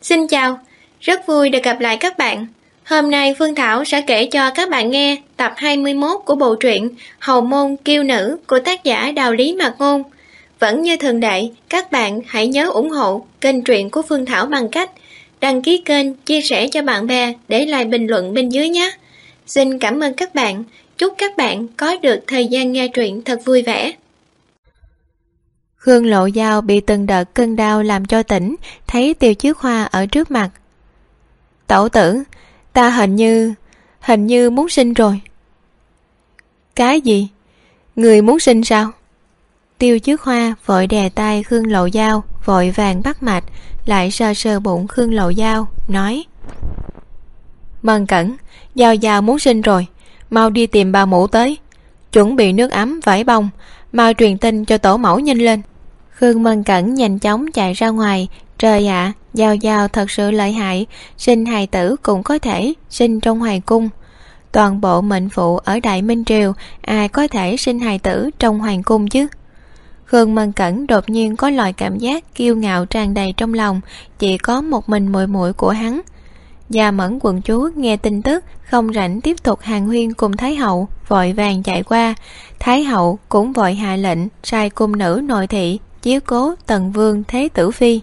Xin chào, rất vui được gặp lại các bạn. Hôm nay Phương Thảo sẽ kể cho các bạn nghe tập 21 của bộ truyện Hầu Môn Kiêu Nữ của tác giả Đào Lý Mạc Ngôn. Vẫn như thường lệ, các bạn hãy nhớ ủng hộ kênh truyện của Phương Thảo bằng cách đăng ký kênh, chia sẻ cho bạn bè, để lại bình luận bên dưới nhé. Xin cảm ơn các bạn, chúc các bạn có được thời gian nghe truyện thật vui vẻ. Khương Lộ Giao bị từng đợt cơn đau làm cho tỉnh, thấy Tiêu Chiết Hoa ở trước mặt. Tẩu tử, ta hình như muốn sinh rồi. Cái gì? Người muốn sinh sao? Tiêu Chiết Hoa vội đè tay Khương Lộ Giao, vội vàng bắt mạch, lại sờ sờ bụng Khương Lộ Giao, nói: Mân Cẩn, Giao Giao muốn sinh rồi, mau đi tìm bà mụ tới, chuẩn bị nước ấm vải bông, mau truyền tin cho tổ mẫu nhanh lên. Khương Mân Cẩn nhanh chóng chạy ra ngoài. Trời ạ, Giao Giao thật sự lợi hại, sinh hài tử cũng có thể sinh trong hoàng cung. Toàn bộ mệnh phụ ở Đại Minh Triều, ai có thể sinh hài tử trong hoàng cung chứ? Khương Mân Cẩn đột nhiên có loại cảm giác kiêu ngạo tràn đầy trong lòng, chỉ có một mình muội muội của hắn. Gia Mẫn quận chúa nghe tin tức, không rảnh tiếp tục hàn huyên cùng Thái hậu, vội vàng chạy qua. Thái hậu cũng vội hạ lệnh sai cung nữ nội thị chiếu cố Tần Vương Thế Tử Phi.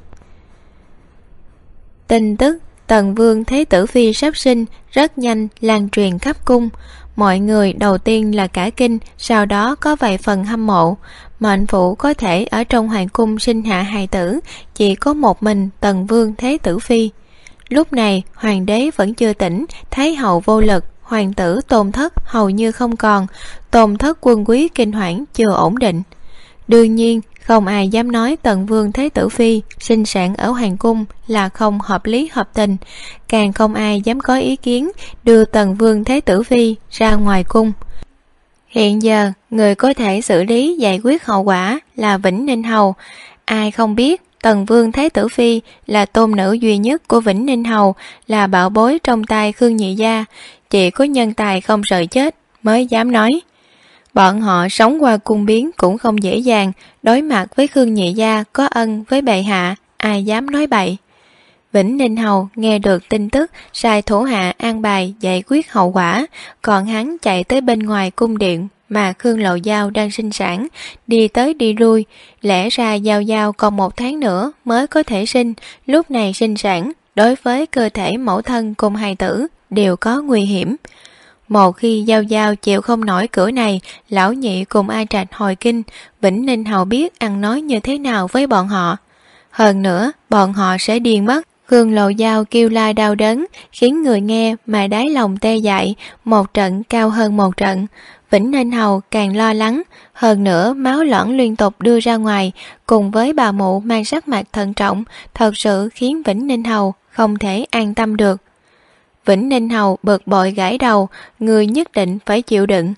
Tin tức Tần Vương Thế Tử Phi sắp sinh rất nhanh lan truyền khắp cung. Mọi người đầu tiên là cả kinh, sau đó có vài phần hâm mộ. Mệnh phụ có thể ở trong hoàng cung sinh hạ hài tử, chỉ có một mình Tần Vương Thế Tử Phi. Lúc này hoàng đế vẫn chưa tỉnh, thái hậu vô lực, hoàng tử Tôn Thất hầu như không còn, Tôn Thất quân quý kinh hoảng chưa ổn định. Đương nhiên không ai dám nói Tần Vương Thế Tử Phi sinh sản ở hoàng cung là không hợp lý hợp tình, càng không ai dám có ý kiến đưa Tần Vương Thế Tử Phi ra ngoài cung. Hiện giờ người có thể xử lý giải quyết hậu quả là Vĩnh Ninh Hầu. Ai không biết Tần Vương Thế Tử Phi là tôn nữ duy nhất của Vĩnh Ninh Hầu, là bảo bối trong tay Khương Nhị Gia, chỉ có nhân tài không sợ chết mới dám nói. Bọn họ sống qua cung biến cũng không dễ dàng, đối mặt với Khương Nhị Gia có ân với bệ hạ, ai dám nói bậy. Vĩnh Ninh Hầu nghe được tin tức, sai thủ hạ an bài giải quyết hậu quả, còn hắn chạy tới bên ngoài cung điện mà Khương Lộ Giao đang sinh sản, đi tới đi lui. Lẽ ra Giao Giao còn 1 tháng nữa mới có thể sinh, lúc này sinh sản đối với cơ thể mẫu thân cùng hài tử đều có nguy hiểm. Một khi Giao Giao chịu không nổi cửa này, lão nhị cùng A Trạch hồi kinh, Vĩnh Ninh Hầu biết ăn nói như thế nào với bọn họ. Hơn nữa bọn họ sẽ điên mất. Khương Lộ Giao kêu la đau đớn, khiến người nghe mà đáy lòng tê dại, một trận cao hơn một trận. Vĩnh Ninh Hầu càng lo lắng, hơn nữa máu loãng liên tục đưa ra ngoài, cùng với bà mụ mang sắc mặt thận trọng, thật sự khiến Vĩnh Ninh Hầu không thể an tâm được. Vĩnh Ninh Hầu bực bội gãi đầu, người nhất định phải chịu đựng.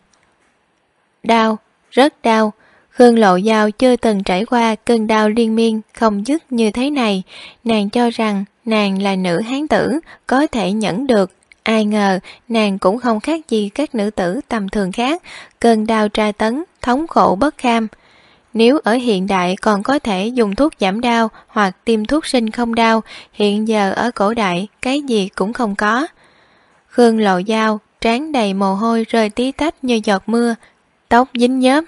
Đau, rất đau. Khương Lộ Giao chưa từng trải qua cơn đau liên miên không dứt như thế này. Nàng cho rằng nàng là nữ hán tử, có thể nhẫn được. Ai ngờ nàng cũng không khác gì các nữ tử tầm thường khác, cơn đau tra tấn, thống khổ bất kham. Nếu ở hiện đại còn có thể dùng thuốc giảm đau hoặc tiêm thuốc sinh không đau, hiện giờ ở cổ đại cái gì cũng không có. Khương Lộ Giao trán đầy mồ hôi rơi tí tách như giọt mưa, tóc dính nhớp.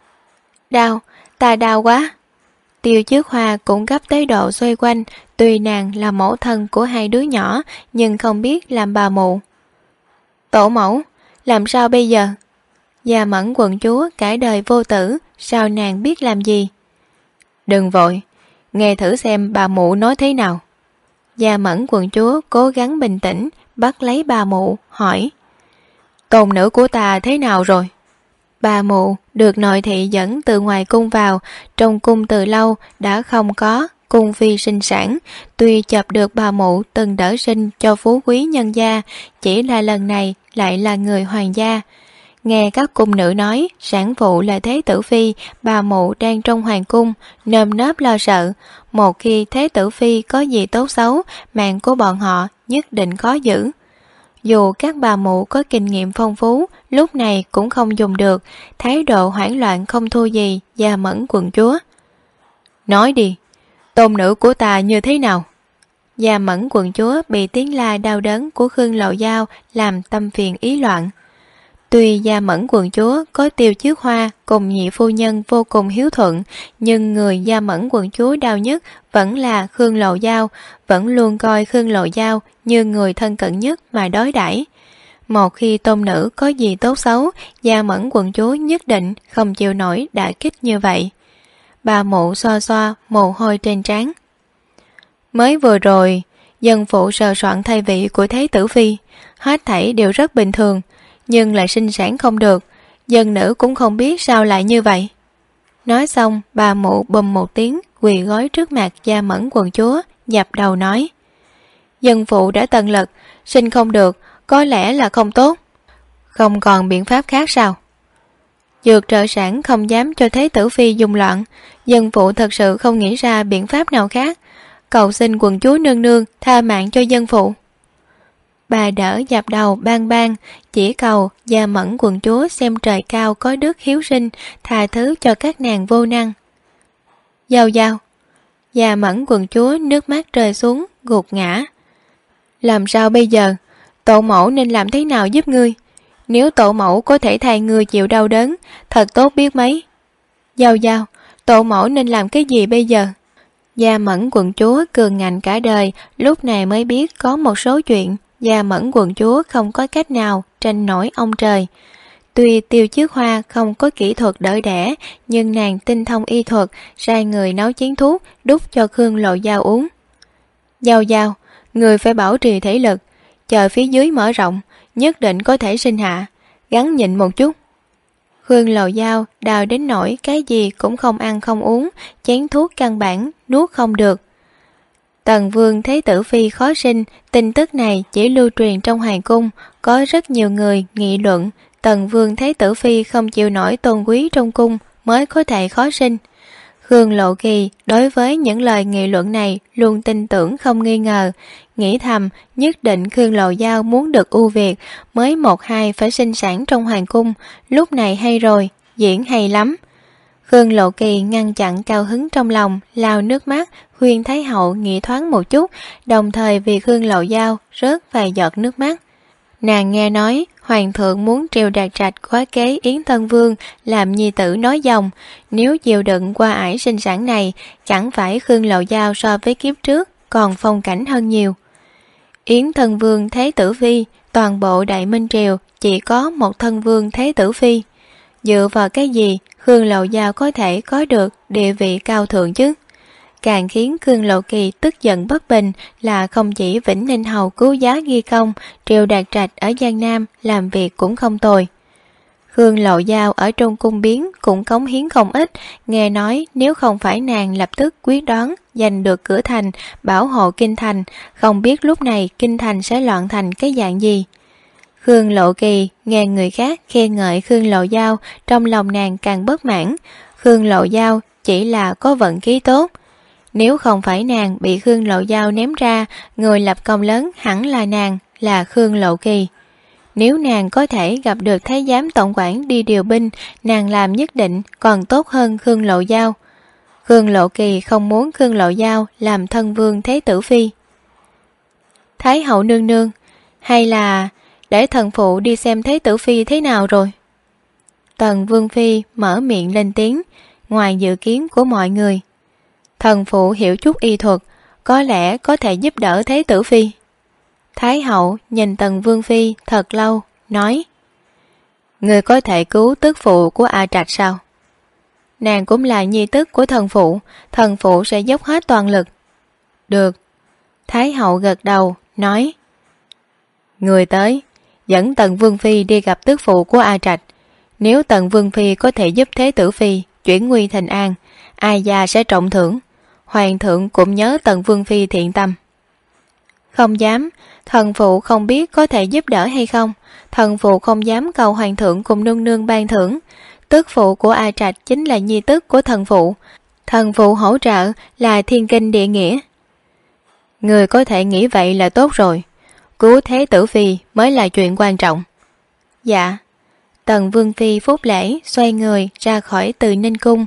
Đau, ta đau quá. Tiêu Chiết Hoa cũng gấp tới độ xoay quanh, tuy nàng là mẫu thân của 2 đứa nhỏ nhưng không biết làm bà mụ. Tổ mẫu, làm sao bây giờ? Gia Mẫn quận chúa cả đời vô tử, sao nàng biết làm gì? Đừng vội, nghe thử xem bà mụ nói thế nào. Gia Mẫn quận chúa cố gắng bình tĩnh, bắt lấy bà mụ, hỏi: Tôn nữ của ta thế nào rồi? Bà mụ được nội thị dẫn từ ngoài cung vào, trong cung từ lâu đã không có cung phi sinh sản, tuy chập được bà mụ từng đỡ sinh cho phú quý nhân gia, chỉ là lần này lại là người hoàng gia. Nghe các cung nữ nói sản phụ là Thế Tử Phi, bà mụ đang trong hoàng cung, nơm nớp lo sợ. Một khi Thế Tử Phi có gì tốt xấu, mạng của bọn họ nhất định khó giữ. Dù các bà mụ có kinh nghiệm phong phú, lúc này cũng không dùng được, thái độ hoảng loạn không thua gì Gia Mẫn quận chúa. Nói đi, tôn nữ của ta như thế nào? Gia Mẫn quận chúa bị tiếng la đau đớn của Khương Lộ Giao làm tâm phiền ý loạn. Tuy Gia Mẫn quận chúa có Tiêu Chiếu Hoa cùng nhị phu nhân vô cùng hiếu thuận, nhưng người Gia Mẫn quận chúa đau nhất vẫn là Khương Lộ Giao, vẫn luôn coi Khương Lộ Giao như người thân cận nhất mà đối đãi. Một khi tôn nữ có gì tốt xấu, Gia Mẫn quận chúa nhất định không chịu nổi đả kích như vậy. Bà mụ xoa xoa mồ hôi trên trán. Mới vừa rồi, dân phụ sờ soạn thay vị của Thế tử phi, hết thảy đều rất bình thường, nhưng lại sinh sản không được, dân nữ cũng không biết sao lại như vậy. Nói xong, bà mụ bùm một tiếng quỳ gối trước mặt Gia Mẫn quận chúa, dập đầu nói: Dân phụ đã tận lực, sinh không được, có lẽ là không tốt. Không còn biện pháp khác sao? Dược trợ sản không dám cho Thế tử phi dùng loạn, dân phụ thật sự không nghĩ ra biện pháp nào khác. Cầu xin quận chúa nương nương tha mạng cho dân phụ. Bà đỡ dập đầu bang bang, chỉ cầu Gia Mẫn quận chúa xem trời cao có đức hiếu sinh, tha thứ cho các nàng vô năng. Giao giao. Gia Mẫn quận chúa nước mắt rơi xuống, gục ngã. Làm sao bây giờ? Tổ mẫu nên làm thế nào giúp ngươi? Nếu tổ mẫu có thể thay ngươi chịu đau đớn, thật tốt biết mấy. Giao giao, tổ mẫu nên làm cái gì bây giờ? Gia Mẫn quận chúa cường ngạnh cả đời, lúc này mới biết có một số chuyện Gia Mẫn quận chúa không có cách nào tranh nổi ông trời. Tuy Tiêu Chiếu Hoa không có kỹ thuật đỡ đẻ, nhưng nàng tinh thông y thuật, sai người nấu chén thuốc đút cho Khương Lộ Giao uống. Giao giao, người phải bảo trì thể lực, chờ phía dưới mở rộng, nhất định có thể sinh hạ, gắng nhịn một chút. Khương Lộ Giao đau đến nỗi cái gì cũng không ăn không uống, chén thuốc căn bản nuốt không được. Tần Vương Thế tử phi khó sinh, tin tức này chỉ lưu truyền trong hoàng cung, có rất nhiều người nghị luận Tần Vương Thế tử phi không chịu nổi tôn quý trong cung mới có thể khó sinh. Khương Lộ Kỳ đối với những lời nghị luận này luôn tin tưởng không nghi ngờ, nghĩ thầm nhất định Khương Lộ Giao muốn được ưu việt, mới một hai phải sinh sản trong hoàng cung, lúc này hay rồi, diễn hay lắm. Khương Lộ Kỳ ngăn chặn cao hứng trong lòng, lau nước mắt, khuyên Thái hậu nghĩ thoáng một chút, đồng thời vì Khương Lộ Giao rớt vài giọt nước mắt. Nàng nghe nói hoàng thượng muốn triều Đạt Trạch khóa kế Yến Tân Vương làm nhi tử nói dòng, nếu chịu đựng qua ải sinh sản này, chẳng phải Khương Lộ Giao so với kiếp trước còn phong cảnh hơn nhiều. Yến Tân Vương Thế tử phi, toàn bộ Đại Minh triều chỉ có một Thân Vương Thế tử phi. Dựa vào cái gì Khương Lộ Giao có thể có được địa vị cao thượng chứ? Càng khiến Khương Lộ Kỳ tức giận bất bình là không chỉ Vĩnh Ninh hầu cứu giá ghi công, triều Đạt Trạch ở Giang Nam làm việc cũng không tồi. Khương Lộ Giao ở trong cung biến cũng cống hiến không ít, nghe nói nếu không phải nàng lập tức quyết đoán giành được cửa thành, bảo hộ kinh thành, không biết lúc này kinh thành sẽ loạn thành cái dạng gì. Khương Lộ Kỳ nghe người khác khen ngợi Khương Lộ Giao, trong lòng nàng càng bất mãn. Khương Lộ Giao chỉ là có vận khí tốt. Nếu không phải nàng bị Khương Lộ Giao ném ra, người lập công lớn hẳn là nàng, là Khương Lộ Kỳ. Nếu nàng có thể gặp được thái giám tổng quản đi điều binh, nàng làm nhất định còn tốt hơn Khương Lộ Giao. Khương Lộ Kỳ không muốn Khương Lộ Giao làm Thân Vương Thế tử phi. Thái hậu nương nương, hay là để thần phụ đi xem Thế tử phi thế nào rồi? Tần Vương phi mở miệng lên tiếng, ngoài dự kiến của mọi người. Thần phụ hiểu chút y thuật, có lẽ có thể giúp đỡ Thế tử phi. Thái hậu nhìn Tần Vương phi thật lâu, nói: Người có thể cứu tức phụ của A Trạch sao? Nàng cũng là nhi tức của thần phụ sẽ dốc hết toàn lực. Được. Thái hậu gật đầu, nói: Người tới, dẫn Tần Vương phi đi gặp tức phụ của A Trạch. Nếu Tần Vương phi có thể giúp Thế tử phi chuyển nguy thành an, ai già sẽ trọng thưởng. Hoàng thượng cũng nhớ Tần Vương phi thiện tâm. Không dám, thần phụ không biết có thể giúp đỡ hay không. Thần phụ không dám cầu hoàng thượng cùng nương nương ban thưởng. Tức phụ của A Trạch chính là nhi tức của thần phụ. Thần phụ hỗ trợ là thiên kinh địa nghĩa. Người có thể nghĩ vậy là tốt rồi. Cứu Thế tử phi mới là chuyện quan trọng. Dạ. Tần Vương phi phúc lễ xoay người ra khỏi Từ Ninh cung.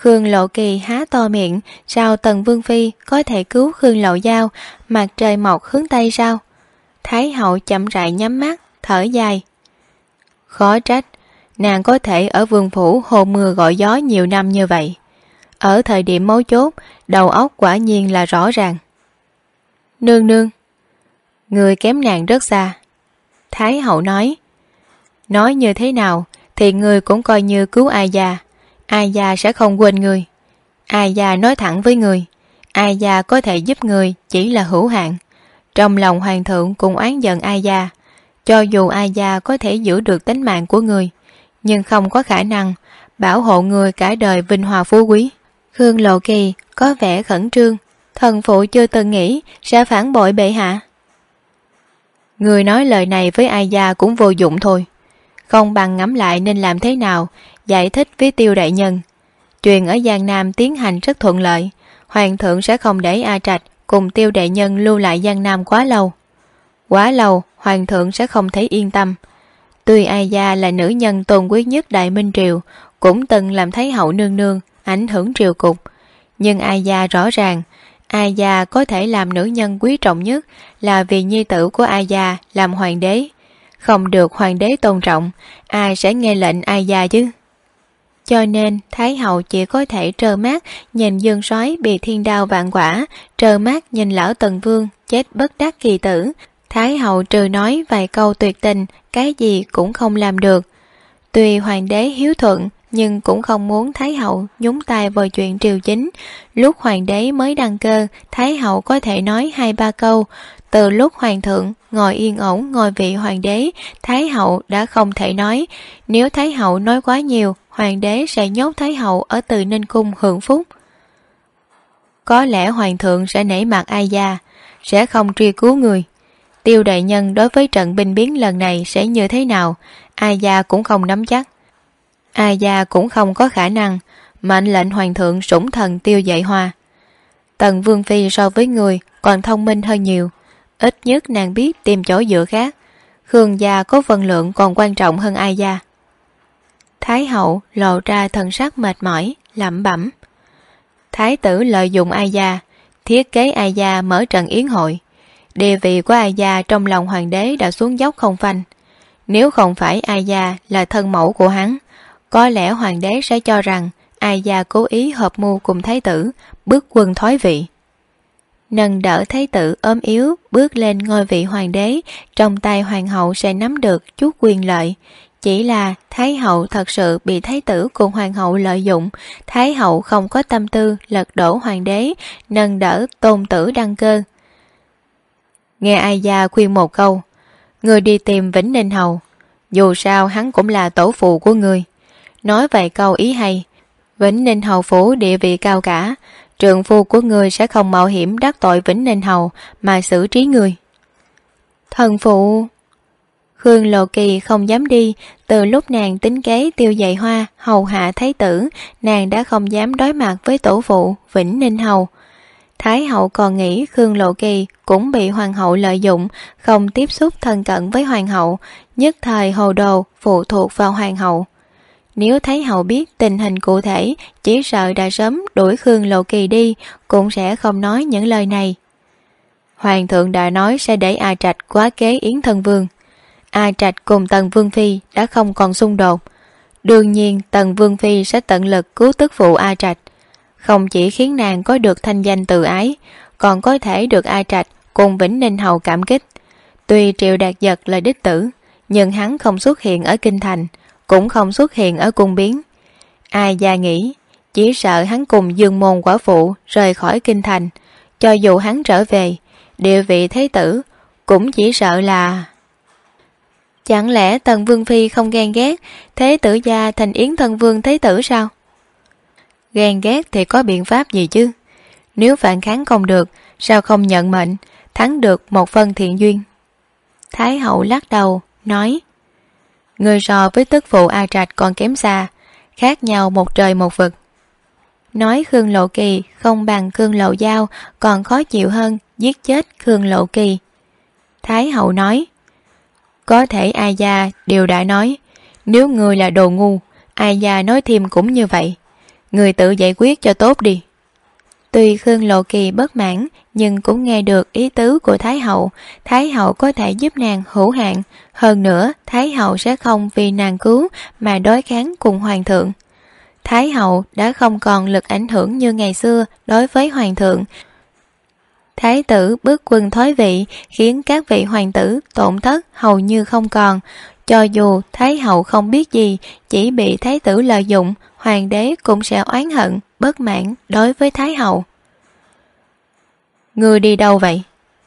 Khương Lộ Kỳ há to miệng, sao Tần Vương Phi có thể cứu Khương Lộ Giao, mặt trời mọc hướng Tây sao? Thái hậu chậm rãi nhắm mắt, thở dài. Khó trách, nàng có thể ở vương phủ hồ mưa gọi gió nhiều năm như vậy. Ở thời điểm mấu chốt, đầu óc quả nhiên là rõ ràng. Nương nương, người kém nàng rất xa. Thái hậu nói. Nói như thế nào thì người cũng coi như cứu ai già. Ai già sẽ không quên người. Ai già nói thẳng với người, ai già có thể giúp người chỉ là hữu hạn. Trong lòng hoàng thượng cũng oán giận ai già. Cho dù ai già có thể giữ được tính mạng của người, nhưng không có khả năng bảo hộ người cả đời vinh hoa phú quý. Khương Lộ Kỳ có vẻ khẩn trương. Thần phụ chưa từng nghĩ sẽ phản bội bệ hạ. Người nói lời này với ai già cũng vô dụng thôi. Không bằng ngẫm lại nên làm thế nào, giải thích với Tiêu đại nhân. Chuyện ở Giang Nam tiến hành rất thuận lợi. Hoàng thượng sẽ không để A Trạch cùng Tiêu đại nhân lưu lại Giang Nam quá lâu. Quá lâu, hoàng thượng sẽ không thấy yên tâm. Tuy ai gia là nữ nhân tôn quý nhất Đại Minh Triều, cũng từng làm Thái hậu nương nương, ảnh hưởng triều cục. Nhưng ai gia rõ ràng, ai gia có thể làm nữ nhân quý trọng nhất là vì nhi tử của ai gia làm hoàng đế. Không được hoàng đế tôn trọng, ai sẽ nghe lệnh ai gia chứ? Cho nên Thái hậu chỉ có thể trơ mắt nhìn Dương Soái bị thiên đao vạn quả, trơ mắt nhìn lão Tần Vương chết bất đắc kỳ tử. Thái hậu trừ nói vài câu tuyệt tình, cái gì cũng không làm được. Tuy hoàng đế hiếu thuận, nhưng cũng không muốn Thái hậu nhúng tay vào chuyện triều chính. Lúc hoàng đế mới đăng cơ, Thái hậu có thể nói 2-3 câu. Từ lúc hoàng thượng ngồi yên ổn ngồi vị hoàng đế, Thái hậu đã không thể nói. Nếu Thái hậu nói quá nhiều, hoàng đế sẽ nhốt Thái hậu ở Từ Ninh cung hưởng phúc. Có lẽ hoàng thượng sẽ nể mặt ai gia, sẽ không truy cứu người. Tiêu đại nhân đối với trận binh biến lần này sẽ như thế nào, ai gia cũng không nắm chắc. Ai gia cũng không có khả năng mệnh lệnh hoàng thượng sủng thần Tiêu Dạy Hoa. Tần Vương Phi so với người còn thông minh hơn nhiều, ít nhất nàng biết tìm chỗ dựa khác. Khương gia có phân lượng còn quan trọng hơn ai gia. Thái hậu lộ ra thần sắc mệt mỏi, lẩm bẩm. Thái tử lợi dụng ai gia, thiết kế ai gia mở trận yến hội. Địa vị của ai gia trong lòng hoàng đế đã xuống dốc không phanh. Nếu không phải ai gia là thân mẫu của hắn, có lẽ hoàng đế sẽ cho rằng ai gia cố ý hợp mưu cùng thái tử, bước quân thoái vị. Nâng đỡ thái tử ốm yếu bước lên ngôi vị hoàng đế, trong tay hoàng hậu sẽ nắm được chút quyền lợi. Chỉ là thái hậu thật sự bị thái tử cùng hoàng hậu lợi dụng. Thái hậu không có tâm tư lật đổ hoàng đế, nâng đỡ tôn tử đăng cơ. Nghe ai gia khuyên một câu, người đi tìm Vĩnh Ninh Hầu, dù sao hắn cũng là tổ phụ của người. Nói vài câu ý hay, Vĩnh Ninh Hầu phủ địa vị cao cả, trượng phu của người sẽ không mạo hiểm đắc tội Vĩnh Ninh Hầu mà xử trí người. Thần phụ. Khương Lộ Kỳ không dám đi. Từ lúc nàng tính kế Tiêu Dạy Hoa hầu hạ thái tử, nàng đã không dám đối mặt với tổ phụ Vĩnh Ninh Hầu. Thái hậu còn nghĩ Khương Lộ Kỳ cũng bị hoàng hậu lợi dụng, không tiếp xúc thân cận với hoàng hậu, nhất thời hồ đồ phụ thuộc vào hoàng hậu. Nếu Thái hậu biết tình hình cụ thể, chỉ sợ đã sớm đuổi Khương Lộ Kỳ đi, cũng sẽ không nói những lời này. Hoàng thượng đã nói sẽ để A Trạch quá kế Yến Thân Vương. A Trạch cùng Tần Vương Phi đã không còn xung đột. Đương nhiên Tần Vương Phi sẽ tận lực cứu tức phụ A Trạch. Không chỉ khiến nàng có được thanh danh tự ái, còn có thể được A Trạch cùng Vĩnh Ninh Hầu cảm kích. Tuy Triệu Đạt Giật là đích tử, nhưng hắn không xuất hiện ở kinh thành, cũng không xuất hiện ở cung biến. Ai gia nghĩ chỉ sợ hắn cùng Dương Môn quả phụ rời khỏi kinh thành, cho dù hắn trở về, địa vị thế tử cũng chỉ sợ là... Chẳng lẽ Tần Vương Phi không ghen ghét thế tử gia thành Yến Thân Vương thế tử sao? Ghen ghét thì có biện pháp gì chứ? Nếu phản kháng không được, sao không nhận mệnh, thắng được một phân thiện duyên? Thái hậu lắc đầu, nói: Người so với tức phụ A Trạch còn kém xa, khác nhau một trời một vực. Nói Khương Lộ Kỳ không bằng Khương Lộ Giao còn khó chịu hơn giết chết Khương Lộ Kỳ. Thái hậu nói: Có thể ai gia đều đã nói, nếu người là đồ ngu, ai gia nói thêm cũng như vậy. người tự giải quyết cho tốt đi. Tuy Khương Lộ Kỳ bất mãn, nhưng cũng nghe được ý tứ của Thái hậu. Thái hậu có thể giúp nàng hữu hạn, hơn nữa Thái hậu sẽ không vì nàng cứu mà đối kháng cùng hoàng thượng. Thái hậu đã không còn lực ảnh hưởng như ngày xưa đối với hoàng thượng. Thái tử bước quân thoái vị khiến các vị hoàng tử tổn thất hầu như không còn. Cho dù Thái hậu không biết gì, chỉ bị Thái tử lợi dụng, hoàng đế cũng sẽ oán hận, bất mãn đối với Thái hậu. Ngươi đi đâu vậy?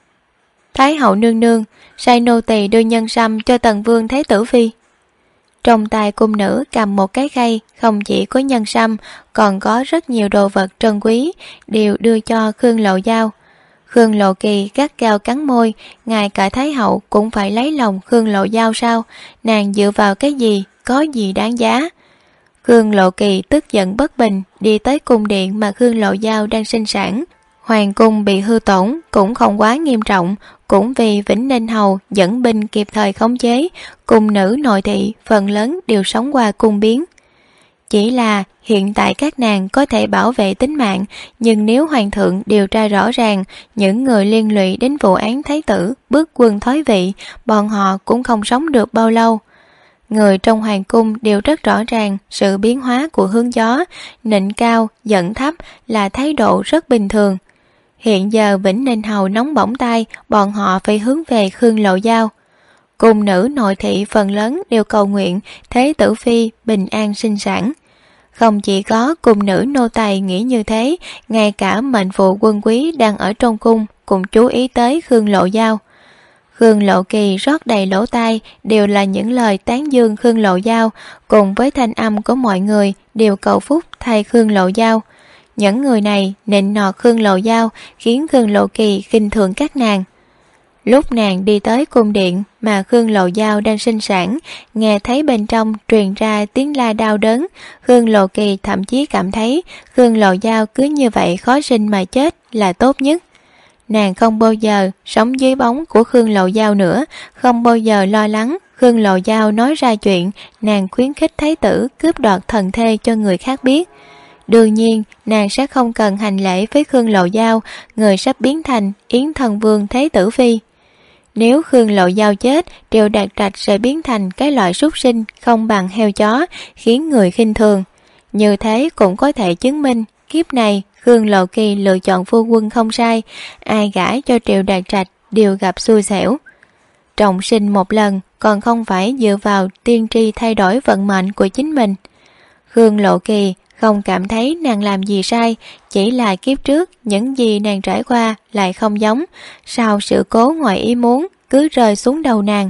Thái hậu nương nương, sai nô tỳ đưa nhân sâm cho Tần Vương Thái tử phi. Trong tay cung nữ cầm một cái khay, không chỉ có nhân sâm, còn có rất nhiều đồ vật trân quý, đều đưa cho Khương Lộ Giao. Khương Lộ Kỳ gắt gao cắn môi, ngay cả Thái hậu cũng phải lấy lòng Khương Lộ Giao sao? Nàng dựa vào cái gì, có gì đáng giá? Khương Lộ Kỳ tức giận bất bình, đi tới cung điện mà Khương Lộ Giao đang sinh sản. Hoàng cung bị hư tổn cũng không quá nghiêm trọng, cũng vì Vĩnh Ninh hầu dẫn binh kịp thời khống chế, cung nữ nội thị phần lớn đều sống qua cung biến. Chỉ là hiện tại các nàng có thể bảo vệ tính mạng, nhưng nếu hoàng thượng điều tra rõ ràng những người liên lụy đến vụ án thái tử bước quân thoái vị, bọn họ cũng không sống được bao lâu. Người trong hoàng cung đều rất rõ ràng sự biến hóa của hướng gió, nịnh cao, giận thấp là thái độ rất bình thường. Hiện giờ Vĩnh Ninh hầu nóng bỏng tay, bọn họ phải hướng về Khương Lộ Giao. Cung nữ nội thị phần lớn đều cầu nguyện Thế tử phi bình an sinh sản. Không chỉ có cung nữ nô tài nghĩ như thế, ngay cả mệnh phụ quân quý đang ở trong cung cũng chú ý tới Khương Lộ Giao. Khương Lộ Kỳ rót đầy lỗ tai đều là những lời tán dương Khương Lộ Giao, cùng với thanh âm của mọi người đều cầu phúc thay Khương Lộ Giao. Những người này nịnh nọt Khương Lộ Giao khiến Khương Lộ Kỳ khinh thường các nàng. Lúc nàng đi tới cung điện mà Khương Lộ Giao đang sinh sản, nghe thấy bên trong truyền ra tiếng la đau đớn, Khương Lộ Kỳ thậm chí cảm thấy Khương Lộ Giao cứ như vậy khó sinh mà chết là tốt nhất. Nàng không bao giờ sống dưới bóng của Khương Lộ Giao nữa, không bao giờ lo lắng Khương Lộ Giao nói ra chuyện nàng khuyến khích thái tử cướp đoạt thần thê cho người khác biết. Đương nhiên, nàng sẽ không cần hành lễ với Khương Lộ Giao, người sắp biến thành Yến Thần Vương Thế tử phi. Nếu Khương Lộ Giao chết, Triệu Đạt Trạch sẽ biến thành cái loại súc sinh không bằng heo chó, khiến người khinh thường. Như thế cũng có thể chứng minh, kiếp này Khương Lộ Kỳ lựa chọn phu quân không sai, ai gả cho Triệu Đạt Trạch đều gặp xui xẻo. Trọng sinh một lần, còn không phải dựa vào tiên tri thay đổi vận mệnh của chính mình. Khương Lộ Kỳ không cảm thấy nàng làm gì sai, chỉ là kiếp trước những gì nàng trải qua lại không giống, sao sự cố ngoài ý muốn cứ rơi xuống đầu nàng.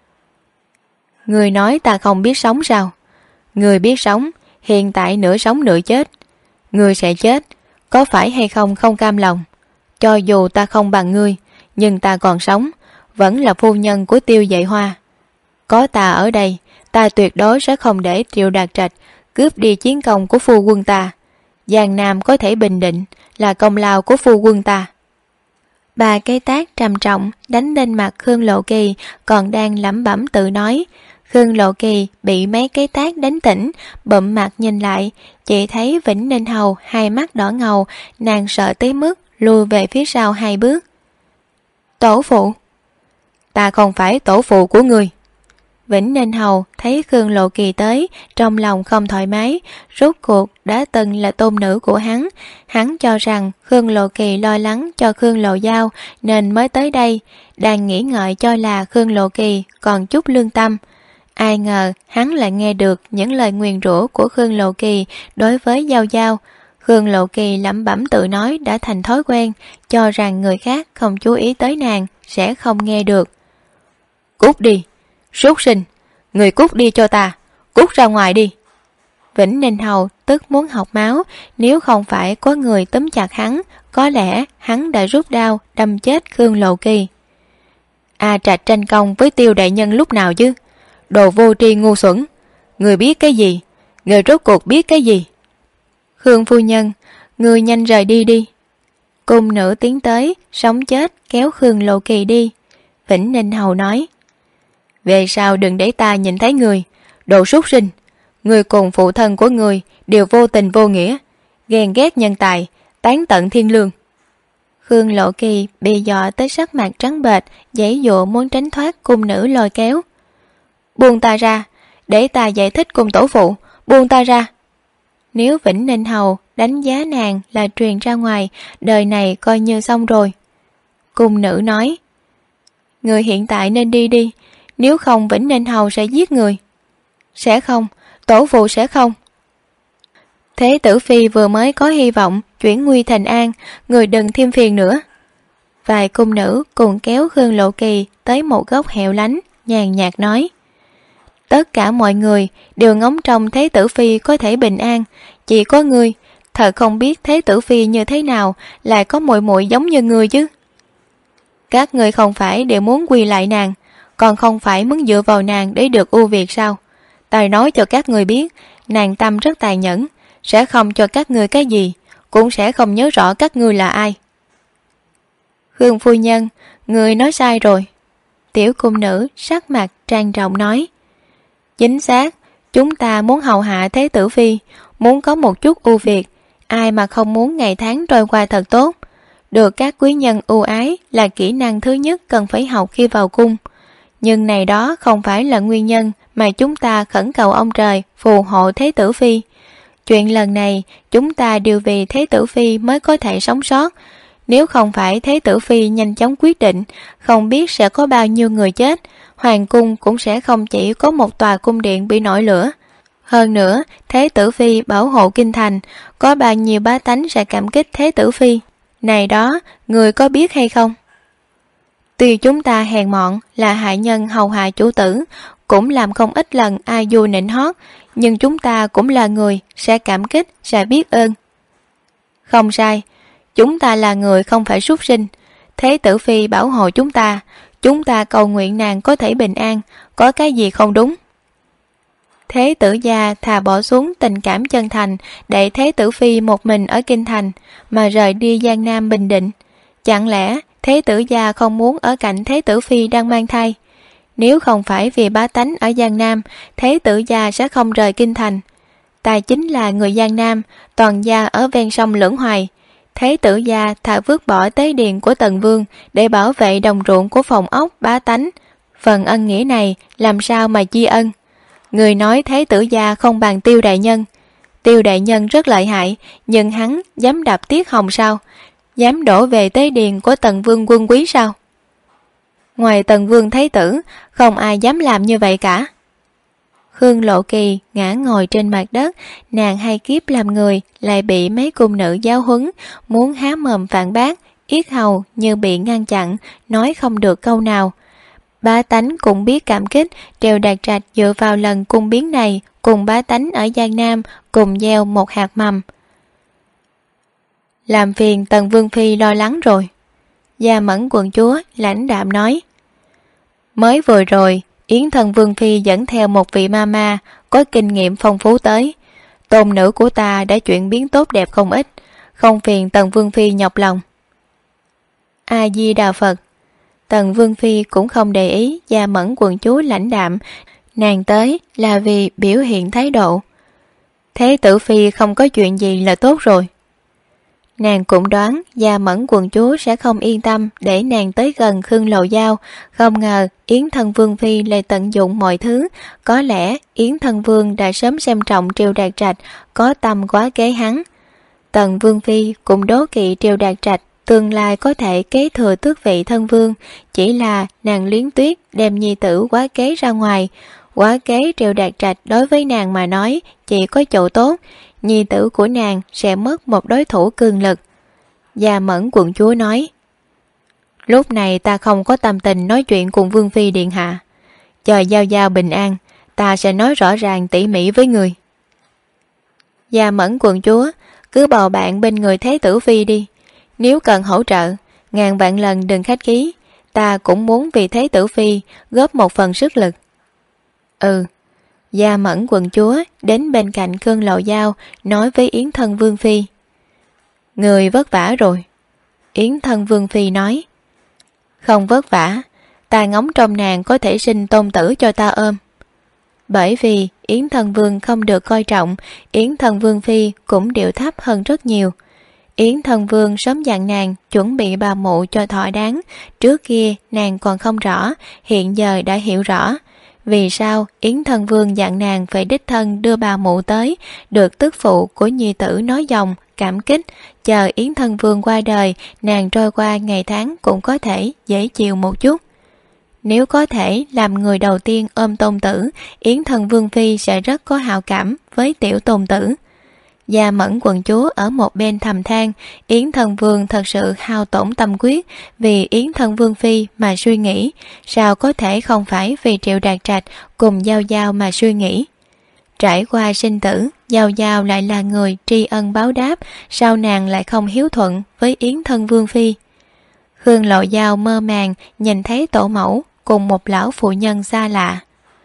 Người nói ta không biết sống sao? Người biết sống, hiện tại nửa sống nửa chết. Người sẽ chết, có phải hay không không cam lòng? Cho dù ta không bằng ngươi, nhưng ta còn sống, vẫn là phu nhân của Tiêu Dạy Hoa. Có ta ở đây, ta tuyệt đối sẽ không để Triệu Đạt Trạch cướp đi chiến công của phu quân ta. Giang Nam có thể bình định là công lao của phu quân ta. Ba cái tát trầm trọng đánh lên mặt Khương Lộ Kỳ, còn đang lẩm bẩm tự nói. Khương Lộ Kỳ bị mấy cái tát đánh tỉnh, bụm mặt nhìn lại, chỉ thấy Vĩnh Ninh hầu hai mắt đỏ ngầu, nàng sợ tới mức lùi về phía sau 2 bước. Tổ phụ! Ta không phải tổ phụ của người. Vĩnh Ninh hầu thấy Khương Lộ Kỳ tới, trong lòng không thoải mái, rốt cuộc đã từng là tôn nữ của hắn cho rằng Khương Lộ Kỳ lo lắng cho Khương Lộ Giao nên mới tới đây, đang nghĩ ngợi cho là Khương Lộ Kỳ còn chút lương tâm. Ai ngờ hắn lại nghe được những lời nguyền rủa của Khương Lộ Kỳ đối với Giao Giao. Khương Lộ Kỳ lẩm bẩm tự nói đã thành thói quen, cho rằng người khác không chú ý tới nàng sẽ không nghe được. Cút đi! Súc sinh! Người cút đi cho ta! Cút ra ngoài đi! Vĩnh Ninh hầu tức muốn học máu, nếu không phải có người túm chặt hắn, có lẽ hắn đã rút đao đâm chết Khương Lộ Kỳ. A Trạch tranh công với Tiêu đại nhân lúc nào chứ? Đồ vô tri ngu xuẩn! Người biết cái gì? Người rốt cuộc biết cái gì? Khương phu nhân, người nhanh rời đi đi. Cung nữ tiến tới, sống chết kéo Khương Lộ Kỳ đi. Vĩnh Ninh hầu nói: về sau đừng để ta nhìn thấy người, đồ súc sinh. Người cùng phụ thân của người đều vô tình vô nghĩa, ghen ghét nhân tài, tán tận thiên lương. Khương Lộ Kỳ bị dọa tới sắc mặt trắng bệch, giãy giụa muốn tránh thoát cung nữ lôi kéo. Buông ta ra, để ta giải thích cùng tổ phụ, buông ta ra. Nếu Vĩnh Ninh Hầu đánh giá nàng là truyền ra ngoài, đời này coi như xong rồi. Cung nữ nói, người hiện tại nên đi đi, nếu không Vĩnh Ninh Hầu sẽ giết người. Sẽ không, tổ phụ sẽ không. Thế tử phi vừa mới có hy vọng chuyển nguy thành an, người đừng thêm phiền nữa. Vài cung nữ cùng kéo Khương Lộ Kỳ tới một góc hẻo lánh, nhàn nhạt nói, tất cả mọi người đều ngóng trông thế tử phi có thể bình an, chỉ có ngươi thật không biết thế tử phi như thế nào lại có muội muội giống như ngươi chứ. Các ngươi không phải đều muốn quy lại nàng, còn không phải muốn dựa vào nàng để được ưu việt sao? Ta nói cho các ngươi biết, nàng tâm rất tàn nhẫn, sẽ không cho các ngươi cái gì, cũng sẽ không nhớ rõ các ngươi là ai. Khương phu nhân, người nói sai rồi. Tiểu cung nữ sắc mặt trang trọng nói, chính xác, chúng ta muốn hầu hạ thế tử phi, muốn có một chút ưu việt, ai mà không muốn ngày tháng trôi qua thật tốt. Được các quý nhân ưu ái là kỹ năng thứ nhất cần phải học khi vào cung. Nhưng này đó không phải là nguyên nhân mà chúng ta khẩn cầu ông trời phù hộ thế tử phi. Chuyện lần này chúng ta đều vì thế tử phi mới có thể sống sót. Nếu không phải thế tử phi nhanh chóng quyết định, không biết sẽ có bao nhiêu người chết, hoàng cung cũng sẽ không chỉ có một tòa cung điện bị nổi lửa. Hơn nữa, thế tử phi bảo hộ kinh thành, có bao nhiêu bá tánh sẽ cảm kích thế tử phi. Này đó, người có biết hay không? Tuy chúng ta hèn mọn là hạ nhân hầu hạ chủ tử, cũng làm không ít lần ai du nịnh hót, nhưng chúng ta cũng là người, sẽ cảm kích, sẽ biết ơn. Không sai, chúng ta là người không phải súc sinh. Thế tử phi bảo hộ chúng ta cầu nguyện nàng có thể bình an, có cái gì không đúng? Thế tử gia thà bỏ xuống tình cảm chân thành để thế tử phi một mình ở kinh thành mà rời đi Giang Nam Bình Định. Chẳng lẽ thế tử gia không muốn ở cạnh thế tử phi đang mang thai? Nếu không phải vì bá tánh ở Giang Nam, thế tử gia sẽ không rời kinh thành. Ta chính là người Giang Nam, toàn gia ở ven sông Lưỡng Hoài. Thế tử gia thà vứt bỏ tế điện của Tần Vương để bảo vệ đồng ruộng của phòng ốc bá tánh. Phần ân nghĩa này làm sao mà tri ân? Người nói thế tử gia không bằng Tiêu đại nhân. Tiêu đại nhân rất lợi hại, nhưng hắn dám đạp Tiết Hồng sao? Dám đổ về tế điền của Tần Vương quân quý sao? Ngoài Tần Vương Thái tử, không ai dám làm như vậy cả. Khương Lộ Kỳ ngã ngồi trên mặt đất, nàng hay kiếp làm người, lại bị mấy cung nữ giáo huấn, muốn há mồm phản bác, yết hầu như bị ngăn chặn, nói không được câu nào. Bá tánh cũng biết cảm kích, Triều Đạt Trạch dựa vào lần cung biến này, cùng bá tánh ở Giang Nam, cùng gieo một hạt mầm. Làm phiền Tần Vương Phi lo lắng rồi. Gia Mẫn quận chúa lãnh đạm nói. Mới vừa rồi, Yến Thân Vương Phi dẫn theo một vị ma có kinh nghiệm phong phú tới. Tôn nữ của ta đã chuyển biến tốt đẹp không ít, không phiền Tần Vương Phi nhọc lòng. A Di Đà Phật. Tần Vương Phi cũng không để ý Gia Mẫn quận chúa lãnh đạm, nàng tới là vì biểu hiện thái độ. Thế tử Phi không có chuyện gì là tốt rồi. Nàng cũng đoán Gia Mẫn quận chúa sẽ không yên tâm để nàng tới gần Khương Lầu Giao, không ngờ Yến Thân Vương Phi lại tận dụng mọi thứ. Có lẽ Yến Thân Vương đã sớm xem trọng Triều Đạt Trạch, có tâm quá kế hắn. Tần Vương Phi cũng đố kỵ Triều Đạt Trạch tương lai có thể kế thừa tước vị thân vương, chỉ là nàng luyến tiếc đem nhi tử quá kế ra ngoài. Quá kế Triều Đạt Trạch đối với nàng mà nói chỉ có chỗ tốt, nhi tử của nàng sẽ mất một đối thủ cường lực. Gia Mẫn quận chúa nói, lúc này ta không có tâm tình nói chuyện cùng Vương Phi điện hạ. Chờ Giao Giao bình an, ta sẽ nói rõ ràng tỉ mỉ với người. Gia Mẫn quận chúa, cứ bầu bạn bên người Thế tử Phi đi. Nếu cần hỗ trợ, ngàn vạn lần đừng khách khí, ta cũng muốn vì Thế tử Phi góp một phần sức lực. Ừ. Gia Mẫn quận chúa đến bên cạnh Khương Lầu Giao, nói với Yến Thân Vương Phi. Người vất vả rồi. Yến Thân Vương Phi nói. Không vất vả, ta ngóng trong nàng có thể sinh tôn tử cho ta ôm. Bởi vì Yến Thân Vương không được coi trọng, Yến Thân Vương phi cũng điệu thấp hơn rất nhiều. Yến Thân Vương sớm dặn nàng chuẩn bị bà mụ cho thỏa đáng. Trước kia nàng còn không rõ, hiện giờ đã hiểu rõ. Vì sao Yến Thân Vương dặn nàng phải đích thân đưa bà mụ tới, được tức phụ của nhi tử nói dòng, cảm kích. Chờ Yến Thân Vương qua đời, nàng trôi qua ngày tháng cũng có thể dễ chịu một chút. Nếu có thể làm người đầu tiên ôm tôn tử, Yến Thân Vương phi sẽ rất có hảo cảm với tiểu tôn tử. Gia Mẫn quận chúa ở một bên thầm than, Yến Thân Vương thật sự hao tổn tâm quyết, vì Yến Thân Vương phi mà suy nghĩ, sao có thể không phải vì Triệu Đạt Trạch cùng Giao Giao mà suy nghĩ. Trải qua sinh tử, Giao Giao lại là người tri ân báo đáp, sao nàng lại không hiếu thuận với Yến Thân Vương phi. Khương Lộ Giao mơ màng nhìn thấy tổ mẫu cùng một lão phụ nhân xa lạ.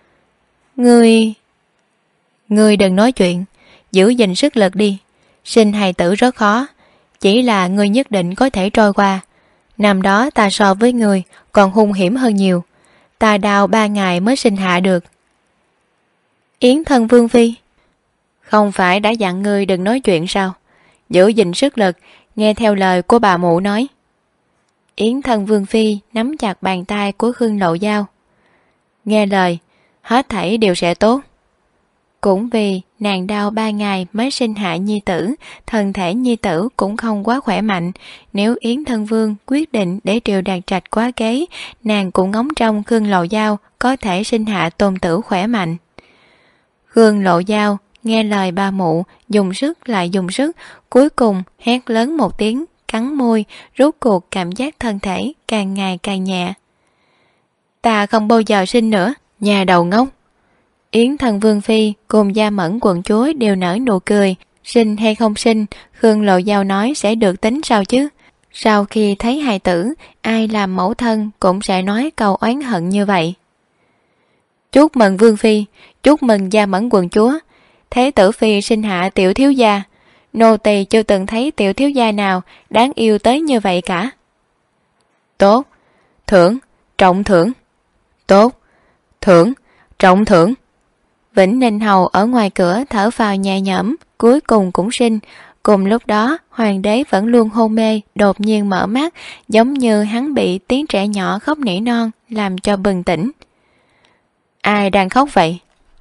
Ngươi đừng nói chuyện, giữ gìn sức lực đi. Sinh hài tử rất khó, chỉ là ngươi nhất định có thể trôi qua. Năm đó ta so với ngươi còn hung hiểm hơn nhiều, ta đau 3 ngày mới sinh hạ được. Yến Thân Vương phi, không phải đã dặn ngươi đừng nói chuyện sao? Giữ gìn sức lực, nghe theo lời của bà mụ nói. Yến Thân Vương phi nắm chặt bàn tay của Khương Lộ Giao. Nghe lời, hết thảy đều sẽ tốt. Cũng vì nàng đau 3 ngày mới sinh hạ nhi tử, thân thể nhi tử cũng không quá khỏe mạnh. Nếu Yến Thân Vương quyết định để Triệu Đạt Trạch quá kế, nàng cũng ngóng trông Khương Lộ Giao có thể sinh hạ tôn tử khỏe mạnh. Khương Lộ Giao nghe lời ba mụ, dùng sức lại dùng sức, cuối cùng hét lớn một tiếng, cắn môi, rốt cuộc cảm giác thân thể càng ngày càng nhẹ. Ta không bao giờ sinh nữa, nhà đầu ngốc. Yến Thân Vương phi cùng Gia Mẫn quận chúa đều nở nụ cười. Sinh hay không sinh, Khương Lộ Giao nói sẽ được tính sao chứ. Sau khi thấy hài tử, ai làm mẫu thân cũng sẽ nói câu oán hận như vậy. Chúc mừng Vương phi, chúc mừng Gia Mẫn quận chúa. Thế tử phi sinh hạ tiểu thiếu gia, nô tỳ chưa từng thấy tiểu thiếu gia nào đáng yêu tới như vậy cả. Tốt, thưởng, trọng thưởng. Tốt, thưởng, trọng thưởng. Vĩnh Ninh hầu ở ngoài cửa thở phào nhẹ nhõm, cuối cùng cũng sinh. Cùng lúc đó, hoàng đế vẫn luôn hôn mê, đột nhiên mở mắt, giống như hắn bị tiếng trẻ nhỏ khóc nỉ non làm cho bừng tỉnh. Ai đang khóc vậy?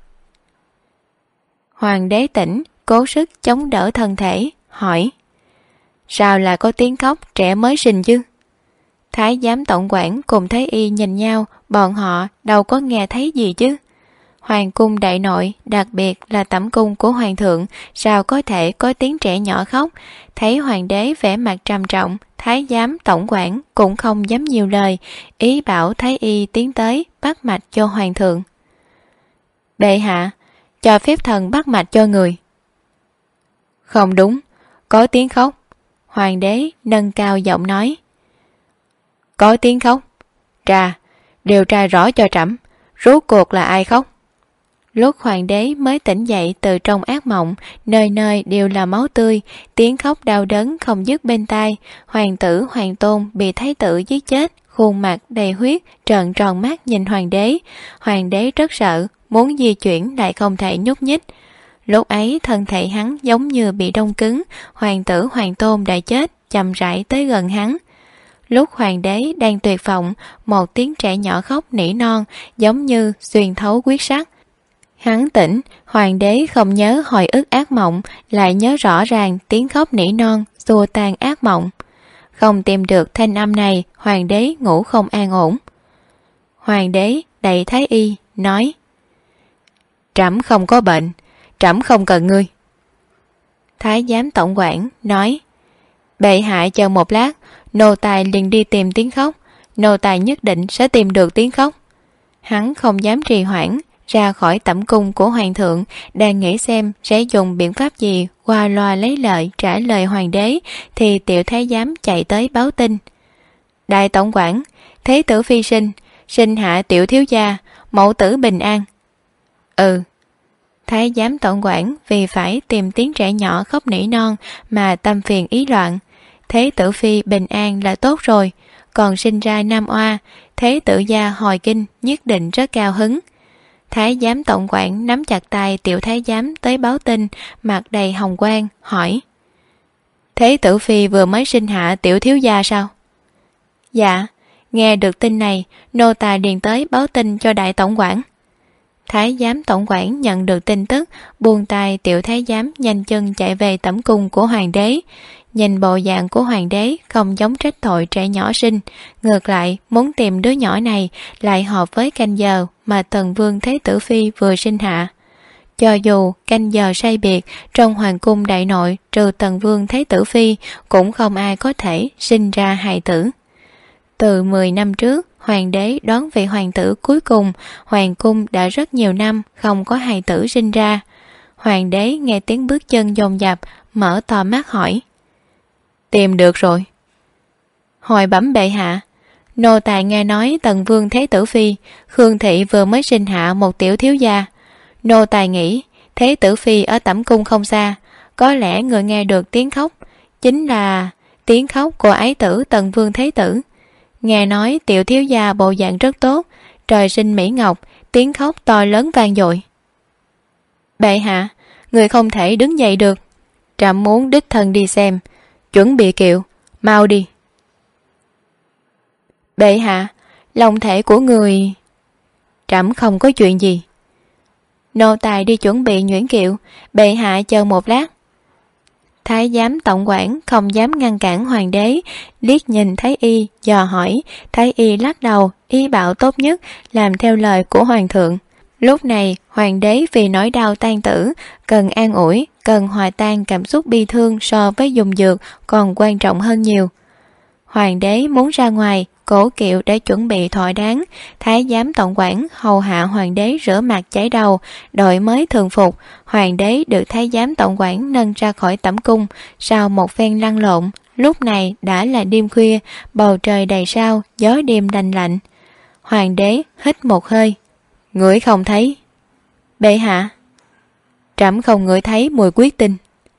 Hoàng đế tỉnh, cố sức chống đỡ thân thể, hỏi. Sao là có tiếng khóc trẻ mới sinh chứ? Thái giám tổng quản cùng Thái y nhìn nhau, bọn họ đâu có nghe thấy gì chứ. Hoàng cung đại nội, đặc biệt là tẩm cung của hoàng thượng, sao có thể có tiếng trẻ nhỏ khóc? Thấy hoàng đế vẻ mặt trầm trọng, thái giám tổng quản cũng không dám nhiều lời, ý bảo thái y tiến tới bắt mạch cho hoàng thượng. Bệ hạ, cho phép thần bắt mạch cho người. Không đúng, có tiếng khóc. Hoàng đế nâng cao giọng nói. Có tiếng khóc. Điều tra rõ cho trẫm, rốt cuộc là ai khóc? Lúc hoàng đế mới tỉnh dậy từ trong ác mộng, nơi nơi đều là máu tươi, tiếng khóc đau đớn không dứt bên tai. Hoàng tử hoàng tôn bị thái tử giết chết, khuôn mặt đầy huyết, trợn tròn mắt nhìn hoàng đế. Hoàng đế rất sợ, muốn di chuyển lại không thể nhúc nhích. Lúc ấy thân thể hắn giống như bị đông cứng, hoàng tử hoàng tôn đã chết, chậm rãi tới gần hắn. Lúc hoàng đế đang tuyệt vọng, một tiếng trẻ nhỏ khóc nỉ non, giống như xuyên thấu quyết sắt. Hắn tỉnh, hoàng đế không nhớ hồi ức ác mộng, lại nhớ rõ ràng tiếng khóc nỉ non, xua tan ác mộng. Không tìm được thanh âm này, hoàng đế ngủ không an ổn. Hoàng đế đẩy thái y, nói. Trẫm không có bệnh, trẫm không cần ngươi. Thái giám tổng quản nói. Bệ hạ chờ một lát, nô tài liền đi tìm tiếng khóc, nô tài nhất định sẽ tìm được tiếng khóc. Hắn không dám trì hoãn, ra khỏi tẩm cung của hoàng thượng, đang nghĩ xem sẽ dùng biện pháp gì qua loa lấy lợi trả lời hoàng đế, thì tiểu thái giám chạy tới báo tin. Đại tổng quản, thế tử phi sinh hạ tiểu thiếu gia, mẫu tử bình an. Thái giám tổng quản vì phải tìm tiếng trẻ nhỏ khóc nỉ non mà tâm phiền ý loạn. Thế tử phi bình an là tốt rồi, còn sinh ra nam oa, thế tử gia hồi kinh nhất định rất cao hứng. Thái giám tổng quản nắm chặt tay tiểu thái giám tới báo tin, mặt đầy hồng quang, hỏi: Thế tử phi vừa mới sinh hạ tiểu thiếu gia sao? Dạ, nghe được tin này, nô tài điền tới báo tin cho đại tổng quản. Thái giám tổng quản nhận được tin tức, buông tay tiểu thái giám nhanh chân chạy về tẩm cung của hoàng đế. Nhìn bộ dạng của hoàng đế không giống trách tội trẻ nhỏ sinh, ngược lại muốn tìm đứa nhỏ này lại hợp với canh giờ mà Tần Vương Thế Tử Phi vừa sinh hạ. Cho dù canh giờ sai biệt, trong hoàng cung đại nội trừ Tần Vương Thế Tử Phi cũng không ai có thể sinh ra hài tử. Từ 10 năm trước, hoàng đế đón vị hoàng tử cuối cùng, hoàng cung đã rất nhiều năm không có hài tử sinh ra. Hoàng đế nghe tiếng bước chân dồn dập, mở to mắt hỏi: Tìm được rồi. Hồi bẩm bệ hạ, nô tài nghe nói Tần Vương Thế Tử Phi, Khương Thị vừa mới sinh hạ một tiểu thiếu gia. Nô tài nghĩ Thế Tử Phi ở tẩm cung không xa, có lẽ người nghe được tiếng khóc chính là tiếng khóc của ái tử Tần Vương Thế Tử. Nghe nói tiểu thiếu gia bộ dạng rất tốt, trời sinh mỹ ngọc, tiếng khóc to lớn vang dội. Bệ hạ, người không thể đứng dậy được, trẫm muốn đích thân đi xem. Chuẩn bị kiệu, mau đi. Bệ hạ, long thể của người... Trẫm không có chuyện gì. Nô tài đi chuẩn bị nhuyễn kiệu, bệ hạ chờ một lát. Thái giám tổng quản không dám ngăn cản hoàng đế, liếc nhìn Thái y dò hỏi. Thái y lắc đầu, y bảo tốt nhất làm theo lời của hoàng thượng. Lúc này hoàng đế vì nỗi đau tang tử, cần an ủi, cần hòa tan cảm xúc bi thương so với dùng dược còn quan trọng hơn nhiều. Hoàng đế muốn ra ngoài, cổ kiệu đã chuẩn bị thỏa đáng. Thái giám tổng quản hầu hạ hoàng đế rửa mặt chải đầu, đội mới thường phục. Hoàng đế được thái giám tổng quản nâng ra khỏi tẩm cung. Sau một phen lăn lộn, lúc này đã là đêm khuya, bầu trời đầy sao, gió đêm đành lạnh. Hoàng đế hít một hơi. Ngửi không thấy. Bệ hạ, trẫm không ngửi thấy mùi huyết tinh.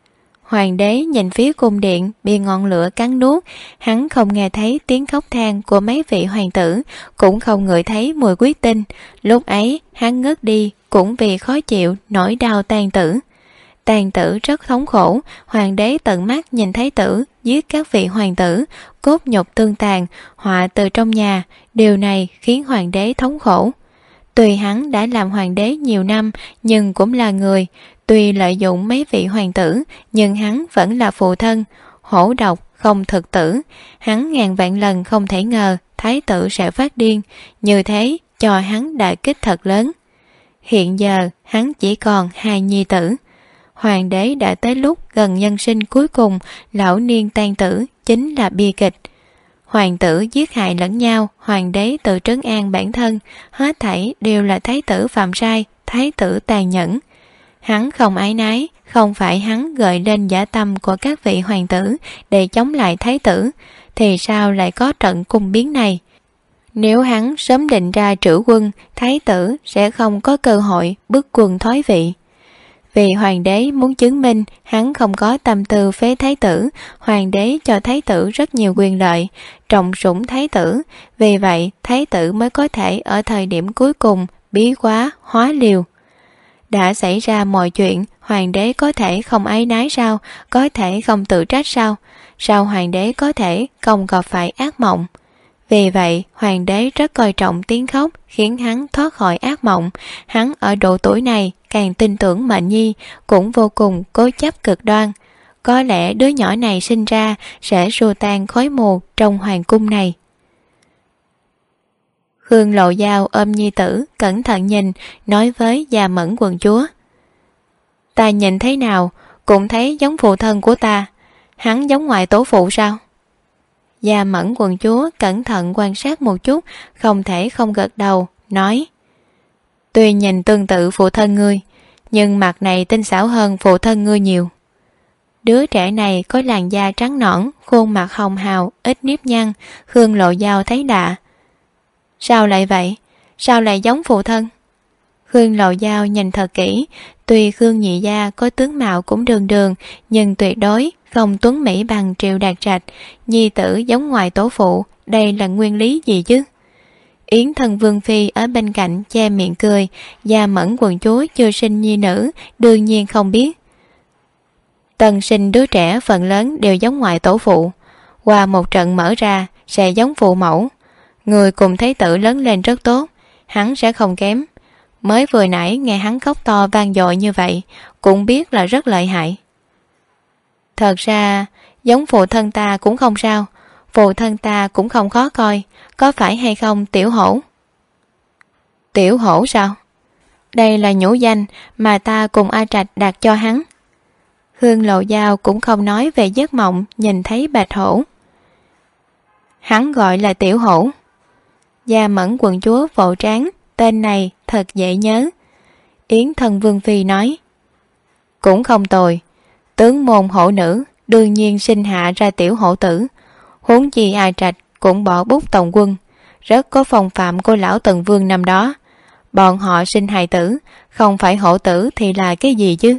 Hoàng đế nhìn phía cung điện bị ngọn lửa cắn nuốt, hắn không nghe thấy tiếng khóc than của mấy vị hoàng tử, cũng không ngửi thấy mùi huyết tinh. Lúc ấy hắn ngất đi cũng vì khó chịu nỗi đau tang tử. Tang tử rất thống khổ, hoàng đế tận mắt nhìn thái tử giết các vị hoàng tử, cốt nhục tương tàn, họa từ trong nhà. Điều này khiến hoàng đế thống khổ. Tuy hắn đã làm hoàng đế nhiều năm nhưng cũng là người, tuy lợi dụng mấy vị hoàng tử nhưng hắn vẫn là phụ thân, hổ độc không thực tử. Hắn ngàn vạn lần không thể ngờ thái tử sẽ phát điên, như thế cho hắn đả kích thật lớn. Hiện giờ hắn chỉ còn 2 nhi tử. Hoàng đế đã tới lúc gần nhân sinh cuối cùng, lão niên tang tử chính là bi kịch. Hoàng tử giết hại lẫn nhau, hoàng đế tự trấn an bản thân, hết thảy đều là thái tử phạm sai, thái tử tàn nhẫn. Hắn không áy náy, không phải hắn gợi lên dã tâm của các vị hoàng tử để chống lại thái tử, thì sao lại có trận cung biến này? Nếu hắn sớm định ra trữ quân, thái tử sẽ không có cơ hội bức quân thoái vị. Vì hoàng đế muốn chứng minh hắn không có tâm tư phế thái tử, hoàng đế cho thái tử rất nhiều quyền lợi, trọng sủng thái tử. Vì vậy thái tử mới có thể ở thời điểm cuối cùng bí quá hóa liều. Đã xảy ra mọi chuyện, hoàng đế có thể không áy náy sao? Có thể không tự trách sao? Sao hoàng đế có thể không gặp phải ác mộng? Vì vậy hoàng đế rất coi trọng tiếng khóc, khiến hắn thoát khỏi ác mộng. Hắn ở độ tuổi này càng tin tưởng mệnh nhi, cũng vô cùng cố chấp cực đoan. Có lẽ đứa nhỏ này sinh ra sẽ xua tan khói mù trong hoàng cung này. Khương Lộ Giao ôm nhi tử, cẩn thận nhìn, nói với Gia Mẫn quận chúa: Ta nhìn thế nào cũng thấy giống phụ thân của ta, hắn giống ngoại tổ phụ sao? Gia Mẫn quận chúa cẩn thận quan sát một chút, không thể không gật đầu, nói: Tuy nhìn tương tự phụ thân ngươi, nhưng mặt này tinh xảo hơn phụ thân ngươi nhiều. Đứa trẻ này có làn da trắng nõn, khuôn mặt hồng hào, ít nếp nhăn. Khương Lộ Giao thấy lạ. Sao lại vậy? Sao lại giống phụ thân? Khương Lộ Giao nhìn thật kỹ. Tuy Khương nhị gia có tướng mạo cũng đường đường, nhưng tuyệt đối không tuấn mỹ bằng Triệu Đạt Trạch. Nhi tử giống ngoại tổ phụ, đây là nguyên lý gì chứ? Yến thân vương phi ở bên cạnh che miệng cười. Gia Mẫn quận chúa chưa sinh nhi nữ, đương nhiên không biết. Tân sinh đứa trẻ phần lớn đều giống ngoại tổ phụ, qua một trận mở ra sẽ giống phụ mẫu. Người cùng thái tử lớn lên rất tốt, hắn sẽ không kém. Mới vừa nãy nghe hắn khóc to vang dội như vậy, cũng biết là rất lợi hại. Thật ra giống phụ thân ta cũng không sao, phụ thân ta cũng không khó coi, có phải hay không Tiểu Hổ? Tiểu Hổ sao? Đây là nhũ danh mà ta cùng A Trạch đặt cho hắn. Hương Lộ Giao cũng không nói về giấc mộng nhìn thấy Bạch Hổ. Hắn gọi là Tiểu Hổ. Gia Mẫn quận chúa vỗ trán, tên này thật dễ nhớ. Yến thân vương phi nói, cũng không tồi, tướng môn hổ nữ đương nhiên sinh hạ ra tiểu hổ tử. Huống chi A Trạch cũng bỏ bút tổng quân, rất có phong phạm của lão Tần Vương năm đó. Bọn họ sinh hài tử, không phải hổ tử thì là cái gì chứ?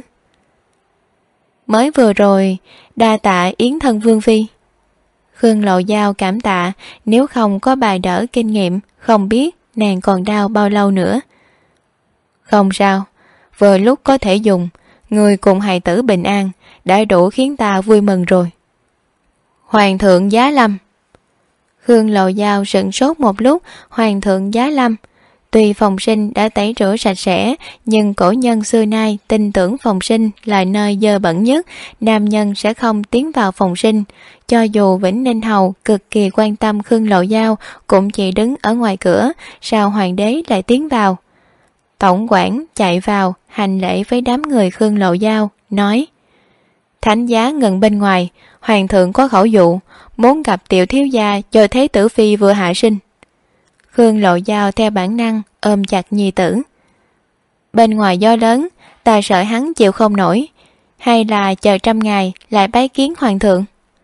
Mới vừa rồi, đa tạ Yến thân vương phi. Khương Lộ Giao cảm tạ, nếu không có bài đỡ kinh nghiệm, không biết nàng còn đau bao lâu nữa. Không sao, vừa lúc có thể dùng, người cùng hài tử bình an, đã đủ khiến ta vui mừng rồi. Hoàng thượng giá lâm. Khương Lộ Giao sửng sốt một lúc. Hoàng thượng giá lâm. Tuy phòng sinh đã tẩy rửa sạch sẽ, nhưng cổ nhân xưa nay tin tưởng phòng sinh là nơi dơ bẩn nhất, nam nhân sẽ không tiến vào phòng sinh. Cho dù Vĩnh Ninh Hầu cực kỳ quan tâm Khương Lộ Giao, cũng chỉ đứng ở ngoài cửa, sao hoàng đế lại tiến vào? Tổng quản chạy vào hành lễ với đám người Khương Lộ Giao, nói: Thánh giá ngừng bên ngoài, hoàng thượng có khẩu dụ, muốn gặp tiểu thiếu gia cho thế tử phi vừa hạ sinh. Khương Lộ Giao theo bản năng ôm chặt nhi tử. Bên ngoài gió lớn, ta sợ hắn chịu không nổi, hay là chờ 100 ngày lại bái kiến hoàng thượng?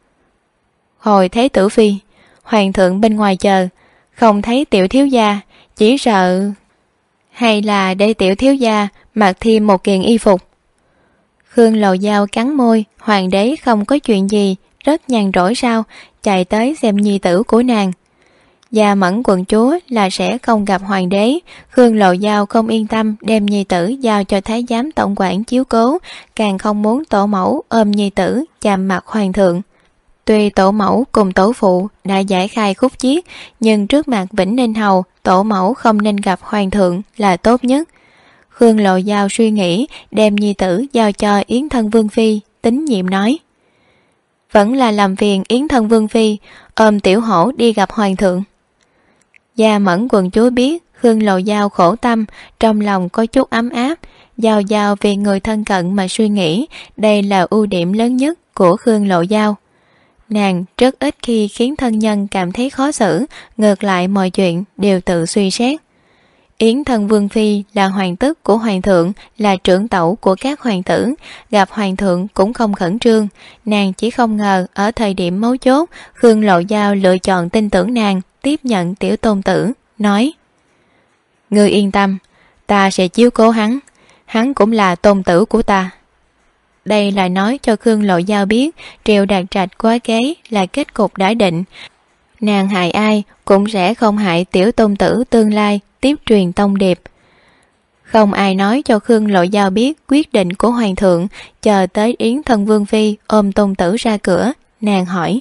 Hồi thế tử phi, hoàng thượng bên ngoài chờ, không thấy tiểu thiếu gia, chỉ sợ... Hay là để tiểu thiếu gia mặc thêm một kiện y phục? Khương Lộ Giao cắn môi, hoàng đế không có chuyện gì, rất nhàn rỗi sao, chạy tới xem nhi tử của nàng. Gia Mẫn quận chúa là sẽ không gặp hoàng đế. Khương Lộ Giao không yên tâm đem nhi tử giao cho thái giám tổng quản chiếu cố, càng không muốn tổ mẫu ôm nhi tử chạm mặt hoàng thượng. Tuy tổ mẫu cùng tổ phụ đã giải khai khúc chiết, nhưng trước mặt Vĩnh Ninh Hầu, tổ mẫu không nên gặp hoàng thượng là tốt nhất. Khương Lộ Giao suy nghĩ, đem nhi tử giao cho Yến thân vương phi, tín nhiệm nói: Vẫn là làm phiền Yến thân vương phi ôm tiểu hổ đi gặp hoàng thượng. Gia Mẫn quận chúa biết Khương Lộ Giao khổ tâm, trong lòng có chút ấm áp. Giao vì người thân cận mà suy nghĩ, đây là ưu điểm lớn nhất của Khương Lộ Giao. Nàng rất ít khi khiến thân nhân cảm thấy khó xử, ngược lại mọi chuyện đều tự suy xét. Yến thân vương phi là hoàng tức của hoàng thượng, là trưởng tẩu của các hoàng tử, gặp hoàng thượng cũng không khẩn trương. Nàng chỉ không ngờ ở thời điểm mấu chốt, Khương Lộ Giao lựa chọn tin tưởng nàng, tiếp nhận tiểu tôn tử, nói: Ngươi yên tâm, ta sẽ chiếu cố hắn, hắn cũng là tôn tử của ta. Đây là nói cho Khương Lộ Giao biết Triệu Đạt Trạch quá kế là kết cục đã định. Nàng hại ai cũng sẽ không hại tiểu tôn tử tương lai tiếp truyền tông điệp. Không ai nói cho Khương Lộ Giao biết quyết định của hoàng thượng. Chờ tới Yến thân vương phi ôm tôn tử ra cửa, nàng hỏi: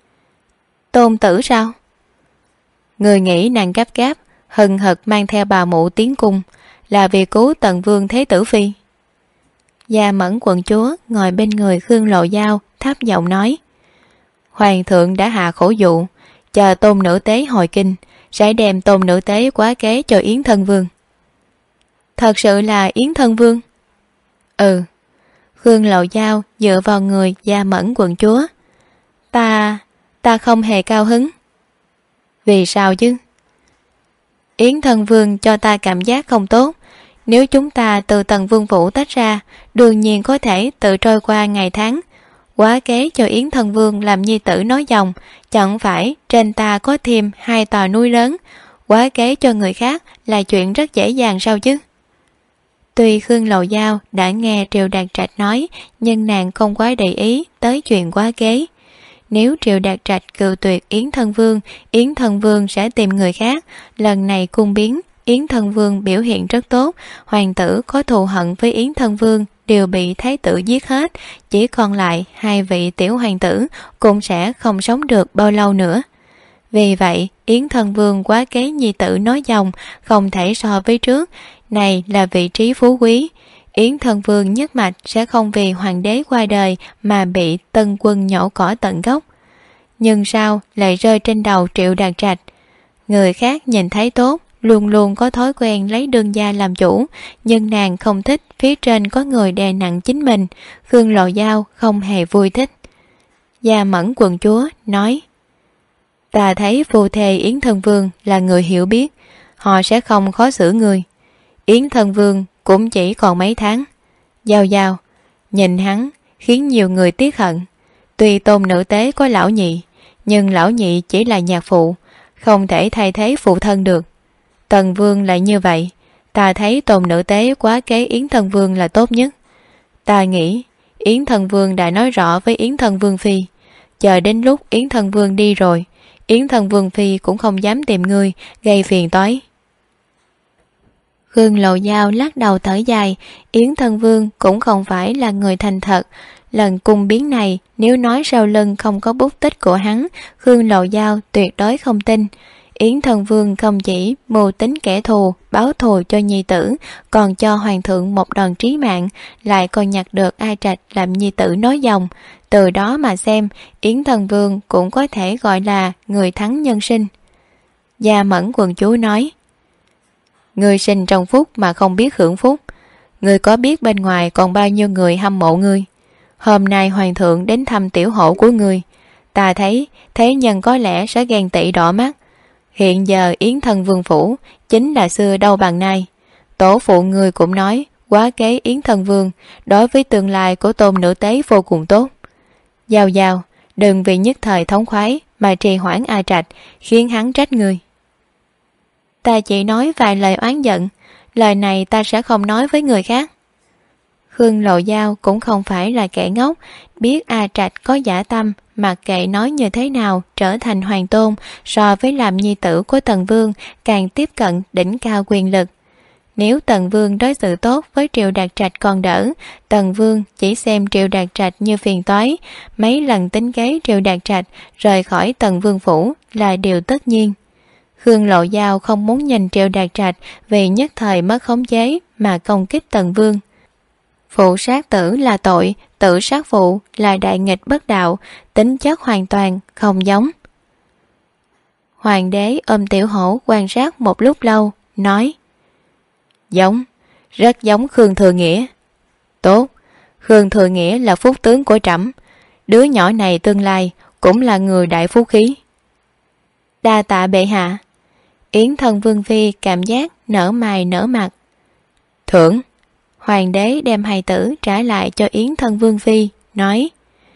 Tôn tử sao? Người nghĩ nàng gấp hừng hực mang theo bà mụ tiến cung là vì cứu Tần Vương thế tử phi? Gia Mẫn quận chúa ngồi bên người Khương Lộ Giao, thấp giọng nói: Hoàng thượng đã hạ khổ dụ, chờ tôn nữ tế hồi kinh, sẽ đem tôn nữ tế quá kế cho Yến thân vương. Thật sự là Yến thân vương? Ừ. Khương Lộ Giao dựa vào người Gia Mẫn quận chúa. Ta không hề cao hứng. Vì sao chứ? Yến thân vương cho ta cảm giác không tốt. Nếu chúng ta từ Tần Vương phủ tách ra, đương nhiên có thể tự trôi qua ngày tháng. Quá kế cho Yến thân vương làm nhi tử nói dòng, chẳng phải trên ta có thêm 2 tòa núi lớn. Quá kế cho người khác là chuyện rất dễ dàng sao chứ? Tuy Khương Lộ Giao đã nghe Triệu Đạt Trạch nói, nhưng nàng không quá để ý tới chuyện quá kế. Nếu Triệu Đạt Trạch cự tuyệt Yến Thân Vương, Yến Thân Vương sẽ tìm người khác. Lần này cung biến, Yến Thân Vương biểu hiện rất tốt. Hoàng tử có thù hận với Yến Thân Vương đều bị thái tử giết hết, chỉ còn lại 2 vị tiểu hoàng tử cũng sẽ không sống được bao lâu nữa. Vì vậy, Yến Thân Vương quá kế nhi tử nói dòng, không thể so với trước. Này là vị trí phú quý. Yến Thân Vương nhất mạch sẽ không vì hoàng đế qua đời mà bị tân quân nhổ cỏ tận gốc. Nhưng sao lại rơi trên đầu Triệu Đạt Trạch? Người khác nhìn thấy tốt, luôn luôn có thói quen lấy đương gia làm chủ, nhưng nàng không thích phía trên có người đè nặng chính mình. Khương Lộ Giao không hề vui thích. Gia Mẫn quận chúa nói: ta thấy phu thê Yến Thân Vương là người hiểu biết, họ sẽ không khó xử người. Yến Thân Vương cũng chỉ còn mấy tháng. Giao Giao, nhìn hắn khiến nhiều người tiếc hận. Tuy Tôn nữ tế có lão nhị, nhưng lão nhị chỉ là nhạc phụ, không thể thay thế phụ thân được. Tần Vương lại như vậy, ta thấy Tôn nữ tế quá kế Yến Thân Vương là tốt nhất. Ta nghĩ Yến Thân Vương đã nói rõ với Yến Thân Vương phi, chờ đến lúc Yến Thân Vương đi rồi, Yến Thân Vương phi cũng không dám tìm ngươi gây phiền toái. Khương Lộ Giao lắc đầu thở dài. Yến Thân Vương cũng không phải là người thành thật. Lần cung biến này, nếu nói sau lưng không có bút tích của hắn, Khương Lộ Giao tuyệt đối không tin. Yến Thân Vương không chỉ mưu tính kẻ thù, báo thù cho nhi tử, còn cho hoàng thượng một đòn trí mạng, lại còn nhặt được A Trạch làm nhi tử nói dòng. Từ đó mà xem, Yến Thân Vương cũng có thể gọi là người thắng nhân sinh. Gia Mẫn quận chúa nói: ngươi sinh trong phúc mà không biết hưởng phúc. Ngươi có biết bên ngoài còn bao nhiêu người hâm mộ ngươi? Hôm nay hoàng thượng đến thăm tiểu hổ của ngươi, ta thấy thế nhân có lẽ sẽ ghen tị đỏ mắt. Hiện giờ Yến Thân Vương phủ chính là xưa đâu bằng nay. Tổ phụ ngươi cũng nói quá kế Yến Thân Vương đối với tương lai của Tôn nữ tế vô cùng tốt. Giao Giao, đừng vì nhất thời thống khoái mà trì hoãn A Trạch, khiến hắn trách ngươi. Ta chỉ nói vài lời oán giận, lời này ta sẽ không nói với người khác. Khương Lộ Giao cũng không phải là kẻ ngốc, biết A Trạch có dã tâm, mặc kệ nói như thế nào trở thành hoàng tôn, so với làm nhi tử của Tần Vương càng tiếp cận đỉnh cao quyền lực. Nếu Tần Vương đối xử tốt với Triệu Đạt Trạch còn đỡ, Tần Vương chỉ xem Triệu Đạt Trạch như phiền toái, mấy lần tính kế Triệu Đạt Trạch rời khỏi Tần Vương phủ là điều tất nhiên. Khương Lộ Giao không muốn nhìn Triệu Đạt Trạch vì nhất thời mất khống chế mà công kích Tần Vương. Phụ sát tử là tội, tự sát phụ là đại nghịch bất đạo, tính chất hoàn toàn không giống. Hoàng đế ôm tiểu hổ quan sát một lúc lâu, nói: giống, rất giống Khương Thừa Nghĩa. Tốt, Khương Thừa Nghĩa là phúc tướng của trẫm, đứa nhỏ này tương lai cũng là người đại phú khí. Đa tạ bệ hạ. Yến Thân Vương phi cảm giác nở mày nở mặt. Thưởng. Hoàng đế đem hài tử trả lại cho Yến Thân Vương phi, nói: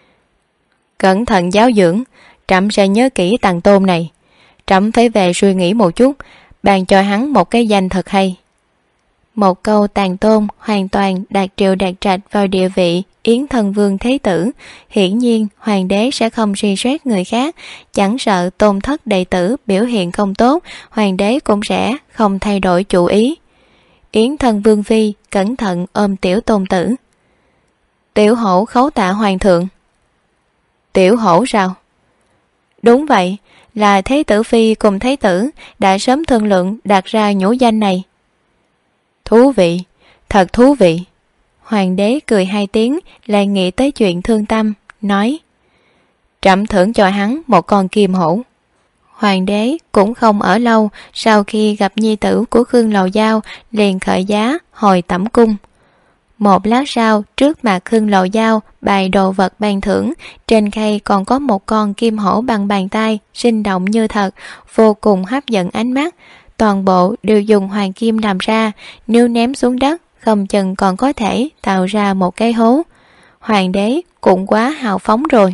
cẩn thận giáo dưỡng, trẫm sẽ nhớ kỹ Tằng Tôn này. Trẫm phải về suy nghĩ một chút, bàn cho hắn một cái danh thật hay. Một câu Tàng Tôn hoàn toàn đặt Triệu Đạt Trạch vào địa vị Yến Thân Vương thế tử. Hiển nhiên hoàng đế sẽ không suy xét người khác, chẳng sợ tôn thất đệ tử biểu hiện không tốt, hoàng đế cũng sẽ không thay đổi chủ ý. Yến Thân Vương phi cẩn thận ôm tiểu tôn tử. Tiểu hổ khấu tạ hoàng thượng. Tiểu hổ sao? Đúng vậy, là thế tử phi cùng thế tử đã sớm thương lượng đặt ra nhũ danh này. Thú vị, thật thú vị. Hoàng đế cười 2 tiếng, lại nghĩ tới chuyện thương tâm, nói: trẫm thưởng cho hắn một con kim hổ. Hoàng đế cũng không ở lâu, sau khi gặp nhi tử của Khương Lộ Giao liền khởi giá hồi tẩm cung. Một lát sau, trước mặt Khương Lộ Giao bày đồ vật ban thưởng, trên khay còn có một con kim hổ bằng bàn tay, sinh động như thật, vô cùng hấp dẫn ánh mắt. Toàn bộ đều dùng hoàng kim làm ra, nếu ném xuống đất không chừng còn có thể tạo ra một cái hố. Hoàng đế cũng quá hào phóng rồi.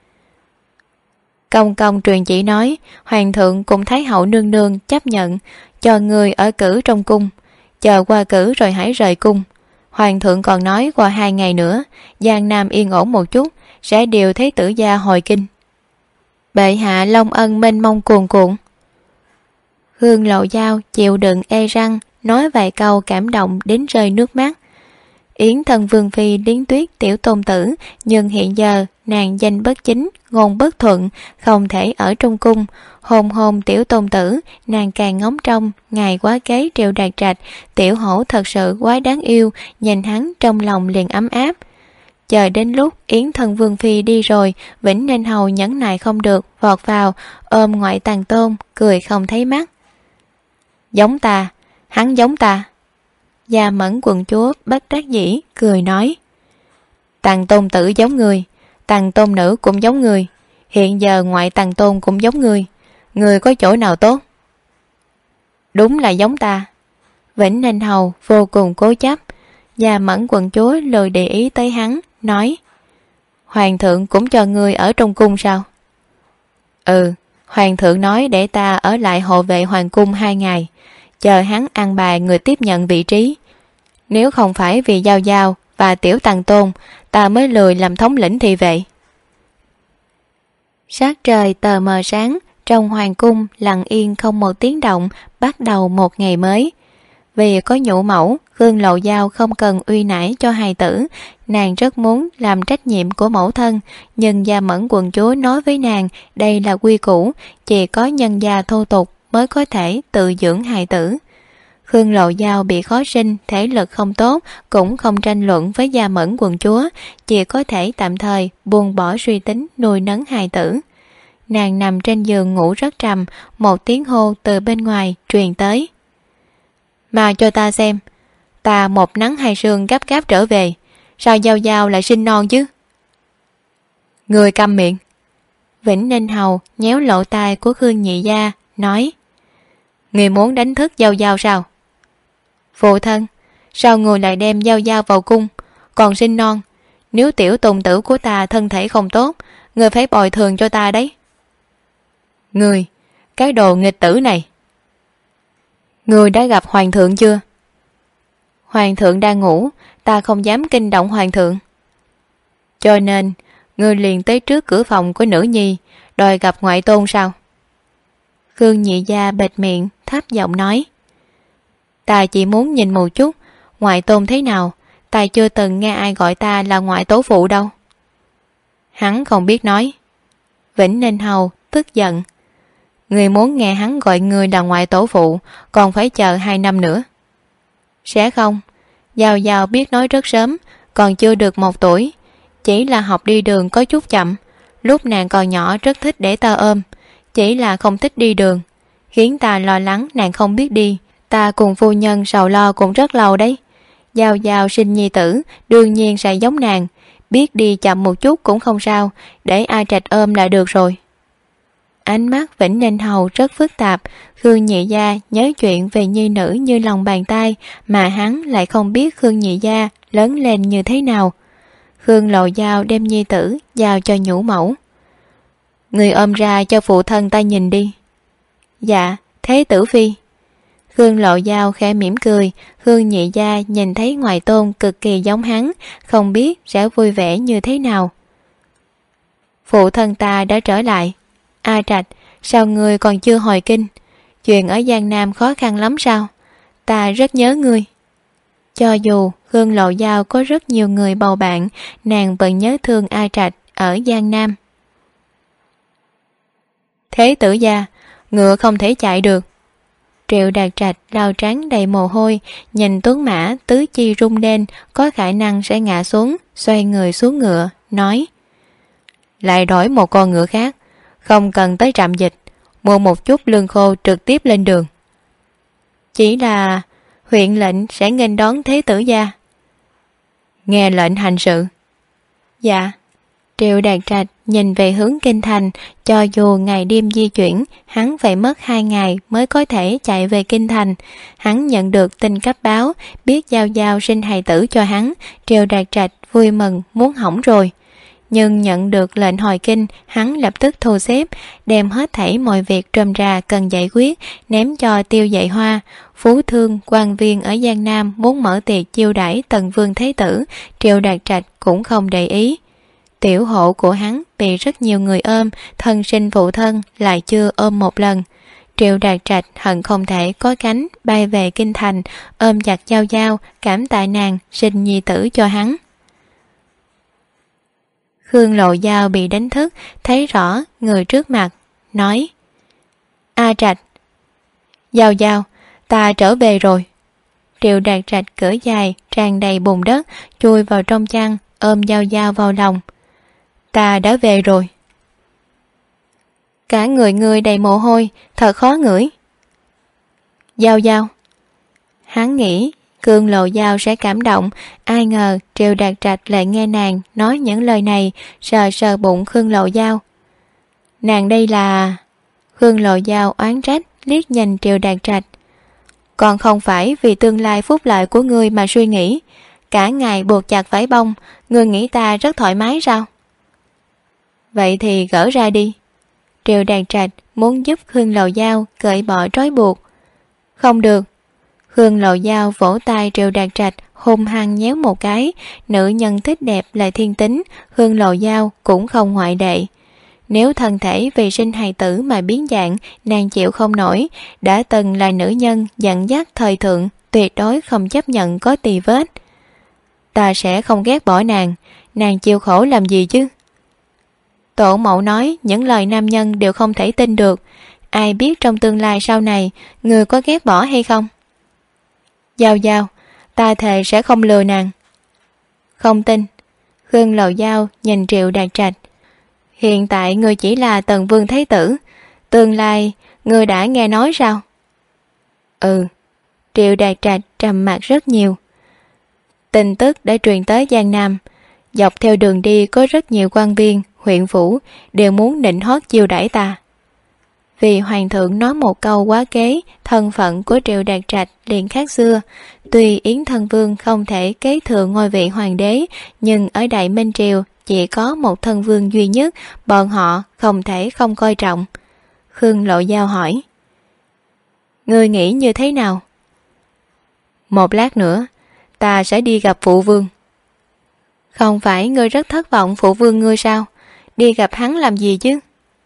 Công công truyền chỉ nói, hoàng thượng cùng thái hậu nương nương chấp nhận cho người ở cử trong cung, chờ qua cử rồi hãy rời cung. Hoàng thượng còn nói qua 2 ngày nữa, Giang Nam yên ổn một chút, sẽ điều thế tử gia hồi kinh. Bệ hạ long ân mênh mông cuồn cuộn. Hương Lộ Giao chịu đựng e răng, nói vài câu cảm động đến rơi nước mắt. Yến thân vương phi Liến Tuyết tiểu tôn tử, nhưng hiện giờ nàng danh bất chính, ngôn bất thuận, không thể ở trong cung. Hôn tiểu tôn tử, nàng càng ngóng trông. Ngài quá kế Triệu Đạt Trạch, tiểu hổ thật sự quá đáng yêu, nhìn hắn trong lòng liền ấm áp. Chờ đến lúc Yến thân vương phi đi rồi, Vĩnh Ninh Hầu nhẫn nại không được, vọt vào ôm ngoại tàng tôn, cười không thấy mắt. Giống ta, hắn giống ta. Gia Mẫn quận chúa bất đắc dĩ cười nói, tàng tôn tử giống người, tàng tôn nữ cũng giống người, hiện giờ ngoại tàng tôn cũng giống người có chỗ nào tốt? Đúng là giống ta. Vĩnh Ninh Hầu vô cùng cố chấp. Gia Mẫn quận chúa lười để ý tới hắn, nói, hoàng thượng cũng cho ngươi ở trong cung sao? Ừ, hoàng thượng nói để ta ở lại hộ vệ hoàng cung 2 ngày, chờ hắn an bài người tiếp nhận vị trí. Nếu không phải vì Giao Giao và tiểu tàng tôn, ta mới lười làm thống lĩnh thị vệ. Sát trời tờ mờ sáng, trong hoàng cung lặng yên không một tiếng động, bắt đầu một ngày mới. Vì có nhũ mẫu, Hương Lộ Giao không cần uy nải cho hài tử, nàng rất muốn làm trách nhiệm của mẫu thân, nhưng Gia Mẫn quận chúa nói với nàng đây là quy củ, chỉ có nhân gia thô tục mới có thể tự dưỡng hài tử. Hương Lộ Giao bị khó sinh, thể lực không tốt, cũng không tranh luận với Gia Mẫn quận chúa, chỉ có thể tạm thời buông bỏ suy tính nuôi nấng hài tử. Nàng nằm trên giường ngủ rất trầm, một tiếng hô từ bên ngoài truyền tới. Mà cho ta xem, ta một nắng hai sương gấp gáp trở về, sao Giao Giao lại sinh non chứ? Người câm miệng. Vĩnh Ninh Hầu nhéo lỗ tai của Khương Nhị Gia, nói, người muốn đánh thức Giao Giao sao? Phụ thân, sao người lại đem Giao Giao vào cung, còn sinh non? Nếu tiểu tôn tử của ta thân thể không tốt, người phải bồi thường cho ta đấy. Người, cái đồ nghịch tử này. Người đã gặp hoàng thượng chưa? Hoàng thượng đang ngủ, ta không dám kinh động hoàng thượng. Cho nên, người liền tới trước cửa phòng của nữ nhi, đòi gặp ngoại tôn sao? Khương Nhị Gia bịt miệng, thấp giọng nói, ta chỉ muốn nhìn một chút, ngoại tôn thế nào, ta chưa từng nghe ai gọi ta là ngoại tố phụ đâu. Hắn không biết nói. Vĩnh Ninh Hầu tức giận, người muốn nghe hắn gọi người là ngoại tổ phụ, còn phải chờ 2 năm nữa. Sẽ không, Giao Giao biết nói rất sớm, còn chưa được 1 tuổi, chỉ là học đi đường có chút chậm. Lúc nàng còn nhỏ rất thích để ta ôm, chỉ là không thích đi đường, khiến ta lo lắng nàng không biết đi. Ta cùng phu nhân sầu lo cũng rất lâu đấy. Giao Giao sinh nhi tử, đương nhiên sẽ giống nàng, biết đi chậm một chút cũng không sao, để A Trạch ôm là được rồi. Ánh mắt Vĩnh Ninh Hầu rất phức tạp. Khương Nhị Gia nhớ chuyện về nhi nữ như lòng bàn tay, mà hắn lại không biết Khương Nhị Gia lớn lên như thế nào. Khương Lộ Giao đem nhi tử giao cho nhũ mẫu. Người ôm ra cho phụ thân ta nhìn đi. Dạ, thế tử phi. Khương Lộ Giao khẽ mỉm cười. Khương Nhị Gia nhìn thấy ngoại tôn cực kỳ giống hắn, không biết sẽ vui vẻ như thế nào. Phụ thân ta đã trở lại. A Trạch, sao ngươi còn chưa hồi kinh? Chuyện ở Giang Nam khó khăn lắm sao? Ta rất nhớ ngươi. Cho dù Hương Lộ Giao có rất nhiều người bầu bạn, nàng vẫn nhớ thương A Trạch ở Giang Nam. Thế tử gia, ngựa không thể chạy được. Triệu Đạt Trạch lau trán đầy mồ hôi, nhìn tuấn mã tứ chi rung lên, có khả năng sẽ ngã xuống, xoay người xuống ngựa, nói, lại đổi một con ngựa khác, không cần tới trạm dịch, mua một chút lương khô trực tiếp lên đường. Chỉ là huyện lệnh sẽ nghênh đón thế tử gia. Nghe lệnh hành sự. Dạ. Triệu Đạt Trạch nhìn về hướng kinh thành, cho dù ngày đêm di chuyển, hắn phải mất 2 ngày mới có thể chạy về kinh thành. Hắn nhận được tin cấp báo, biết Giao Giao sinh hài tử cho hắn, Triệu Đạt Trạch vui mừng muốn hỏng rồi. Nhưng nhận được lệnh hồi kinh, hắn lập tức thu xếp, đem hết thảy mọi việc rườm rà cần giải quyết, ném cho Tiêu Dạy Hoa. Phú thương, quan viên ở Giang Nam muốn mở tiệc chiêu đãi Tần Vương Thế Tử, Triệu Đạt Trạch cũng không để ý. Tiểu hộ của hắn bị rất nhiều người ôm, thân sinh phụ thân lại chưa ôm một lần. Triệu Đạt Trạch hận không thể có cánh bay về kinh thành, ôm chặt Giao Giao, cảm tạ nàng sinh nhi tử cho hắn. Khương Lộ Giao bị đánh thức, thấy rõ người trước mặt, nói: A Trạch. Giao Giao, ta trở về rồi. Triệu Đạt Trạch cởi dài tràn đầy bùn đất, chui vào trong chăn, ôm Giao Giao vào lòng. Ta đã về rồi. Cả người ngươi đầy mồ hôi, thật khó ngửi. Giao Giao. Hắn nghĩ Khương Lộ Giao sẽ cảm động, ai ngờ Triệu Đạt Trạch lại nghe nàng nói những lời này, sờ sờ bụng Khương Lộ Giao. Nàng đây là... Khương Lộ Giao oán trách liếc nhìn Triệu Đạt Trạch. Còn không phải vì tương lai phúc lợi của ngươi mà suy nghĩ. Cả ngày buộc chặt vải bông, ngươi nghĩ ta rất thoải mái sao? Vậy thì gỡ ra đi. Triệu Đạt Trạch muốn giúp Khương Lộ Giao cởi bỏ trói buộc. Không được. Khương Lộ Giao vỗ tay Triệu Đạt Trạch, hung hăng nhéo một cái. Nữ nhân thích đẹp lại thiên tính, Khương Lộ Giao cũng không ngoại lệ. Nếu thân thể vì sinh hài tử mà biến dạng, nàng chịu không nổi. Đã từng là nữ nhân dẫn dắt thời thượng, tuyệt đối không chấp nhận có tì vết. Ta sẽ không ghét bỏ nàng chịu khổ làm gì chứ? Tổ mẫu nói những lời nam nhân đều không thể tin được. Ai biết trong tương lai sau này người có ghét bỏ hay không? Giao Giao, ta thề sẽ không lừa nàng. Không tin. Khương Lộ Giao nhìn Triệu Đạt Trạch. Hiện tại người chỉ là Tần Vương Thái Tử, tương lai người đã nghe nói sao? Ừ. Triệu Đạt Trạch trầm mặc rất nhiều. Tin tức đã truyền tới Giang Nam. Dọc theo đường đi có rất nhiều quan viên, huyện phủ đều muốn nịnh hót chiêu đãi ta. Vì hoàng thượng nói một câu quá kế, thân phận của Triệu Đạt Trạch liền khác xưa. Tuy Yến Thân Vương không thể kế thừa ngôi vị hoàng đế, nhưng ở Đại Minh Triều chỉ có một thân vương duy nhất, bọn họ không thể không coi trọng. Khương Lộ Giao hỏi: Ngươi nghĩ như thế nào? Một lát nữa ta sẽ đi gặp phụ vương. Không phải ngươi rất thất vọng phụ vương ngươi sao? Đi gặp hắn làm gì chứ?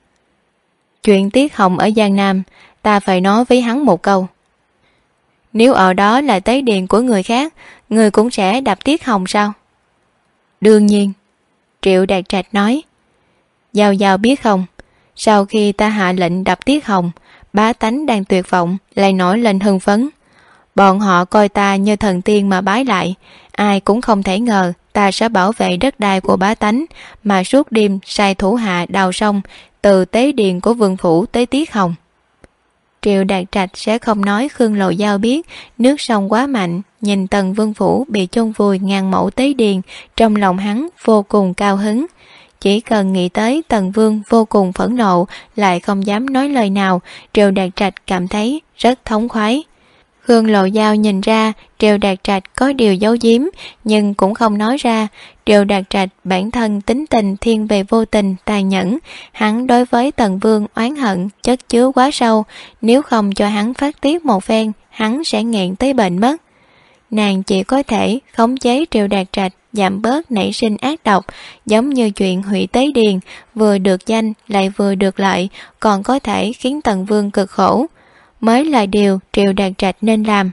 Chuyện Tiết Hồng ở Giang Nam, ta phải nói với hắn một câu. Nếu ở đó là tế điện của người khác, người cũng sẽ đập Tiết Hồng sao? Đương nhiên. Triệu Đạt Trạch nói. Giao Giao biết không, sau khi ta hạ lệnh đập Tiết Hồng, bá tánh đang tuyệt vọng lại nổi lên hưng phấn. Bọn họ coi ta như thần tiên mà bái lại. Ai cũng không thể ngờ ta sẽ bảo vệ đất đai của bá tánh, mà suốt đêm sai thủ hạ đào sông từ tế điện của vương phủ tới Tiết Hồng. Triệu Đạt Trạch sẽ không nói Khương Lộ Giao biết. Nước sông quá mạnh, nhìn Tần Vương phủ bị chôn vùi ngàn mẫu tế điền, trong lòng hắn vô cùng cao hứng. Chỉ cần nghĩ tới Tần Vương vô cùng phẫn nộ, lại không dám nói lời nào, Triệu Đạt Trạch cảm thấy rất thống khoái. Khương Lộ Giao nhìn ra Triệu Đạt Trạch có điều giấu giếm, nhưng cũng không nói ra. Triệu Đạt Trạch bản thân tính tình thiên về vô tình, tàn nhẫn. Hắn đối với Tần Vương oán hận chất chứa quá sâu, nếu không cho hắn phát tiết một phen, hắn sẽ nghẹn tới bệnh mất. Nàng chỉ có thể khống chế Triệu Đạt Trạch giảm bớt nảy sinh ác độc, giống như chuyện hủy tế điền, vừa được danh lại vừa được lợi, còn có thể khiến Tần Vương cực khổ, mới là điều Triệu Đạt Trạch nên làm.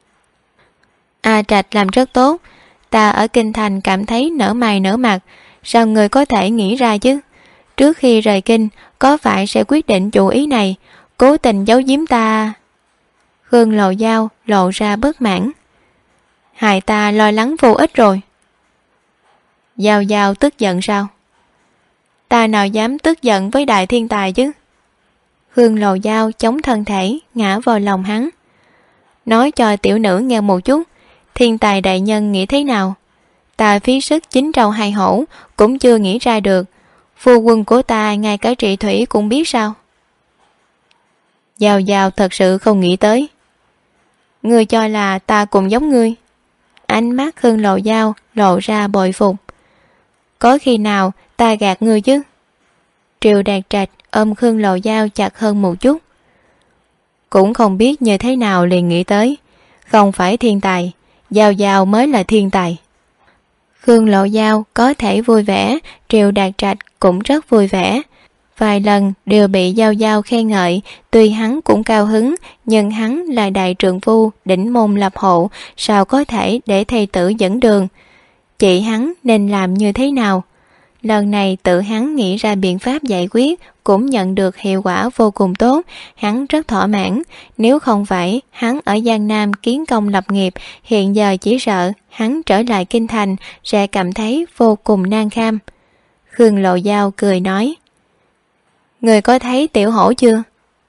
A Trạch làm rất tốt, ta ở kinh thành cảm thấy nở mày nở mặt. Sao người có thể nghĩ ra chứ? Trước khi rời kinh, có phải sẽ quyết định chủ ý này, cố tình giấu giếm ta? Khương Lộ Giao lộ ra bất mãn. Hại ta lo lắng vô ích rồi. Giao Giao tức giận sao? Ta nào dám tức giận với đại thiên tài chứ? Khương Lộ Giao chống thân thể ngã vào lòng hắn. Nói cho tiểu nữ nghe một chút, thiên tài đại nhân nghĩ thế nào? Ta phí sức chín trâu hai hổ cũng chưa nghĩ ra được. Phu quân của ta ngay cả Trị Thủy cũng biết sao? Giao Giao thật sự không nghĩ tới. Ngươi cho là ta cũng giống ngươi? Ánh mắt Khương Lộ Giao lộ ra bội phục. Có khi nào ta gạt ngươi chứ? Triệu Đạt Trạch ôm Khương Lộ Giao chặt hơn một chút. Cũng không biết như thế nào liền nghĩ tới. Không phải thiên tài, Giao Giao mới là thiên tài. Khương Lộ Giao có thể vui vẻ, Triệu Đạt Trạch cũng rất vui vẻ. Vài lần đều bị Giao Giao khen ngợi, tuy hắn cũng cao hứng, nhưng hắn là đại trượng phu, đỉnh môn lập hộ, sao có thể để thầy tử dẫn đường. Chị hắn nên làm như thế nào? Lần này tự hắn nghĩ ra biện pháp giải quyết, cũng nhận được hiệu quả vô cùng tốt, hắn rất thỏa mãn. Nếu không phải hắn ở Giang Nam kiến công lập nghiệp, hiện giờ chỉ sợ hắn trở lại kinh thành sẽ cảm thấy vô cùng nan kham. Khương Lộ Giao cười nói: Người có thấy Tiểu Hổ chưa?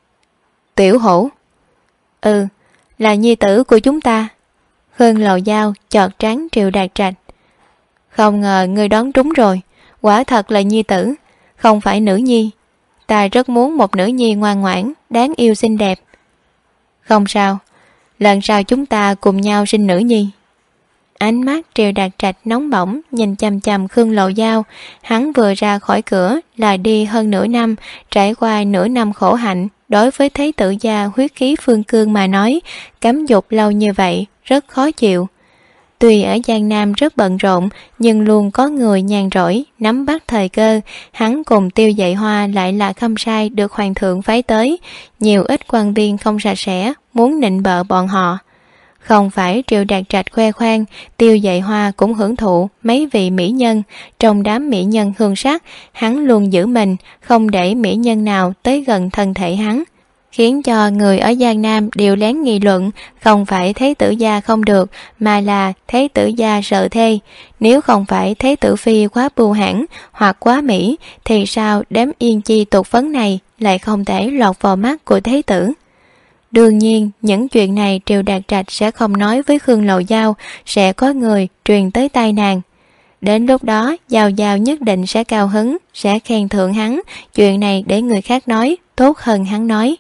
Tiểu Hổ? Ừ, là nhi tử của chúng ta. Khương Lộ Giao chọt trán Triệu Đạt Trạch. Không ngờ người đoán trúng rồi, quả thật là nhi tử, không phải nữ nhi. Ta rất muốn một nữ nhi ngoan ngoãn, đáng yêu xinh đẹp. Không sao, lần sau chúng ta cùng nhau sinh nữ nhi. Ánh mắt Triệu Đạt Trạch nóng bỏng nhìn chằm chằm Khương Lộ Giao. Hắn vừa ra khỏi cửa là đi hơn nửa năm, trải qua nửa năm khổ hạnh. Đối với Thế tử gia huyết khí phương cương mà nói, cấm dục lâu như vậy rất khó chịu. Tuy ở Giang Nam rất bận rộn, nhưng luôn có người nhàn rỗi nắm bắt thời cơ. Hắn cùng Tiêu Dạy Hoa lại là khâm sai được hoàng thượng phái tới, nhiều ít quan viên không sạch sẽ muốn nịnh bợ bọn họ. Không phải Triệu Đạt Trạch khoe khoang, Tiêu Dạy Hoa cũng hưởng thụ mấy vị mỹ nhân. Trong đám mỹ nhân hương sắc, hắn luôn giữ mình, không để mỹ nhân nào tới gần thân thể hắn, khiến cho người ở Giang Nam đều lén nghị luận không phải Thế tử gia không được, mà là Thế tử gia sợ thê. Nếu không phải Thế tử phi quá bưu hãn hoặc quá mỹ, thì sao đám yên chi tục phấn này lại không thể lọt vào mắt của Thế tử? Đương nhiên, những chuyện này Triệu Đạt Trạch sẽ không nói với Khương Lộ Giao, sẽ có người truyền tới tai nàng. Đến lúc đó, Giao Giao nhất định sẽ cao hứng, sẽ khen thưởng hắn. Chuyện này để người khác nói, tốt hơn hắn nói.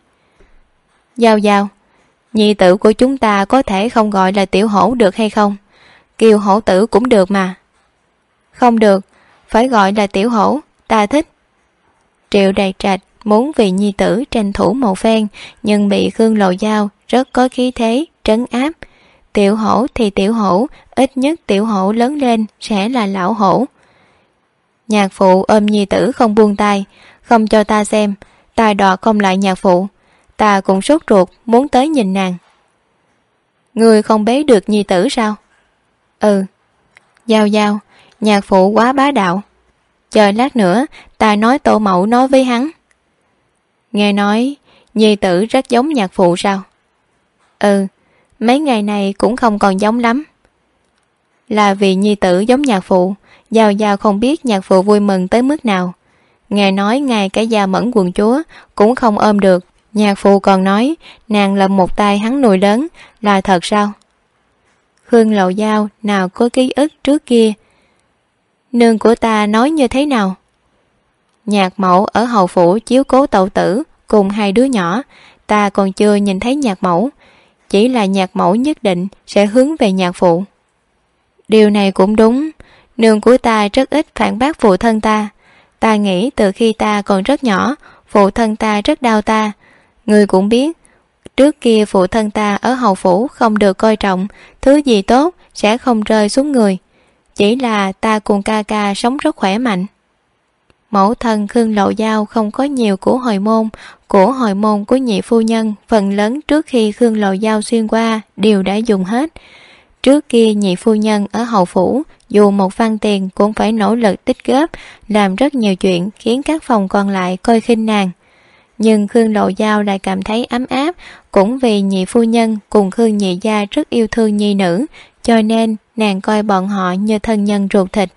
Giao Giao, nhi tử của chúng ta có thể không gọi là Tiểu Hổ được hay không? Kiều Hổ tử cũng được mà. Không được, phải gọi là Tiểu Hổ, ta thích. Triệu Đạt Trạch muốn vì nhi tử tranh thủ một phen, nhưng bị Khương Lộ Giao rất có khí thế trấn áp. Tiểu Hổ thì Tiểu Hổ, ít nhất Tiểu Hổ lớn lên sẽ là lão hổ. Nhạc phụ ôm nhi tử không buông tay, không cho ta xem, ta đọt không lại nhạc phụ. Ta cũng sốt ruột muốn tới nhìn nàng. Ngươi không bế được nhi tử sao? Ừ. Giao Giao, nhạc phụ quá bá đạo. Chờ lát nữa ta nói tổ mẫu nói với hắn. Nghe nói nhi tử rất giống nhạc phụ sao? Ừ, mấy ngày này cũng không còn giống lắm. Là vì nhi tử giống nhạc phụ, Giao Giao không biết nhạc phụ vui mừng tới mức nào. Nghe nói ngay cả Gia Mẫn quận chúa cũng không ôm được. Nhạc phụ còn nói nàng là một tay hắn nuôi lớn, là thật sao? Khương Lộ Giao nào có ký ức trước kia. Nương của ta nói như thế nào? Nhạc mẫu ở hầu phủ chiếu cố tẩu tử cùng hai đứa nhỏ, ta còn chưa nhìn thấy nhạc mẫu. Chỉ là nhạc mẫu nhất định sẽ hướng về nhạc phụ. Điều này cũng đúng, nương của ta rất ít phản bác phụ thân ta. Ta nghĩ từ khi ta còn rất nhỏ, phụ thân ta rất đau ta. Người cũng biết, trước kia phụ thân ta ở hầu phủ không được coi trọng, thứ gì tốt sẽ không rơi xuống người. Chỉ là ta cùng ca ca sống rất khỏe mạnh. Mẫu thân Khương Lộ Giao không có nhiều của hồi môn của nhị phu nhân phần lớn trước khi Khương Lộ Giao xuyên qua đều đã dùng hết. Trước kia nhị phu nhân ở hầu phủ dù một văn tiền cũng phải nỗ lực tích góp, làm rất nhiều chuyện khiến các phòng còn lại coi khinh nàng. Nhưng Khương Lộ Giao lại cảm thấy ấm áp, cũng vì nhị phu nhân cùng Khương nhị gia rất yêu thương nhi nữ, cho nên nàng coi bọn họ như thân nhân ruột thịt.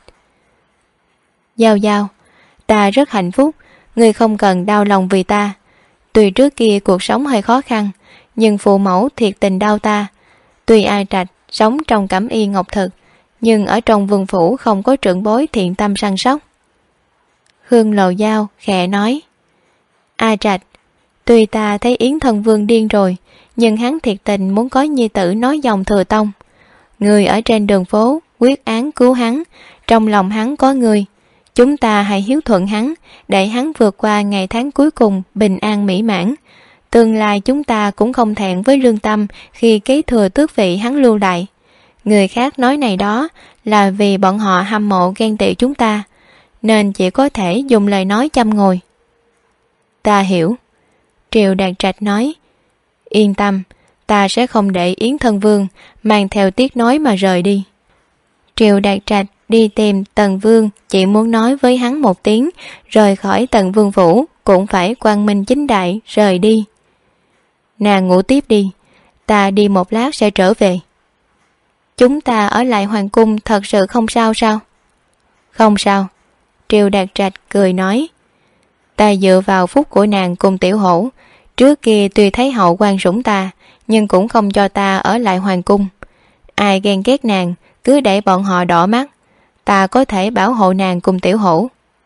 Giao Giao, ta rất hạnh phúc, ngươi không cần đau lòng vì ta. Tuy trước kia cuộc sống hơi khó khăn, nhưng phụ mẫu thiệt tình đau ta. Tuy A Trạch sống trong cẩm y ngọc thực, nhưng ở trong vương phủ không có trưởng bối thiện tâm săn sóc. Khương Lộ Giao khẽ nói: A Trạch, tuy ta thấy Yến Thân Vương điên rồi, nhưng hắn thiệt tình muốn có nhi tử nói dòng thừa tông. Người ở trên đường phố quyết án cứu hắn, trong lòng hắn có người. Chúng ta hãy hiếu thuận hắn, để hắn vượt qua ngày tháng cuối cùng bình an mỹ mãn. Tương lai chúng ta cũng không thẹn với lương tâm khi kế thừa tước vị hắn lưu lại. Người khác nói này đó là vì bọn họ hâm mộ ghen tị chúng ta, nên chỉ có thể dùng lời nói châm ngòi. Ta hiểu. Triệu Đạt Trạch nói. Yên tâm, ta sẽ không để Yến Thân Vương mang theo tiếc nói mà rời đi. Triệu Đạt Trạch đi tìm Tần Vương, chỉ muốn nói với hắn một tiếng, rời khỏi Tần Vương phủ cũng phải quang minh chính đại rời đi. Nàng ngủ tiếp đi, ta đi một lát sẽ trở về. Chúng ta ở lại hoàng cung thật sự không sao sao? Không sao. Triệu Đạt Trạch cười nói. Ta dựa vào phúc của nàng cùng Tiểu Hổ, trước kia tuy thấy hậu quan sủng ta, nhưng cũng không cho ta ở lại hoàng cung. Ai ghen ghét nàng cứ để bọn họ đỏ mắt, ta có thể bảo hộ nàng cùng Tiểu Hổ.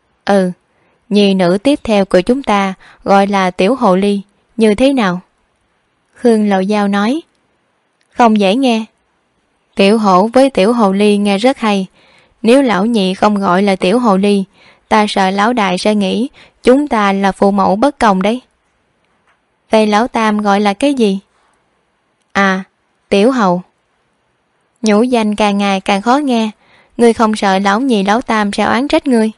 Nhi nữ tiếp theo của chúng ta gọi là Tiểu Hồ Ly, như thế nào? Khương Lậu Giao nói. Không dễ nghe. Tiểu Hổ với Tiểu Hồ Ly nghe rất hay. Nếu lão nhị không gọi là Tiểu Hồ Ly, ta sợ lão đại sẽ nghĩ chúng ta là phụ mẫu bất công đấy. Vậy lão tam gọi là cái gì? À, Tiểu Hầu. Nhũ danh càng ngày càng khó nghe, ngươi không sợ lão nhị lão tam sẽ oán trách ngươi?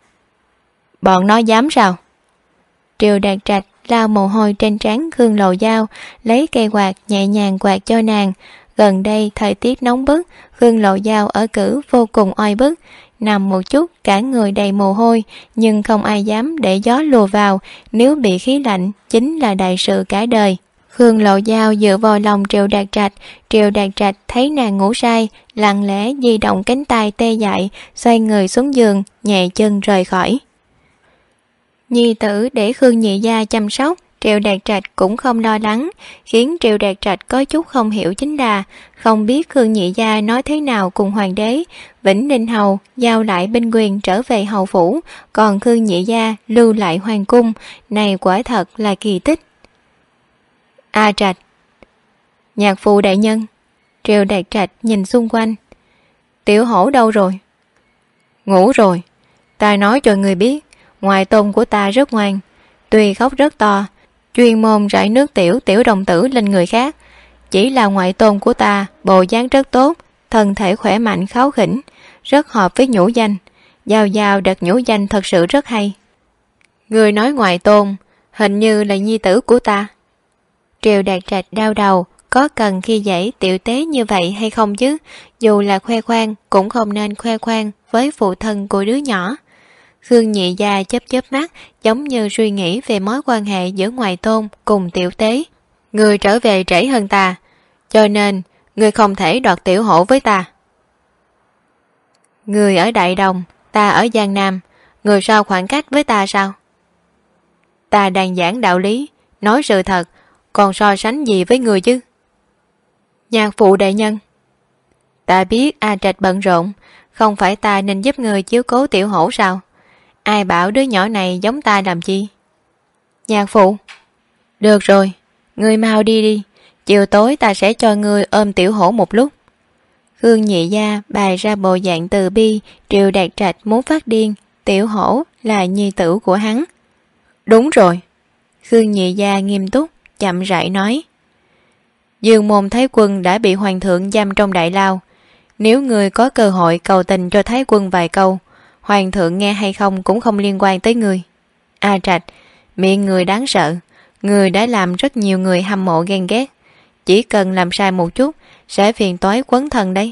Bọn nó dám sao? Triệu Đạt Trạch lau mồ hôi trên trán Khương Lầu Dao, lấy cây quạt nhẹ nhàng quạt cho nàng. Gần đây thời tiết nóng bức, Khương Lầu Dao ở cữ vô cùng oi bức, nằm một chút cả người đầy mồ hôi, nhưng không ai dám để gió lùa vào, nếu bị khí lạnh chính là đại sự cả đời. Khương Lầu Dao dựa vào lòng Triệu Đạt Trạch. Triệu Đạt Trạch thấy nàng ngủ say, lặng lẽ di động cánh tay tê dại, xoay người xuống giường, nhẹ chân rời khỏi. Nhi tử để Khương nhị gia chăm sóc, Triệu Đạt Trạch cũng không lo lắng. Khiến Triệu Đạt Trạch có chút không hiểu chính là không biết Khương nhị gia nói thế nào cùng hoàng đế. Vĩnh Ninh hầu giao lại binh quyền trở về hầu phủ, còn Khương nhị gia lưu lại hoàng cung, này quả thật là kỳ tích. A Trạch. Nhạc phụ đại nhân. Triệu Đạt Trạch nhìn xung quanh. Tiểu Hổ đâu rồi? Ngủ rồi. Ta nói cho người biết, ngoại tôn của ta rất ngoan, tuy khóc rất to, chuyên môn rải nước tiểu đồng tử lên người khác. Chỉ là ngoại tôn của ta bộ dáng rất tốt, thân thể khỏe mạnh kháu khỉnh, rất hợp với nhũ danh. Giao Giao đặt nhũ danh thật sự rất hay. Người nói ngoại tôn hình như là nhi tử của ta. Triệu Đạt Trạch đau đầu, có cần khi dễ tiểu tế như vậy hay không chứ? Dù là khoe khoang cũng không nên khoe khoang với phụ thân của đứa nhỏ. Khương nhị gia chớp chớp mắt, giống như suy nghĩ về mối quan hệ giữa ngoại tôn cùng tiểu tế. Người trở về trễ hơn ta, cho nên người không thể đoạt Tiểu Hổ với ta. Người ở Đại Đồng, ta ở Giang Nam, người so khoảng cách với ta sao? Ta đang giảng đạo lý, nói sự thật, còn so sánh gì với người chứ? Nhạc phụ đại nhân. Ta biết A Trạch bận rộn, không phải ta nên giúp người chiếu cố Tiểu Hổ sao? Ai bảo đứa nhỏ này giống ta làm chi? Nhạc phụ. Được rồi, ngươi mau đi đi, chiều tối ta sẽ cho ngươi ôm Tiểu Hổ một lúc. Khương nhị gia bày ra bộ dạng từ bi. Triệu Đạt Trạch muốn phát điên, Tiểu Hổ là nhi tử của hắn. Đúng rồi. Khương nhị gia nghiêm túc chậm rãi nói. Dương môn Thái Quân đã bị hoàng thượng giam trong đại lao, nếu người có cơ hội cầu tình cho Thái Quân vài câu, hoàng thượng nghe hay không cũng không liên quan tới người. A Trạch, miệng người đáng sợ, người đã làm rất nhiều người hâm mộ ghen ghét, chỉ cần làm sai một chút sẽ phiền toái quấn thân đấy.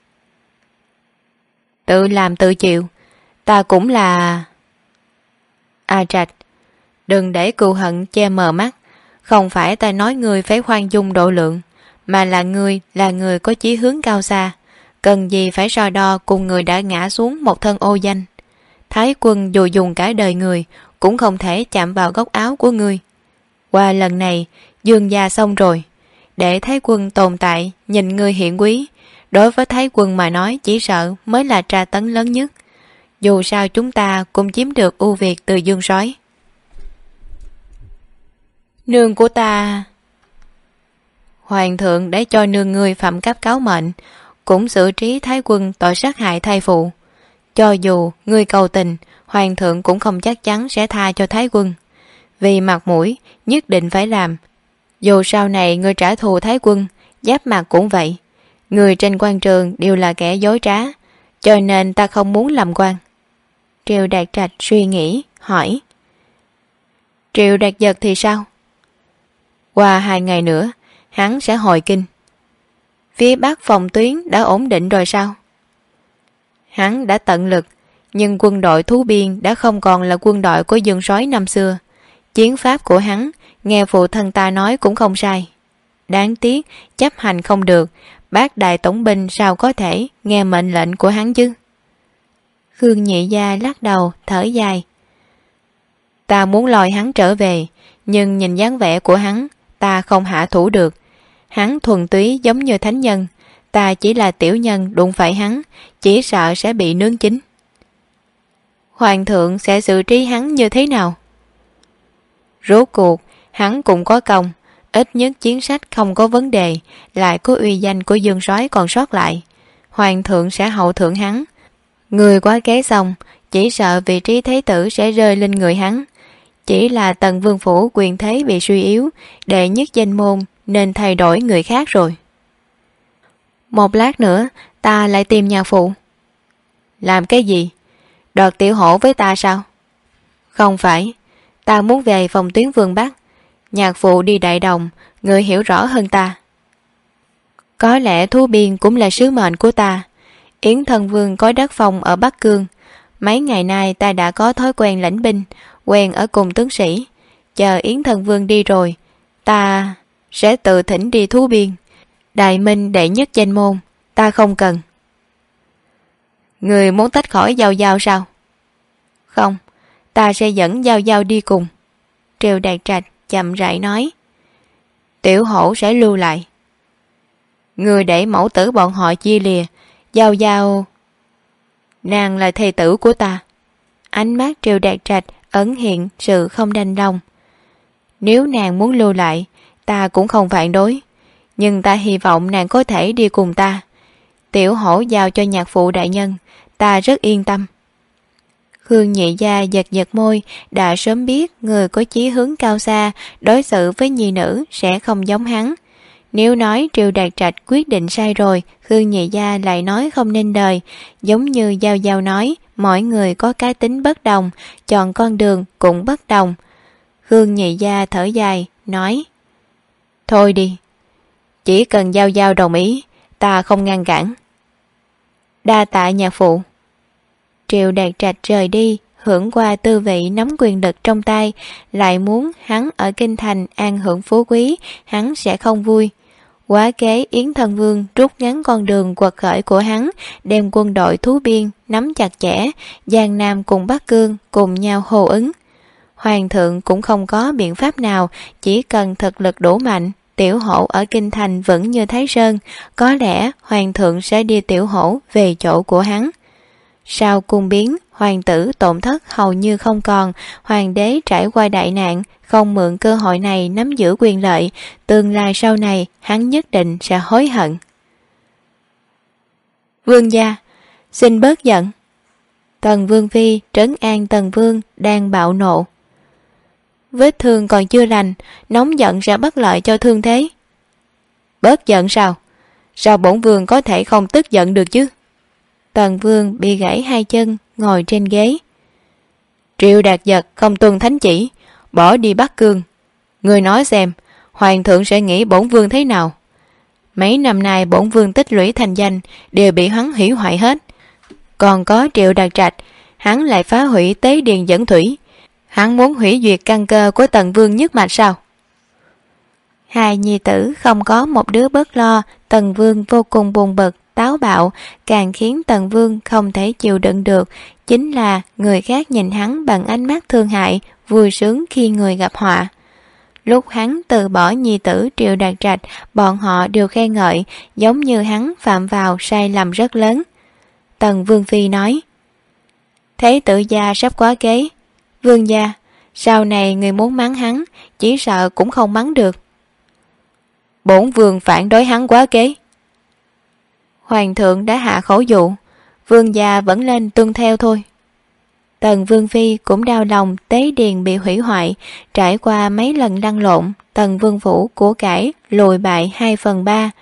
Tự làm tự chịu, ta cũng là... A Trạch, đừng để cừu hận che mờ mắt. Không phải ta nói người phải khoan dung độ lượng, mà là người có chí hướng cao xa, cần gì phải so đo cùng người đã ngã xuống một thân ô danh. Thái Quân dù dùng cả đời người cũng không thể chạm vào góc áo của ngươi. Qua lần này Dương gia xong rồi, để Thái Quân tồn tại nhìn ngươi hiển quý, đối với Thái Quân mà nói chỉ sợ mới là tra tấn lớn nhất. Dù sao chúng ta cũng chiếm được ưu việt từ Dương Soái. Nương của ta... Hoàng thượng để cho nương ngươi phạm cấp cáo mệnh, cũng xử trí Thái Quân tội sát hại thai phụ. Cho dù ngươi cầu tình, hoàng thượng cũng không chắc chắn sẽ tha cho Thái Quân. Vì mặt mũi nhất định phải làm. Dù sau này ngươi trả thù Thái Quân, giáp mặt cũng vậy. Người trên quan trường đều là kẻ dối trá, cho nên ta không muốn làm quan. Triệu Đạt Trạch suy nghĩ, hỏi. Triệu Đạt Giật thì sao? Qua 2 ngày nữa, hắn sẽ hồi kinh. Phía bắc phòng tuyến đã ổn định rồi sao? Hắn đã tận lực, nhưng quân đội Thú Biên đã không còn là quân đội của Dương Soái năm xưa. Chiến pháp của hắn, nghe phụ thân ta nói cũng không sai. Đáng tiếc, chấp hành không được, bác đại tổng binh sao có thể nghe mệnh lệnh của hắn chứ? Khương Nhị Gia lắc đầu, thở dài. Ta muốn lôi hắn trở về, nhưng nhìn dáng vẻ của hắn, ta không hạ thủ được. Hắn thuần túy giống như thánh nhân, ta chỉ là tiểu nhân đụng phải hắn, chỉ sợ sẽ bị nướng chín. Hoàng thượng sẽ xử trí hắn như thế nào? Rốt cuộc, hắn cũng có công, ít nhất chiến sách không có vấn đề, lại có uy danh của Dương Soái còn sót lại. Hoàng thượng sẽ hậu thưởng hắn. Người quá kế xong, chỉ sợ vị trí thế tử sẽ rơi lên người hắn. Chỉ là Tần Vương phủ quyền thế bị suy yếu, đệ nhất danh môn nên thay đổi người khác rồi. Một lát nữa, ta lại tìm nhạc phụ. Làm cái gì? Đoạt Tiểu Hổ với ta sao? Không phải, ta muốn về phòng tuyến Vương Bắc. Nhạc phụ đi Đại Đồng, người hiểu rõ hơn ta. Có lẽ Thú Biên cũng là sứ mệnh của ta. Yến Thân Vương có đất phòng ở Bắc Cương. Mấy ngày nay ta đã có thói quen lãnh binh, quen ở cùng tướng sĩ. Chờ Yến Thân Vương đi rồi, ta sẽ tự thỉnh đi Thú Biên. Đại Minh đệ nhất danh môn, ta không cần. Người muốn tách khỏi Giao Giao sao? Không, ta sẽ dẫn Giao Giao đi cùng. Triệu Đạt Trạch chậm rãi nói. Tiểu Hổ sẽ lưu lại. Người để mẫu tử bọn họ chia lìa, Giao Giao... Nàng là thê tử của ta. Ánh mắt Triệu Đạt Trạch ẩn hiện sự không đành lòng. Nếu nàng muốn lưu lại, ta cũng không phản đối. Nhưng ta hy vọng nàng có thể đi cùng ta. Tiểu Hổ giao cho nhạc phụ đại nhân, ta rất yên tâm. Khương Nhị Gia giật giật môi, đã sớm biết người có chí hướng cao xa, đối xử với nhi nữ sẽ không giống hắn. Nếu nói Triệu Đạt Trạch quyết định sai rồi, Khương Nhị Gia lại nói không nên đời. Giống như Giao Giao nói, mỗi người có cá tính bất đồng, chọn con đường cũng bất đồng. Khương Nhị Gia thở dài, nói. Thôi đi, chỉ cần Giao Giao đồng ý, ta không ngăn cản. Đa tạ nhạc phụ. Triệu Đạt Trạch rời đi, hưởng qua tư vị nắm quyền lực trong tay, lại muốn hắn ở kinh thành an hưởng phú quý, hắn sẽ không vui. Quá kế Yến Thân Vương rút ngắn con đường quật khởi của hắn, đem quân đội Thú Biên nắm chặt chẽ, Giang Nam cùng Bắc Cương cùng nhau hô ứng. Hoàng thượng cũng không có biện pháp nào, chỉ cần thực lực đủ mạnh, Tiểu Hổ ở kinh thành vẫn như Thái Sơn, có lẽ hoàng thượng sẽ đi Tiểu Hổ về chỗ của hắn. Sau cung biến, hoàng tử tổn thất hầu như không còn, hoàng đế trải qua đại nạn, không mượn cơ hội này nắm giữ quyền lợi, tương lai sau này hắn nhất định sẽ hối hận. Vương gia, xin bớt giận. Tần Vương Phi trấn an Tần Vương đang bạo nộ. Vết thương còn chưa lành, nóng giận sẽ bất lợi cho thương thế. Bớt giận sao? Sao bổn vương có thể không tức giận được chứ? Tần Vương bị gãy 2 chân, ngồi trên ghế. Triệu Đạt Giật không tuân thánh chỉ, bỏ đi Bắc Cương. Người nói xem, hoàng thượng sẽ nghĩ bổn vương thế nào? Mấy năm nay bổn vương tích lũy thành danh đều bị hắn hủy hoại hết. Còn có Triệu Đạt Trạch, hắn lại phá hủy tế điền dẫn thủy. Hắn muốn hủy diệt căn cơ của Tần Vương nhất mạch sao? Hai nhi tử không có một đứa bớt lo, Tần Vương vô cùng buồn bực, táo bạo, càng khiến Tần Vương không thể chịu đựng được, chính là người khác nhìn hắn bằng ánh mắt thương hại, vui sướng khi người gặp họa. Lúc hắn từ bỏ nhi tử Triệu Đạt Trạch, bọn họ đều khen ngợi, giống như hắn phạm vào sai lầm rất lớn. Tần Vương Phi nói, Thế tử gia sắp quá kế. Vương gia, sau này người muốn mắng hắn, chỉ sợ cũng không mắng được. Bổn vương phản đối hắn quá kế. Hoàng thượng đã hạ khẩu dụ, vương gia vẫn lên tuân theo thôi. Tần Vương Phi cũng đau lòng tế điền bị hủy hoại, trải qua mấy lần lăn lộn, Tần Vương phủ của cải lùi bại 2/3.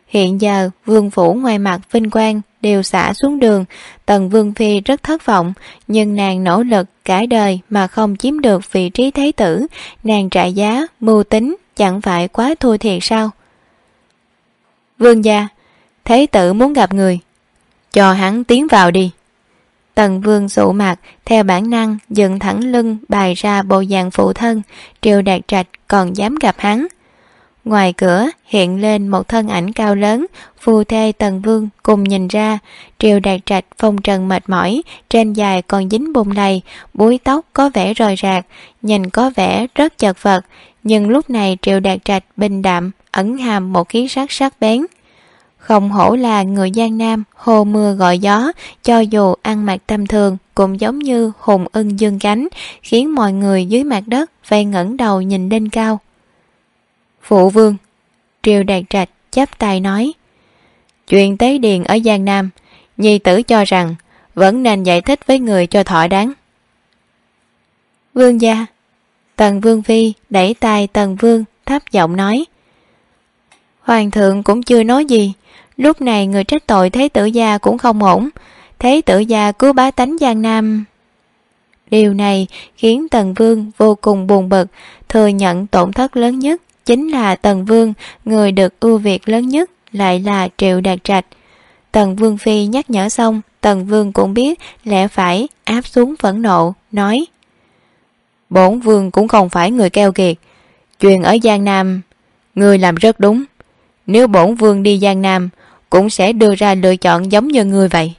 Hiện giờ vương phủ ngoài mặt vinh quang đều xả xuống đường. Tần Vương Phi rất thất vọng, nhưng nàng nỗ lực cả đời mà không chiếm được vị trí thái tử. Nàng trả giá mưu tính chẳng phải quá thua thiệt sao? Vương gia, thái tử muốn gặp người, cho hắn tiến vào đi. Tần Vương sụ mặt, theo bản năng dựng thẳng lưng bày ra bộ dạng phụ thân. Triệu Đạt Trạch còn dám gặp hắn. Ngoài cửa hiện lên một thân ảnh cao lớn, phu thê Tần Vương cùng nhìn ra. Triệu Đạt Trạch phong trần mệt mỏi, trên dài còn dính bùn lầy, búi tóc có vẻ rời rạc, nhìn có vẻ rất chật vật. Nhưng lúc này Triệu Đạt Trạch bình đạm, ẩn hàm một khí sắc sắc bén. Không hổ là người Giang Nam, hô mưa gọi gió, cho dù ăn mặc tầm thường cũng giống như hùng ưng dương cánh, khiến mọi người dưới mặt đất phải ngẩng đầu nhìn lên cao. Phụ vương, Triệu Đạt Trạch chắp tay nói, chuyện Tế Điền ở Giang Nam, nhi tử cho rằng vẫn nên giải thích với người cho thỏa đáng. Vương gia. Tần Vương Phi đẩy tay Tần Vương, thấp giọng nói, Hoàng thượng cũng chưa nói gì. Lúc này người trách tội Thế tử gia cũng không ổn. Thế tử gia cứu bá tánh Giang Nam. Điều này khiến Tần Vương vô cùng buồn bực. Thừa nhận tổn thất lớn nhất chính là Tần Vương, người được ưu việt lớn nhất lại là Triệu Đạt Trạch. Tần Vương Phi nhắc nhở xong, Tần Vương cũng biết lẽ phải áp xuống phẫn nộ, nói, bổn vương cũng không phải người keo kiệt. Chuyện ở Giang Nam ngươi làm rất đúng. Nếu bổn vương đi Giang Nam cũng sẽ đưa ra lựa chọn giống như ngươi vậy.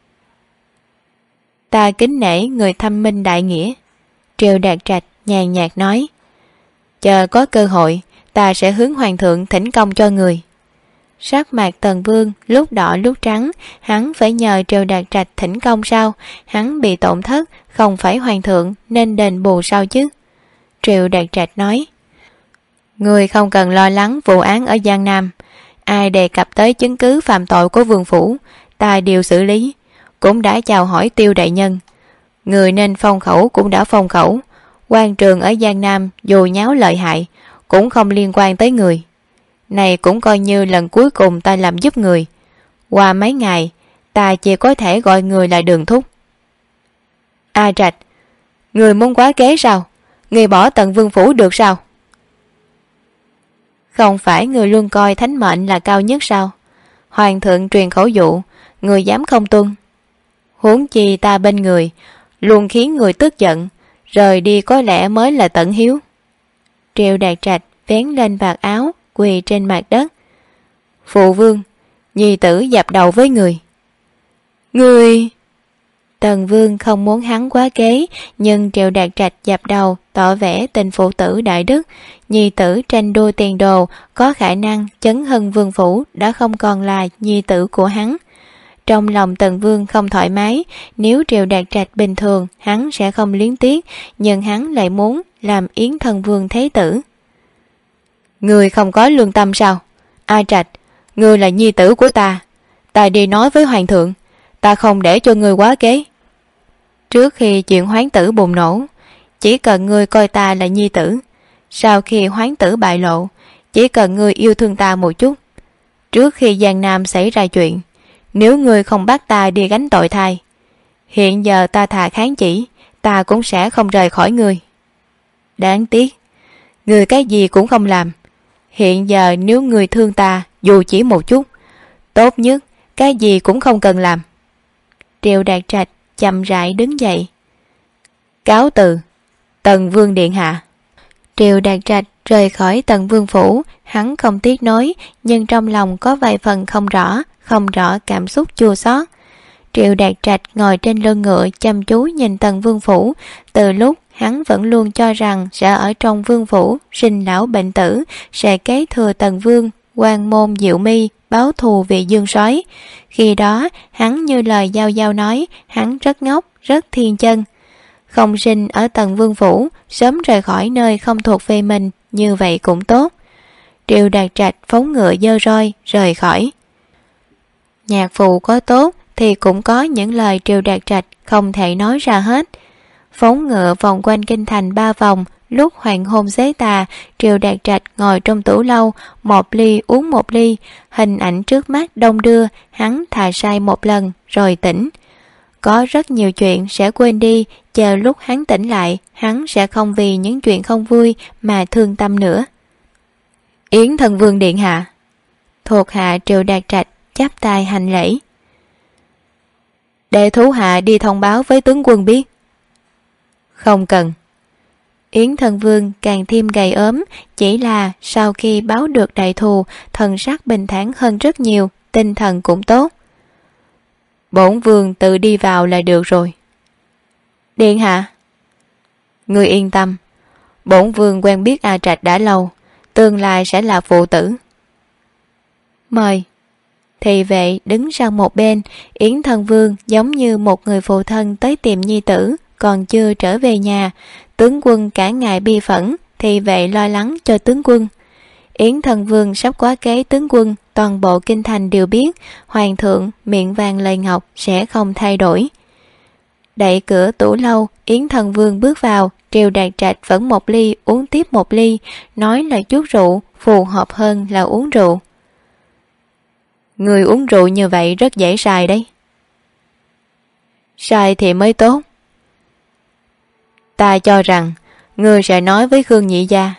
Ta kính nể người thâm minh đại nghĩa, Triệu Đạt Trạch nhàn nhạt nói, chờ có cơ hội ta sẽ hướng hoàng thượng thỉnh công cho người. Sắc mặt Tần Vương lúc đỏ lúc trắng. Hắn phải nhờ Triệu Đạt Trạch thỉnh công sao? Hắn bị tổn thất, không phải hoàng thượng nên đền bù sao chứ? Triệu Đạt Trạch nói, người không cần lo lắng vụ án ở Giang Nam. Ai đề cập tới chứng cứ phạm tội của vương phủ, ta đều xử lý. Cũng đã chào hỏi Tiêu đại nhân. Người nên phong khẩu cũng đã phong khẩu. Quan trường ở Giang Nam dù nháo lợi hại cũng không liên quan tới người. Này cũng coi như lần cuối cùng ta làm giúp người. Qua mấy ngày ta chỉ có thể gọi người là Đường thúc. A Trạch, người muốn quá kế sao? Người bỏ Tần Vương phủ được sao? Không phải người luôn coi thánh mệnh là cao nhất sao? Hoàng thượng truyền khẩu dụ, người dám không tuân? Huống chi ta bên người, luôn khiến người tức giận, rời đi có lẽ mới là tận hiếu. Triệu Đạt Trạch vén lên vạt áo, quỳ trên mặt đất. Phụ vương, nhi tử dập đầu với người. Người... Tần Vương không muốn hắn quá kế, nhưng Triệu Đạt Trạch dập đầu tỏ vẻ tình phụ tử đại đức. Nhi tử tranh đua tiền đồ, có khả năng chấn hưng vương phủ đã không còn là nhi tử của hắn. Trong lòng Tần Vương không thoải mái. Nếu Triệu Đạt Trạch bình thường hắn sẽ không luyến tiếc, nhưng hắn lại muốn làm Yến Thân Vương thế tử. Người không có lương tâm sao? A Trạch, người là nhi tử của ta. Ta đi nói với hoàng thượng, ta không để cho ngươi quá kế. Trước khi chuyện hoán tử bùng nổ, chỉ cần ngươi coi ta là nhi tử. Sau khi hoán tử bại lộ, chỉ cần ngươi yêu thương ta một chút. Trước khi Giang Nam xảy ra chuyện, nếu ngươi không bắt ta đi gánh tội thai, hiện giờ ta thà kháng chỉ, ta cũng sẽ không rời khỏi ngươi. Đáng tiếc, ngươi cái gì cũng không làm. Hiện giờ nếu ngươi thương ta dù chỉ một chút, tốt nhất cái gì cũng không cần làm. Triệu Đạt Trạch chậm rãi đứng dậy. Cáo từ, Tần Vương điện hạ. Triệu Đạt Trạch rời khỏi Tần Vương phủ. Hắn không tiếc nói, nhưng trong lòng có vài phần không rõ cảm xúc chua xót. Triệu Đạt Trạch ngồi trên lưng ngựa chăm chú nhìn Tần Vương phủ. Từ lúc hắn vẫn luôn cho rằng sẽ ở trong vương phủ sinh lão bệnh tử, sẽ kế thừa Tần Vương, quan môn diệu mi, báo thù vì Dương Soái. Khi đó hắn như lời Giao Giao nói, hắn rất ngốc, rất thiên chân. Không sinh ở Tần Vương phủ, sớm rời khỏi nơi không thuộc về mình, như vậy cũng tốt. Triệu Đạt Trạch phóng ngựa dơ roi rời khỏi. Nhạc phụ có tốt thì cũng có những lời Triệu Đạt Trạch không thể nói ra hết. Phóng ngựa vòng quanh kinh thành 3 vòng, Lúc hoàng hôn xế tà, Triệu Đạt Trạch ngồi trong tủ lâu, một ly uống một ly, hình ảnh trước mắt đông đưa, hắn thà say một lần rồi tỉnh. Có rất nhiều chuyện sẽ quên đi, chờ lúc hắn tỉnh lại, hắn sẽ không vì những chuyện không vui mà thương tâm nữa. Yến Thần Vương điện hạ. Thuộc hạ Triệu Đạt Trạch chắp tay hành lễ. Để thủ hạ đi thông báo với tướng quân biết. Không cần. Yến Thần Vương càng thêm gầy ốm, chỉ là sau khi báo được đại thù, thần sắc bình thản hơn rất nhiều, tinh thần cũng tốt. Bổn vương tự đi vào là được rồi. Điện hạ. Ngươi yên tâm, bổn vương quen biết A Trạch đã lâu, tương lai sẽ là phụ tử. Mời. Thị vệ đứng sang một bên, Yến Thần Vương giống như một người phụ thân tới tìm nhi tử, còn chưa trở về nhà. Tướng quân cả ngày bi phẫn, thị vệ lo lắng cho tướng quân. Yến Thần Vương sắp quá kế tướng quân, toàn bộ kinh thành đều biết, hoàng thượng miệng vàng lời ngọc sẽ không thay đổi. Đẩy cửa tủ lâu, Yến Thần Vương bước vào, Triệu Đạt Trạch vẫn một ly uống tiếp một ly, nói là chút rượu phù hợp hơn là uống rượu. Người uống rượu như vậy rất dễ sai đấy. Sai thì mới tốt. Ta cho rằng ngươi sẽ nói với Khương Nhị gia.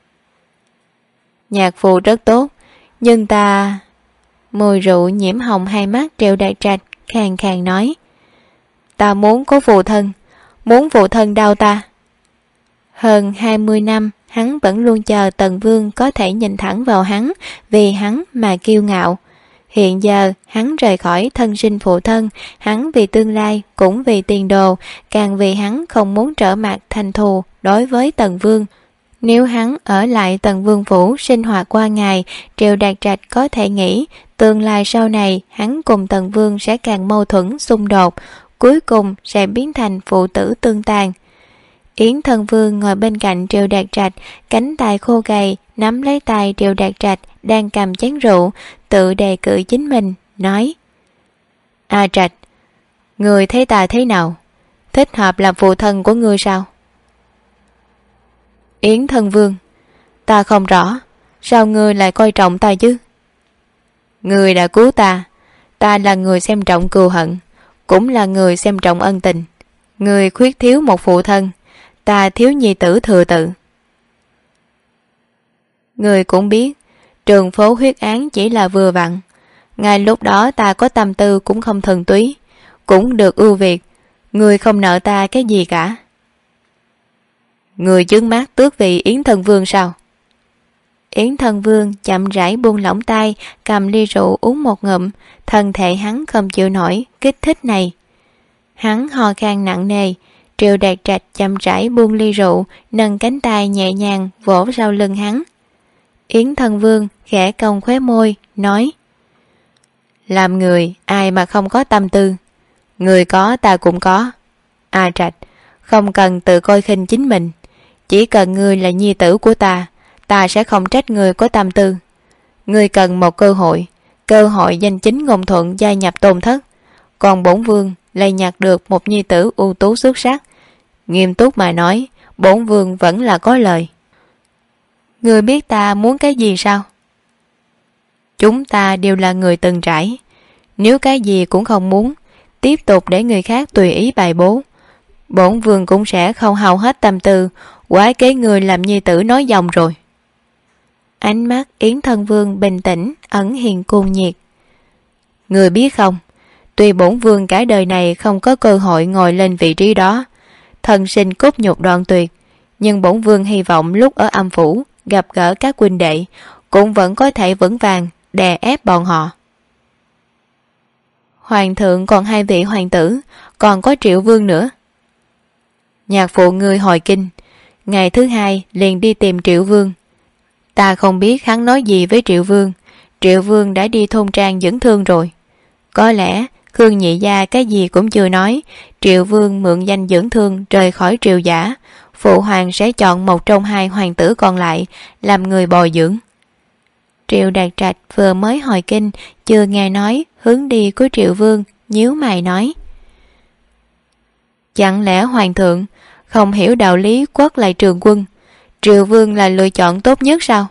Nhạc phụ rất tốt, nhưng ta... Mùi rượu nhiễm hồng hai mắt Triệu Đạt Trạch khàn khàn nói. Ta muốn có phụ thân, muốn phụ thân đau ta. Hơn 20 năm, hắn vẫn luôn chờ Tần Vương có thể nhìn thẳng vào hắn, vì hắn mà kiêu ngạo. Hiện giờ hắn rời khỏi thân sinh phụ thân, hắn vì tương lai cũng vì tiền đồ, càng vì hắn không muốn trở mặt thành thù đối với Tần Vương. Nếu hắn ở lại Tần Vương phủ sinh hoạt qua ngày, Triệu Đạt Trạch có thể nghĩ tương lai sau này hắn cùng Tần Vương sẽ càng mâu thuẫn xung đột, cuối cùng sẽ biến thành phụ tử tương tàn. Yến Thần Vương ngồi bên cạnh Triệu Đạt Trạch, cánh tay khô gầy nắm lấy tay Triệu Đạt Trạch đang cầm chén rượu, tự đề cử chính mình, nói: A Trạch, người thấy ta thế nào? Thích hợp làm phụ thân của ngươi sao? Yến Thần Vương: Ta không rõ, sao ngươi lại coi trọng ta chứ? Ngươi đã cứu ta, ta là người xem trọng cừu hận, cũng là người xem trọng ân tình. Ngươi khuyết thiếu một phụ thân, ta thiếu nhi tử thừa tự. Ngươi cũng biết, trường phố huyết án chỉ là vừa vặn. Ngay lúc đó ta có tâm tư cũng không thuần túy, cũng được ưu việt. Ngươi không nợ ta cái gì cả. Ngươi chướng mắt tước vị Yến Thần Vương sao? Yến Thần Vương chậm rãi buông lỏng tay, cầm ly rượu uống một ngụm. Thân thể hắn không chịu nổi kích thích này. Hắn ho khan nặng nề. Triệu Đạt Trạch chậm rãi buông ly rượu, nâng cánh tay nhẹ nhàng vỗ sau lưng hắn. Yến Thần Vương khẽ cong khóe môi, nói: Làm người ai mà không có tâm tư, người có ta cũng có. A Trạch, không cần tự coi khinh chính mình, chỉ cần ngươi là nhi tử của ta, ta sẽ không trách ngươi có tâm tư. Ngươi cần một cơ hội danh chính ngôn thuận gia nhập Tôn thất, còn bổn vương lại nhặt được một nhi tử ưu tú xuất sắc. Nghiêm túc mà nói, bổn vương vẫn là có lời. Ngươi biết ta muốn cái gì sao? Chúng ta đều là người từng trải, nếu cái gì cũng không muốn, tiếp tục để người khác tùy ý bài bố, bổn vương cũng sẽ không hao hết tâm tư quái kế người làm nhi tử nói dòng rồi. Ánh mắt Yến Thần Vương bình tĩnh ẩn hiện cuồng nhiệt. Người biết không, tuy bổn vương cả đời này không có cơ hội ngồi lên vị trí đó, thân sinh cốt nhục đoạn tuyệt, nhưng bổn vương hy vọng lúc ở âm phủ gặp gỡ các huynh đệ cũng vẫn có thể vững vàng đè ép bọn họ. Hoàng thượng còn 2 vị hoàng tử, còn có Triệu Vương nữa. Nhạc phụ ngươi hồi kinh, ngày thứ 2 liền đi tìm Triệu Vương. Ta không biết hắn nói gì với Triệu Vương. Triệu Vương đã đi thôn trang dưỡng thương rồi. Có lẽ Khương Nhị gia cái gì cũng chưa nói, Triệu Vương mượn danh dưỡng thương rời khỏi Triệu gia, phụ hoàng sẽ chọn một trong 2 hoàng tử còn lại làm người bồi dưỡng. Triệu Đạt Trạch vừa mới hồi kinh, chưa nghe nói hướng đi của Triệu Vương, nhíu mày nói: Chẳng lẽ hoàng thượng không hiểu đạo lý quất lại trường quân, Triệu Vương là lựa chọn tốt nhất sao?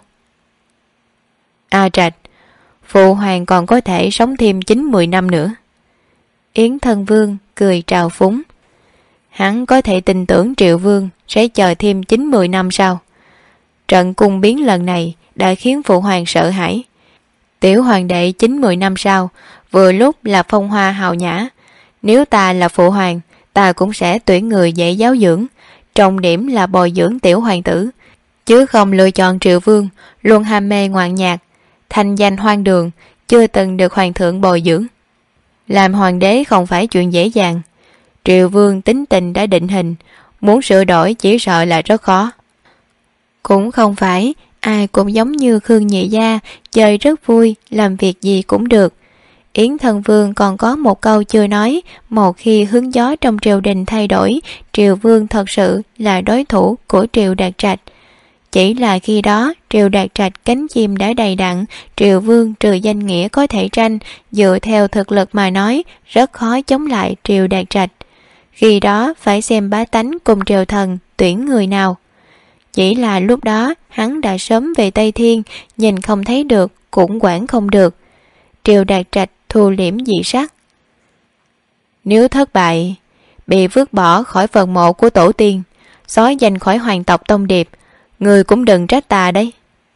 A Trạch, phụ hoàng còn có thể sống thêm 9-10 năm nữa. Yến Thân Vương cười trào phúng. Hắn có thể tin tưởng Triệu Vương sẽ chờ thêm 9-10 năm sao? Trận cung biến lần này đã khiến phụ hoàng sợ hãi. Tiểu hoàng đệ 9-10 năm sau vừa lúc là phong hoa hào nhã. Nếu ta là phụ hoàng, ta cũng sẽ tuyển người dễ giáo dưỡng, trọng điểm là bồi dưỡng tiểu hoàng tử, chứ không lựa chọn Triệu Vương luôn ham mê ngoạn nhạc, thành danh hoang đường, chưa từng được hoàng thượng bồi dưỡng. Làm hoàng đế không phải chuyện dễ dàng. Triệu Vương tính tình đã định hình, muốn sửa đổi chỉ sợ là rất khó. Cũng không phải ai cũng giống như Khương Nhị Gia, chơi rất vui, làm việc gì cũng được. Yến Thân Vương còn có một câu chưa nói, một khi hướng gió trong triều đình thay đổi, Triệu Vương thật sự là đối thủ của Triệu Đạt Trạch. Chỉ là khi đó Triệu Đạt Trạch cánh chim đã đầy đặn, Triệu Vương trừ danh nghĩa có thể tranh, dựa theo thực lực mà nói rất khó chống lại Triệu Đạt Trạch. Khi đó phải xem bá tánh cùng triều thần tuyển người nào. Chỉ là lúc đó hắn đã sớm về Tây Thiên, nhìn không thấy được cũng quản không được. Triệu Đạt Trạch thu liễm dị sắc. Nếu thất bại, bị vứt bỏ khỏi phần mộ của tổ tiên, xóa danh khỏi hoàng tộc Tông Điệp, người cũng đừng trách ta đấy.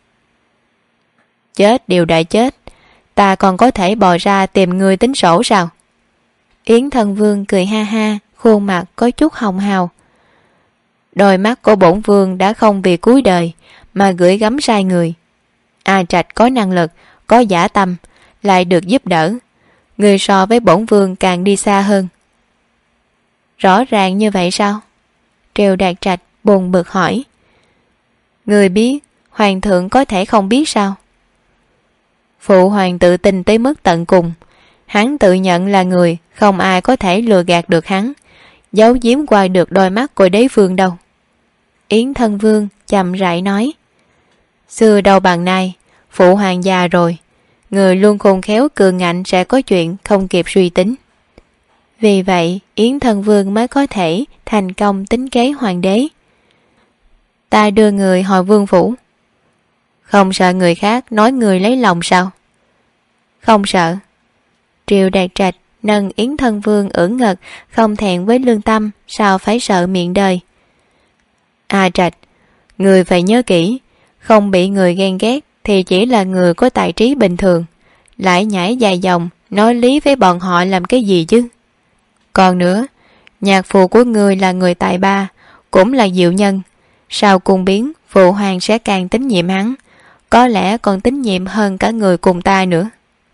Chết đều đã chết, ta còn có thể bò ra tìm người tính sổ sao? Yến Thân Vương cười ha ha, khuôn mặt có chút hồng hào. Đôi mắt của bổn vương đã không vì cuối đời mà gửi gắm sai người. A Trạch có năng lực, có dã tâm, lại được giúp đỡ. Người so với bổn vương càng đi xa hơn. Rõ ràng như vậy sao? Triệu Đạt Trạch buồn bực hỏi. Người biết, hoàng thượng có thể không biết sao? Phụ hoàng tự tin tới mức tận cùng. Hắn tự nhận là người, không ai có thể lừa gạt được hắn, giấu giếm qua được đôi mắt của đế vương đâu. Yến Thân Vương chậm rãi nói. Xưa đâu bằng nay, phụ hoàng già rồi, người luôn khôn khéo cường ngạnh sẽ có chuyện không kịp suy tính. Vì vậy Yến Thân Vương mới có thể thành công tính kế hoàng đế. Ta đưa người hồi vương phủ. Không sợ người khác nói người lấy lòng sao? Không sợ. Triệu Đạt Trạch nâng Yến Thân Vương ưỡn ngực, không thẹn với lương tâm, sao phải sợ miệng đời. A Trạch, người phải nhớ kỹ, không bị người ghen ghét thì chỉ là người có tài trí bình thường. Lại nhảy dài dòng nói lý với bọn họ làm cái gì chứ? Còn nữa, nhạc phụ của người là người tài ba, cũng là diệu nhân. Sau cung biến, phụ hoàng sẽ càng tín nhiệm hắn, có lẽ còn tín nhiệm hơn cả người cùng ta nữa.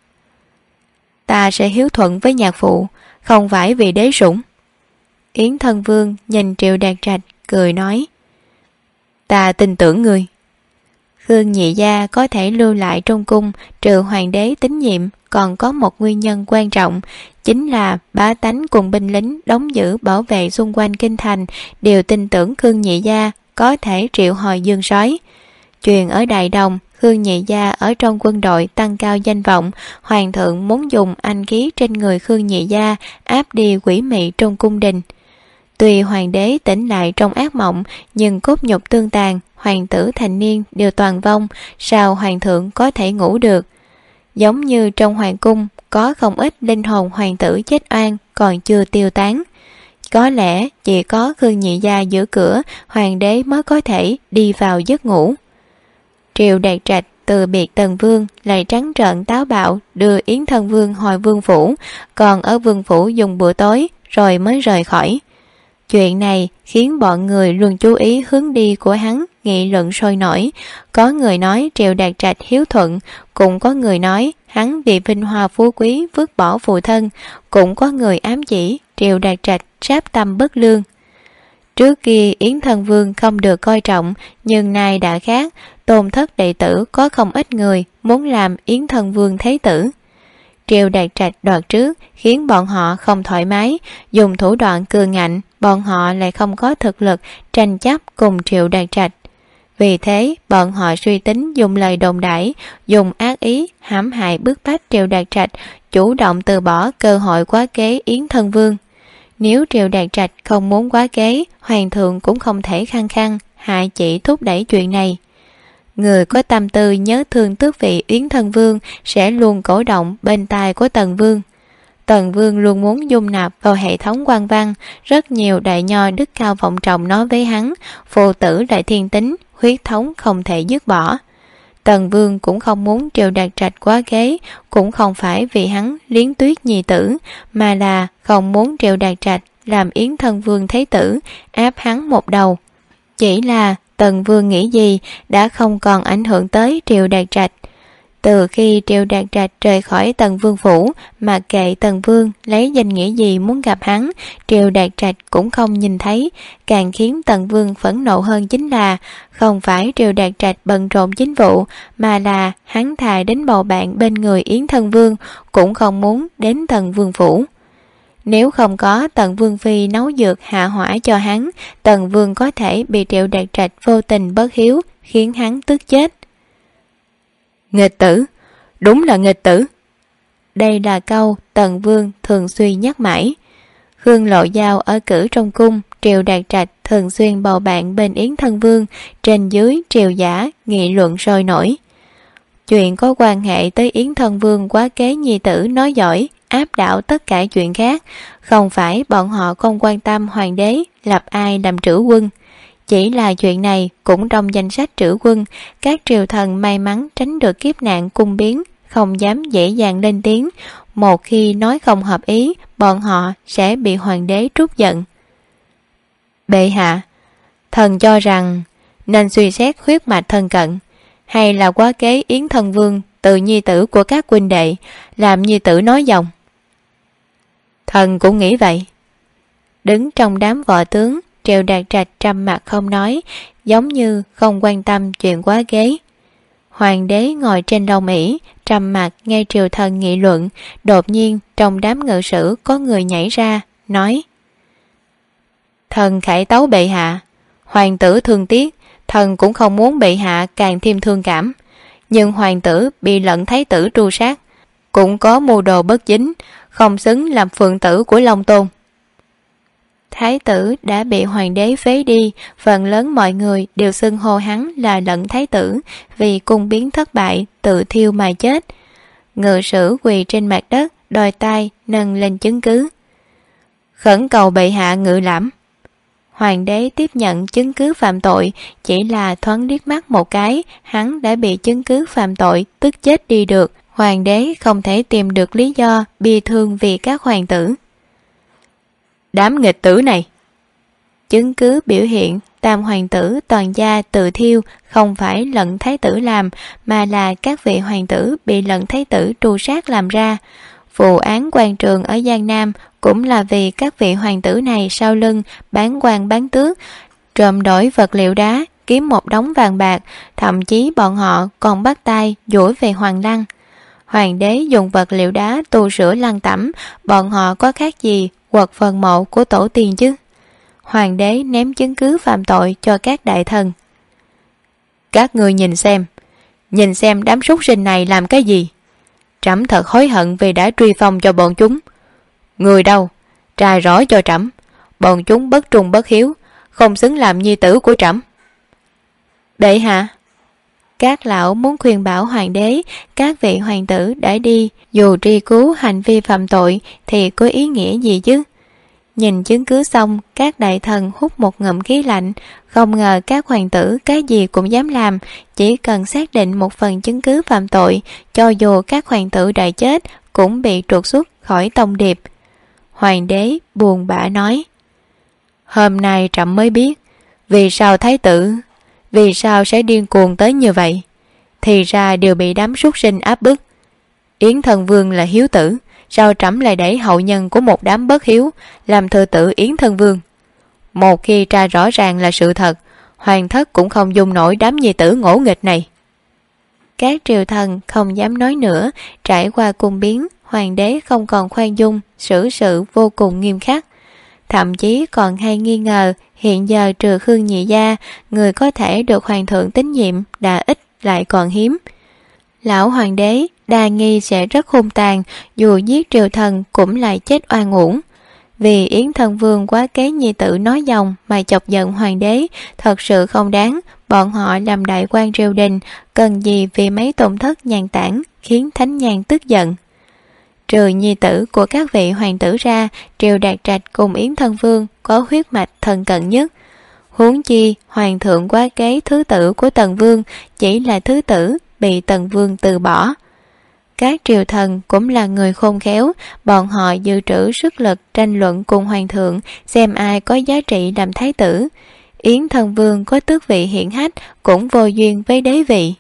Ta sẽ hiếu thuận với nhạc phụ, không phải vì đế sủng. Yến Thân Vương nhìn Triệu Đạt Trạch cười nói. Ta tin tưởng ngươi. Khương Nhị Gia có thể lưu lại trong cung, trừ hoàng đế tín nhiệm, còn có một nguyên nhân quan trọng, chính là bá tánh cùng binh lính đóng giữ bảo vệ xung quanh kinh thành đều tin tưởng Khương Nhị Gia có thể triệu hồi dương sói. Chuyện ở Đại Đồng, Khương Nhị Gia ở trong quân đội tăng cao danh vọng, hoàng thượng muốn dùng anh khí trên người Khương Nhị Gia áp đi quỷ mị trong cung đình. Tuy hoàng đế tỉnh lại trong ác mộng, nhưng cốt nhục tương tàn, hoàng tử thành niên đều toàn vong, sao hoàng thượng có thể ngủ được? Giống như trong hoàng cung có không ít linh hồn hoàng tử chết oan còn chưa tiêu tán. Có lẽ chỉ có Khương Nhị Gia giữ cửa, hoàng đế mới có thể đi vào giấc ngủ. Triệu Đạt Trạch từ biệt Tần Vương lại trắng trợn táo bạo đưa Yến Thân Vương hồi vương phủ, còn ở vương phủ dùng bữa tối rồi mới rời khỏi. Chuyện này khiến bọn người luôn chú ý hướng đi của hắn, nghị luận sôi nổi. Có người nói Triệu Đạt Trạch hiếu thuận, cũng có người nói hắn vì vinh hoa phú quý vứt bỏ phụ thân, cũng có người ám chỉ Triệu Đạt Trạch sáp tâm bất lương. Trước kia Yến Thân Vương không được coi trọng, nhưng nay đã khác, tôn thất đệ tử có không ít người muốn làm Yến Thân Vương thế tử. Triệu Đạt Trạch đoạt trước khiến bọn họ không thoải mái, dùng thủ đoạn cường ngạnh, bọn họ lại không có thực lực tranh chấp cùng Triệu Đạt Trạch. Vì thế bọn họ suy tính dùng lời đồn đãi, dùng ác ý hãm hại bức bách Triệu Đạt Trạch, chủ động từ bỏ cơ hội quá kế Yến Thân Vương. Nếu Triệu Đạt Trạch không muốn quá kế, hoàng thượng cũng không thể khăng khăng hạ chỉ thúc đẩy chuyện này. Người có tâm tư nhớ thương tước vị Yến Thân Vương sẽ luôn cổ động bên tai của Tần Vương. Tần Vương luôn muốn dung nạp vào hệ thống quan văn, rất nhiều đại nho đức cao vọng trọng nói với hắn, phụ tử đại thiên tính, huyết thống không thể dứt bỏ. Tần Vương cũng không muốn Triệu Đạt Trạch quá ghế, cũng không phải vì hắn liếng tuyết nhi tử, mà là không muốn Triệu Đạt Trạch làm Yến Thân Vương Thế Tử, áp hắn một đầu. Chỉ là Tần Vương nghĩ gì đã không còn ảnh hưởng tới Triệu Đạt Trạch. Từ khi Triệu Đạt Trạch rời khỏi Tần Vương phủ, mà kệ Tần Vương lấy danh nghĩa gì muốn gặp hắn, Triệu Đạt Trạch cũng không nhìn thấy. Càng khiến Tần Vương phẫn nộ hơn chính là không phải Triệu Đạt Trạch bận rộn chính vụ, mà là hắn thà đến bầu bạn bên người Yến Thân Vương, cũng không muốn đến Tần Vương phủ. Nếu không có Tần Vương phi nấu dược hạ hỏa cho hắn, Tần Vương có thể bị Triệu Đạt Trạch vô tình bất hiếu, khiến hắn tức chết. Nghịch tử, đúng là nghịch tử. Đây là câu Tần Vương thường xuyên nhắc mãi. Khương Lộ Giao ở cử trong cung, Triệu Đạt Trạch thường xuyên bầu bạn bên Yến Thân Vương, trên dưới triều giả nghị luận sôi nổi. Chuyện có quan hệ tới Yến Thân Vương quá kế nhi tử nói giỏi, áp đảo tất cả chuyện khác. Không phải bọn họ không quan tâm hoàng đế lập ai làm trữ quân. Chỉ là chuyện này cũng trong danh sách trữ quân, các triều thần may mắn tránh được kiếp nạn cung biến, không dám dễ dàng lên tiếng. Một khi nói không hợp ý, bọn họ sẽ bị hoàng đế trút giận. Bệ hạ, thần cho rằng nên suy xét huyết mạch thân cận, hay là quá kế Yến Thân Vương từ nhi tử của các huynh đệ, làm nhi tử nói dòng. Thần cũng nghĩ vậy. Đứng trong đám võ tướng, Triệu Đạt Trạch trầm mặt không nói, giống như không quan tâm chuyện quá ghế. Hoàng đế ngồi trên long ỷ trầm mặt nghe triều thần nghị luận. Đột nhiên trong đám ngự sử có người nhảy ra nói: Thần khải tấu bệ hạ, hoàng tử thương tiếc, thần cũng không muốn bệ hạ càng thêm thương cảm. Nhưng hoàng tử bị lận thái tử tru sát, cũng có mưu đồ bất chính, không xứng làm phượng tử của Long Tôn. Thái tử đã bị hoàng đế phế đi, phần lớn mọi người đều xưng hô hắn là lận thái tử, vì cung biến thất bại tự thiêu mà chết. Ngự sử quỳ trên mặt đất, đòi tay nâng lên chứng cứ. Khẩn cầu bệ hạ ngự lãm. Hoàng đế tiếp nhận chứng cứ phạm tội, chỉ là thoáng liếc mắt một cái, hắn đã bị chứng cứ phạm tội tức chết đi được. Hoàng đế không thể tìm được lý do bi thương vì các hoàng tử. Đám nghịch tử này! Chứng cứ biểu hiện tam hoàng tử toàn gia tự thiêu không phải lận thái tử làm, mà là các vị hoàng tử bị lận thái tử tru sát làm ra. Vụ án quan trường ở Giang Nam cũng là vì các vị hoàng tử này sau lưng bán quan bán tước, trộm đổi vật liệu đá, kiếm một đống vàng bạc, thậm chí bọn họ còn bắt tay dỗi về Hoàng Lăng. Hoàng đế dùng vật liệu đá tu sửa lăng tẩm, bọn họ có khác gì quật phần mộ của tổ tiên chứ. Hoàng đế ném chứng cứ phạm tội cho các đại thần. Các ngươi nhìn xem đám súc sinh này làm cái gì. Trẫm thật hối hận vì đã truy phong cho bọn chúng. Người đâu, tra rõ cho trẫm. Bọn chúng bất trung bất hiếu, không xứng làm nhi tử của trẫm. Bệ hạ! Các lão muốn khuyên bảo hoàng đế, các vị hoàng tử đã đi, dù truy cứu hành vi phạm tội thì có ý nghĩa gì chứ. Nhìn chứng cứ xong, các đại thần hút một ngụm khí lạnh. Không ngờ các hoàng tử cái gì cũng dám làm, chỉ cần xác định một phần chứng cứ phạm tội, cho dù các hoàng tử đã chết cũng bị trục xuất khỏi tông điệp. Hoàng đế buồn bã nói: Hôm nay trẫm mới biết vì sao sẽ điên cuồng tới như vậy. Thì ra đều bị đám súc sinh áp bức. Yến Thân Vương là hiếu tử, sao trẫm lại đẩy hậu nhân của một đám bất hiếu làm thừa tử Yến Thân Vương? Một khi tra rõ ràng là sự thật, hoàng thất cũng không dung nổi đám nhi tử ngỗ nghịch này. Các triều thần không dám nói nữa. Trải qua cung biến, hoàng đế không còn khoan dung, xử sự vô cùng nghiêm khắc. Thậm chí còn hay nghi ngờ hiện giờ trừ Khương Nhị Gia, người có thể được hoàng thượng tín nhiệm đã ít lại còn hiếm. Lão hoàng đế đa nghi sẽ rất hung tàn, dù giết triều thần cũng lại chết oan uổng. Vì Yến thân vương quá kế nhi tử nói dòng mà chọc giận hoàng đế thật sự không đáng. Bọn họ làm đại quan triều đình, cần gì vì mấy tổn thất nhàn tản khiến thánh nhàn tức giận. Trừ nhi tử của các vị hoàng tử ra, Triều Đạt Trạch cùng Yến thân vương có huyết mạch thân cận nhất. Huống chi hoàng thượng quá kế thứ tử của Tần vương chỉ là thứ tử bị Tần vương từ bỏ. Các triều thần cũng là người khôn khéo, bọn họ dự trữ sức lực tranh luận cùng hoàng thượng xem ai có giá trị làm thái tử. Yến thân vương có tước vị hiển hách cũng vô duyên với đế vị.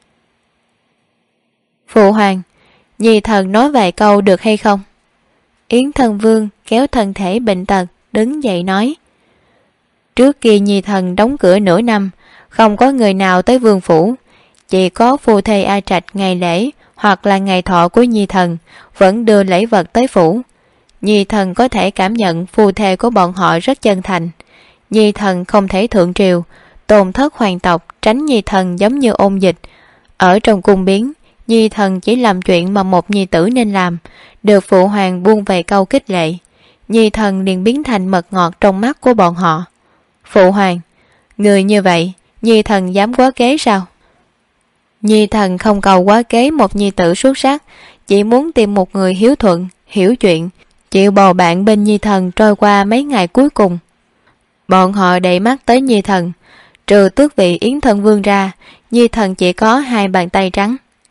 Phụ hoàng, nhi thần nói vài câu được hay không? Yến thân vương kéo thân thể bệnh tật đứng dậy nói. Trước kia nhi thần đóng cửa nửa năm, không có người nào tới vương phủ, chỉ có phu thê A Trạch ngày lễ hoặc là ngày thọ của nhi thần vẫn đưa lễ vật tới phủ. Nhi thần có thể cảm nhận phu thê của bọn họ rất chân thành. Nhi thần không thể thượng triều, tổn thất hoàng tộc, tránh nhi thần giống như ôn dịch. Ở trong cung biến, nhi thần chỉ làm chuyện mà một nhi tử nên làm, được phụ hoàng buông về câu khích lệ. Nhi thần liền biến thành mật ngọt trong mắt của bọn họ. Phụ hoàng, người như vậy, nhi thần dám quá kế sao? Nhi thần không cầu quá kế một nhi tử xuất sắc, chỉ muốn tìm một người hiếu thuận, hiểu chuyện, chịu bầu bạn bên nhi thần trôi qua mấy ngày cuối cùng. Bọn họ đẩy mắt tới nhi thần, trừ tước vị Yến thân vương ra, nhi thần chỉ có 2 bàn tay trắng.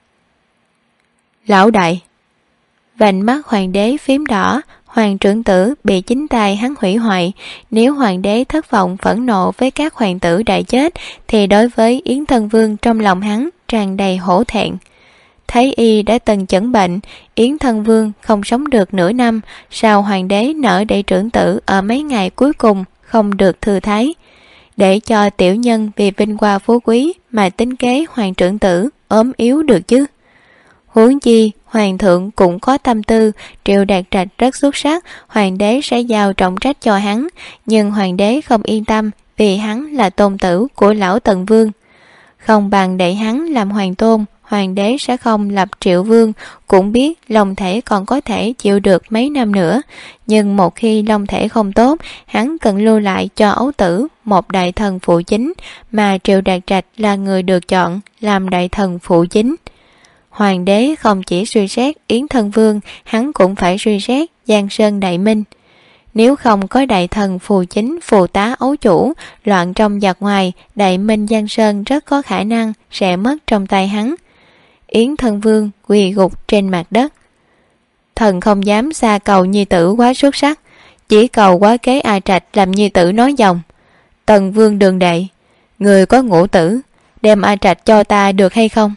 Lão đại. Vành mắt hoàng đế phím đỏ, hoàng trưởng tử bị chính tay hắn hủy hoại. Nếu hoàng đế thất vọng phẫn nộ với các hoàng tử đã chết, thì đối với Yến thân vương trong lòng hắn tràn đầy hổ thẹn. Thấy y đã từng chẩn bệnh, Yến thân vương không sống được nửa năm, sao hoàng đế nỡ để trưởng tử ở mấy ngày cuối cùng không được thư thái, để cho tiểu nhân vì vinh hoa phú quý mà tính kế hoàng trưởng tử ốm yếu được chứ? Huống chi hoàng thượng cũng có tâm tư, Triệu Đạt Trạch rất xuất sắc, hoàng đế sẽ giao trọng trách cho hắn, nhưng hoàng đế không yên tâm vì hắn là tôn tử của lão Tần vương. Không bằng để hắn làm hoàng tôn, hoàng đế sẽ không lập Triệu vương, cũng biết long thể còn có thể chịu được mấy năm nữa, nhưng một khi long thể không tốt, hắn cần lưu lại cho ấu tử một đại thần phụ chính, mà Triệu Đạt Trạch là người được chọn làm đại thần phụ chính. Hoàng đế không chỉ suy xét Yến thân vương, hắn cũng phải suy xét Giang Sơn Đại Minh. Nếu không có đại thần phù chính phù tá ấu chủ, loạn trong giặc ngoài, Đại Minh Giang Sơn rất có khả năng sẽ mất trong tay hắn. Yến thân vương quỳ gục trên mặt đất. Thần không dám xa cầu nhi tử quá xuất sắc, chỉ cầu quá kế A Trạch làm nhi tử nói dòng. Tần vương đường đệ, người có ngũ tử, đem A Trạch cho ta được hay không?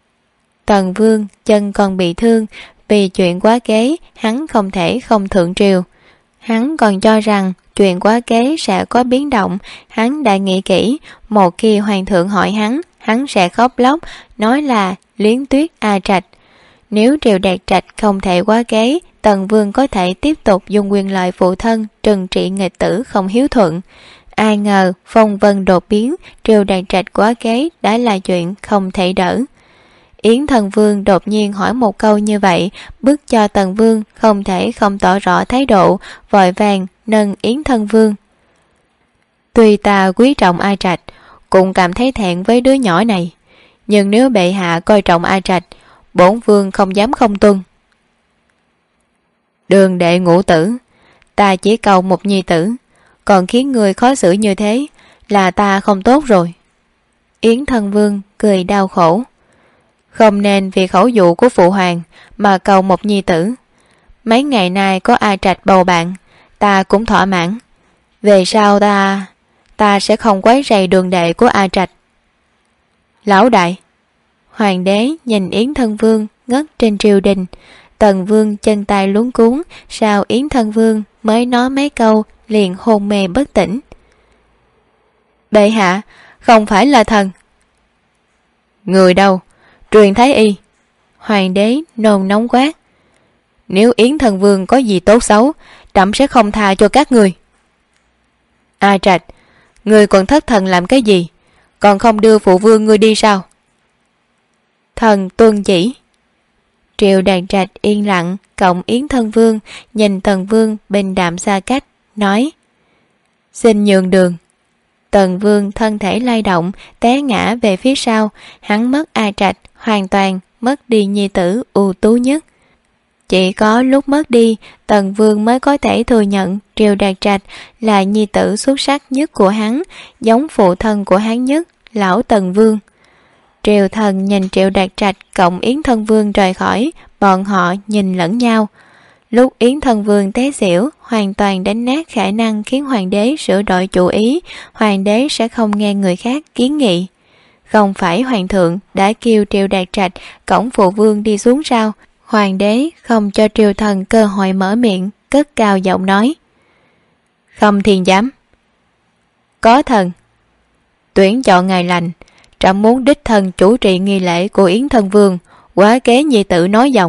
Tần vương chân còn bị thương, vì chuyện quá kế hắn không thể không thượng triều. Hắn còn cho rằng chuyện quá kế sẽ có biến động, hắn đã nghĩ kỹ, một khi hoàng thượng hỏi hắn sẽ khóc lóc, nói là Liến Tuyết A Trạch. Nếu Triệu Đạt Trạch không thể quá kế, Tần vương có thể tiếp tục dùng quyền lợi phụ thân trừng trị nghịch tử không hiếu thuận. Ai ngờ phong vân đột biến, Triệu Đạt Trạch quá kế đã là chuyện không thể đỡ. Yến thân vương đột nhiên hỏi một câu như vậy, bức cho Tần vương không thể không tỏ rõ thái độ, vội vàng nâng Yến thân vương. Tuy ta quý trọng A Trạch, cũng cảm thấy thẹn với đứa nhỏ này, nhưng nếu bệ hạ coi trọng A Trạch, bổn vương không dám không tuân. Đường đệ ngũ tử, ta chỉ cầu một nhi tử, còn khiến người khó xử như thế là ta không tốt rồi. Yến thân vương cười đau khổ. Không nên vì khẩu dụ của phụ hoàng mà cầu một nhi tử. Mấy ngày nay có A Trạch bầu bạn, ta cũng thỏa mãn. Về sau ta sẽ không quấy rầy đường đệ của A Trạch. Lão đại. Hoàng đế nhìn Yến thân vương ngất trên triều đình. Tần vương chân tay luống cuống, sao Yến thân vương mới nói mấy câu liền hôn mê bất tỉnh. Bệ hạ, không phải là thần. Người đâu? Truyền thái y. Hoàng đế nôn nóng quát. Nếu Yến thân vương có gì tốt xấu, trẫm sẽ không tha cho các người. A Trạch, người còn thất thần làm cái gì? Còn không đưa phụ vương ngươi đi sao? Thần tuân chỉ. Triệu Đạt Trạch yên lặng, cộng Yến Thân Vương nhìn Tần Vương bình đạm xa cách, nói: xin nhường đường. Tần Vương thân thể lay động, té ngã về phía sau. Hắn mất A Trạch, hoàn toàn mất đi nhi tử ưu tú nhất. Chỉ có lúc mất đi, Tần Vương mới có thể thừa nhận Triệu Đạt Trạch là nhi tử xuất sắc nhất của hắn, giống phụ thân của hắn nhất, lão Tần Vương. Triều thần nhìn Triệu Đạt Trạch cộng Yến Thân Vương rời khỏi, bọn họ nhìn lẫn nhau. Lúc Yến Thân Vương té xỉu, hoàn toàn đánh nát khả năng khiến hoàng đế sửa đổi chủ ý, hoàng đế sẽ không nghe người khác kiến nghị. Không phải hoàng thượng đã kêu Triệu Đạt Trạch cổng phụ vương đi xuống sao? Hoàng đế không cho triều thần cơ hội mở miệng, cất cao giọng nói: không thiên giám. Có thần. Tuyển chọn ngày lành, trẫm muốn đích thân chủ trì nghi lễ của Yến Thân Vương, quá kế nhi tử nói dòng.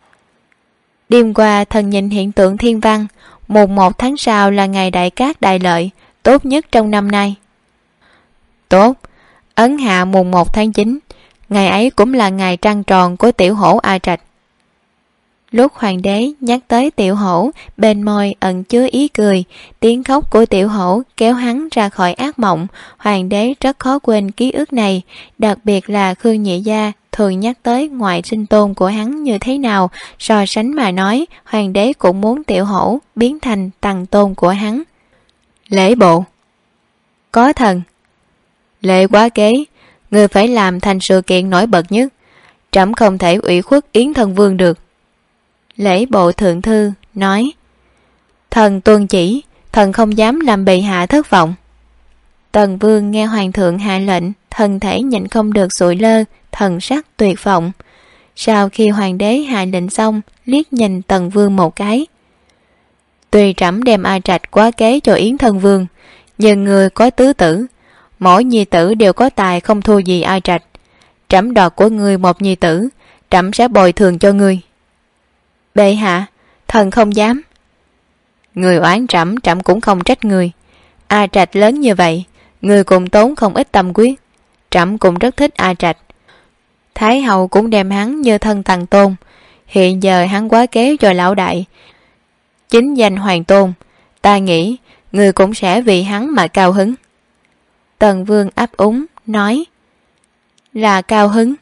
Đêm qua thần nhìn hiện tượng thiên văn, mùng 1 tháng sau là ngày đại cát đại lợi, tốt nhất trong năm nay. Tốt, ấn hạ mùng 1 tháng 9, ngày ấy cũng là ngày trăng tròn của tiểu hổ A Trạch. Lúc hoàng đế nhắc tới tiểu hổ, bên môi ẩn chứa ý cười, tiếng khóc của tiểu hổ kéo hắn ra khỏi ác mộng. Hoàng đế rất khó quên ký ức này, đặc biệt là Khương Nhị Gia thường nhắc tới ngoại sinh tôn của hắn như thế nào. So sánh mà nói, hoàng đế cũng muốn tiểu hổ biến thành tầng tôn của hắn. Lễ bộ. Có thần. Lễ quá kế, người phải làm thành sự kiện nổi bật nhất, trẫm không thể ủy khuất Yến Thân Vương được. Lễ bộ thượng thư nói: thần tuân chỉ, thần không dám làm bệ hạ thất vọng. Tần Vương nghe hoàng thượng hạ lệnh, thân thể nhịn không được sụi lơ, thần sắc tuyệt vọng. Sau khi hoàng đế hạ lệnh xong, liếc nhìn Tần Vương một cái: tuy trẫm đem A Trạch quá kế cho Yến Thân Vương, nhưng người có tứ tử, mỗi nhi tử đều có tài không thua gì A Trạch. Trẫm đoạt của ngươi một nhi tử, trẫm sẽ bồi thường cho ngươi. Bệ hạ, thần không dám. Người oán trẫm, trẫm cũng không trách người. A Trạch lớn như vậy, người cũng tốn không ít tâm quyết. Trẫm cũng rất thích A Trạch. Thái hậu cũng đem hắn như thân tầng tôn. Hiện giờ hắn quá kế cho lão đại, chính danh hoàng tôn. Ta nghĩ người cũng sẽ vì hắn mà cao hứng. Tần Vương ấp úng nói: là cao hứng.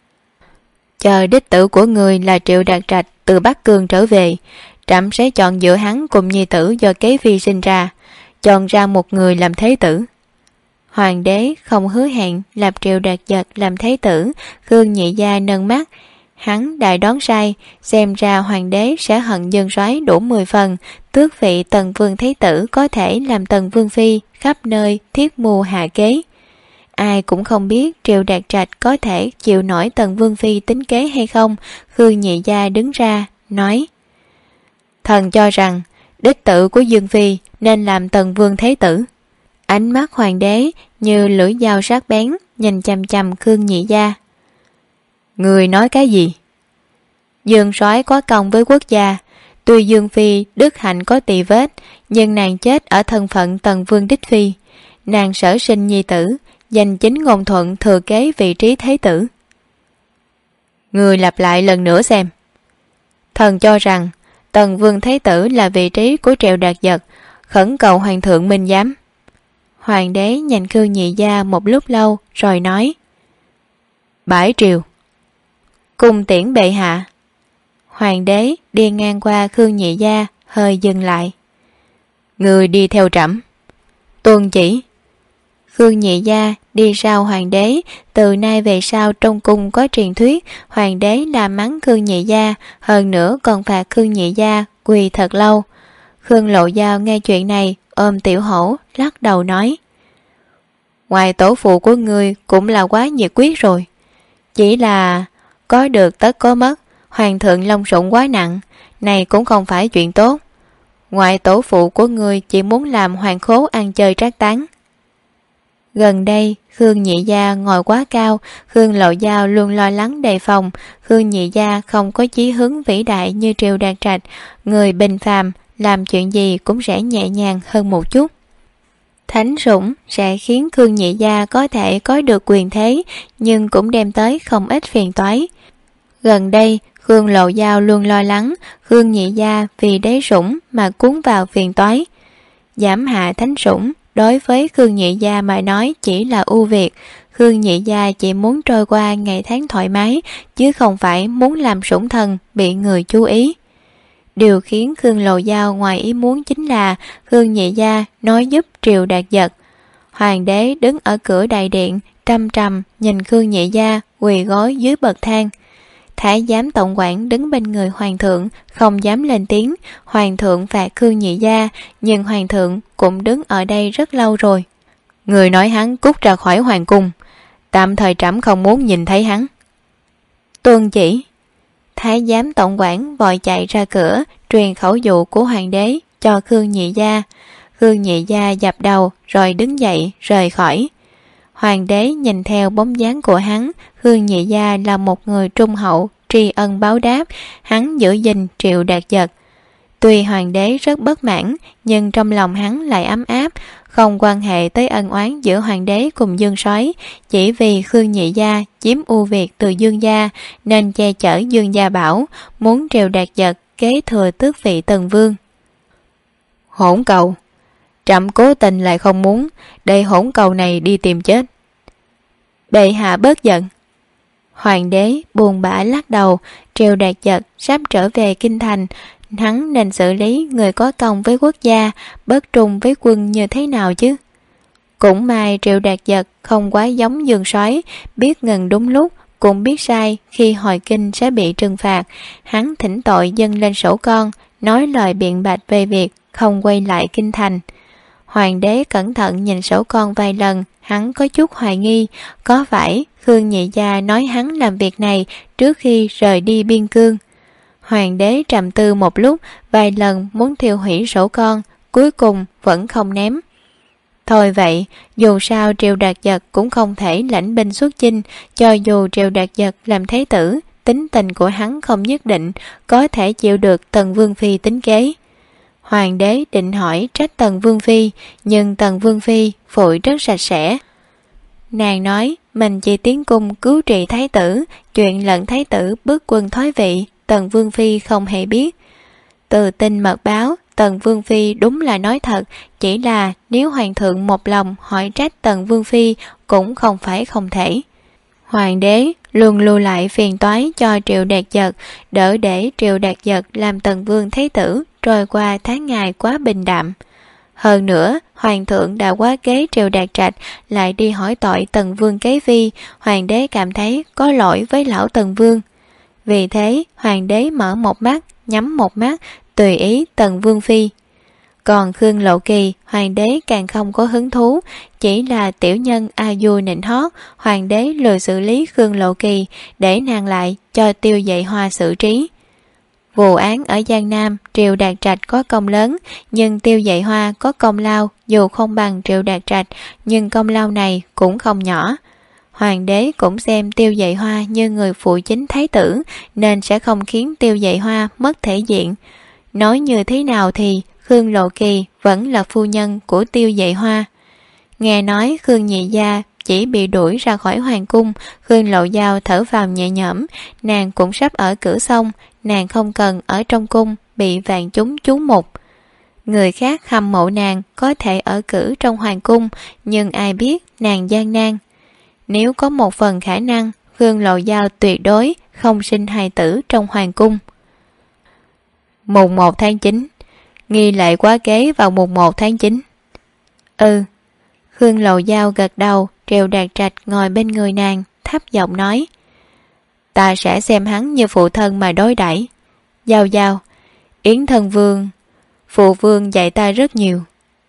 Chờ đích tử của người là Triệu Đạt Trạch từ Bắc Cương trở về, trẫm sẽ chọn giữa hắn cùng nhi tử do kế phi sinh ra, chọn ra một người làm thế tử. Hoàng đế không hứa hẹn làm Triệu Đạt Trạch làm thế tử. Khương Nhị Gia nâng mắt, hắn đại đoán sai, xem ra hoàng đế sẽ hận dân soái đủ 10 phần. Tước vị Tần Vương thế tử có thể làm Tần Vương phi, khắp nơi thiết mưu hạ kế. Ai cũng không biết Triệu Đạt Trạch có thể chịu nổi Tần Vương phi tính kế hay không. Khương Nhị Gia đứng ra nói: thần cho rằng đích tử của Dương phi nên làm Tần Vương thế tử. Ánh mắt hoàng đế như lưỡi dao sắc bén nhìn chằm chằm Khương Nhị Gia. Người nói cái gì? Dương soái có công với quốc gia, tuy Dương phi đức hạnh có tỳ vết, nhưng nàng chết ở thân phận Tần Vương đích phi. Nàng sở sinh nhi tử, giành chính ngôn thuận thừa kế vị trí thế tử. Người lặp lại lần nữa xem. Thần cho rằng Tần Vương thế tử là vị trí của Triệu Đạt Trạch, khẩn cầu hoàng thượng minh giám. Hoàng đế nhìn Khương Nhị Gia một lúc lâu rồi nói: bãi triều. Cung tiễn bệ hạ. Hoàng đế đi ngang qua Khương Nhị Gia hơi dừng lại. Người đi theo trẫm. Tuân chỉ. Khương Nhị Gia đi sau hoàng đế. Từ nay về sau trong cung có truyền thuyết hoàng đế làm mắng Khương Nhị Gia, hơn nữa còn phạt Khương Nhị Gia quỳ thật lâu. Khương Lộ Giao nghe chuyện này ôm tiểu hổ lắc đầu nói: ngoài tổ phụ của ngươi cũng là quá nhiệt quyết rồi, chỉ là có được tất có mất, hoàng thượng long sủng quá nặng, này cũng không phải chuyện tốt. Ngoại tổ phụ của ngươi chỉ muốn làm hoàng khố ăn chơi trác tán. Gần đây Khương Nhị Gia ngồi quá cao, Khương Lộ Giao luôn lo lắng đề phòng. Khương Nhị Gia không có chí hướng vĩ đại như Triệu Đạt Trạch, người bình phàm làm chuyện gì cũng sẽ nhẹ nhàng hơn một chút. Thánh sủng sẽ khiến Khương Nhị Gia có thể có được quyền thế, nhưng cũng đem tới không ít phiền toái. Gần đây Khương Lộ Giao luôn lo lắng Khương Nhị Gia vì đế sủng mà cuốn vào phiền toái. Giảm hạ thánh sủng đối với Khương Nhị Gia mà nói chỉ là ưu việt. Khương Nhị Gia chỉ muốn trôi qua ngày tháng thoải mái, chứ không phải muốn làm sủng thần bị người chú ý. Điều khiến Khương Lộ Giao ngoài ý muốn chính là Khương Nhị Gia nói giúp Triệu Đạt Giật. Hoàng đế đứng ở cửa đại điện trầm trầm nhìn Khương Nhị Gia quỳ gối dưới bậc thang. Thái giám tổng quản đứng bên người hoàng thượng không dám lên tiếng. Hoàng thượng phạt Khương Nhị Gia, nhưng hoàng thượng cũng đứng ở đây rất lâu rồi. Người nói hắn cút ra khỏi hoàng cung, tạm thời trẫm không muốn nhìn thấy hắn. Tuân chỉ. Thái giám tổng quản vội chạy ra cửa truyền khẩu dụ của hoàng đế cho Khương Nhị Gia. Khương Nhị Gia dập đầu rồi đứng dậy rời khỏi. Hoàng đế nhìn theo bóng dáng của hắn. Khương Nhị Gia là một người trung hậu, tri ân báo đáp. Hắn giữ gìn Triệu Đạt Giật. Tuy hoàng đế rất bất mãn, nhưng trong lòng hắn lại ấm áp, không quan hệ tới ân oán giữa hoàng đế cùng Dương Soái. Chỉ vì Khương Nhị Gia chiếm ưu việt từ Dương gia nên che chở Dương gia bảo, muốn Triệu Đạt Giật kế thừa tước vị Tần Vương. Hỗn cầu, trẫm cố tình lại không muốn để hỗn cầu này đi tìm chết. Bệ hạ bớt giận. Hoàng đế buồn bã lắc đầu. Triệu Đạt Giật sắp trở về kinh thành, hắn nên xử lý người có công với quốc gia, bất trung với quân như thế nào chứ? Cũng may Triệu Đạt Giật không quá giống Dương Soái, biết ngừng đúng lúc, cũng biết sai khi hồi kinh sẽ bị trừng phạt. Hắn thỉnh tội dâng lên sổ con, nói lời biện bạch về việc không quay lại kinh thành. Hoàng đế cẩn thận nhìn sổ con vài lần, hắn có chút hoài nghi, có phải Khương Nhị Gia nói hắn làm việc này trước khi rời đi biên cương. Hoàng đế trầm tư một lúc, vài lần muốn thiêu hủy sổ con, cuối cùng vẫn không ném. Thôi vậy, dù sao Triệu Đạt Giật cũng không thể lãnh binh xuất chinh, cho dù Triệu Đạt Giật làm thế tử, tính tình của hắn không nhất định có thể chịu được Tần Vương Phi tính kế. Hoàng đế định hỏi trách Tần Vương Phi, nhưng Tần Vương Phi phủi rất sạch sẽ. Nàng nói mình chỉ tiến cung cứu trị thái tử, chuyện lận thái tử bước quân thoái vị, Tần Vương Phi không hề biết. Từ tin mật báo, Tần Vương Phi đúng là nói thật, chỉ là nếu hoàng thượng một lòng hỏi trách Tần Vương Phi cũng không phải không thể. Hoàng đế luôn lưu lại phiền toái cho Triệu Đạt Giật, đỡ để Triệu Đạt Giật làm Tần Vương Thái tử trôi qua tháng ngày quá bình đạm. Hơn nữa, hoàng thượng đã quá kế Triệu Đạt Trạch lại đi hỏi tội Tần Vương kế phi, hoàng đế cảm thấy có lỗi với lão Tần Vương. Vì thế, hoàng đế mở một mắt, nhắm một mắt, tùy ý Tần Vương Phi. Còn Khương Lộ Kỳ, hoàng đế càng không có hứng thú, chỉ là tiểu nhân a vui nịnh hót, hoàng đế lười xử lý Khương Lộ Kỳ, để nàng lại cho Tiêu Dạy Hoa xử trí. Vụ án ở Giang Nam, Triệu Đạt Trạch có công lớn, nhưng Tiêu Dạy Hoa có công lao, dù không bằng Triệu Đạt Trạch, nhưng công lao này cũng không nhỏ. Hoàng đế cũng xem Tiêu Dạy Hoa như người phụ chính thái tử, nên sẽ không khiến Tiêu Dạy Hoa mất thể diện. Nói như thế nào thì Khương Lộ Kỳ vẫn là phu nhân của Tiêu Dạy Hoa. Nghe nói Khương Nhị Gia chỉ bị đuổi ra khỏi hoàng cung, Khương Lộ Giao thở vào nhẹ nhõm, nàng cũng sắp ở cửa xong, nàng không cần ở trong cung bị vạn chúng chú mục. Người khác hâm mộ nàng có thể ở cử trong hoàng cung, nhưng ai biết nàng gian nan. Nếu có một phần khả năng, Khương Lộ Giao tuyệt đối không sinh hài tử trong hoàng cung. Mùng 1 tháng 9, nghi lễ quá kế vào mùng 1 tháng 9. Khương Lộ Giao gật đầu. Triệu Đạt Trạch ngồi bên người nàng, thấp giọng nói: Ta sẽ xem hắn như phụ thân mà đối đãi. Giao Giao, Yến Thân Vương, phụ vương dạy ta rất nhiều.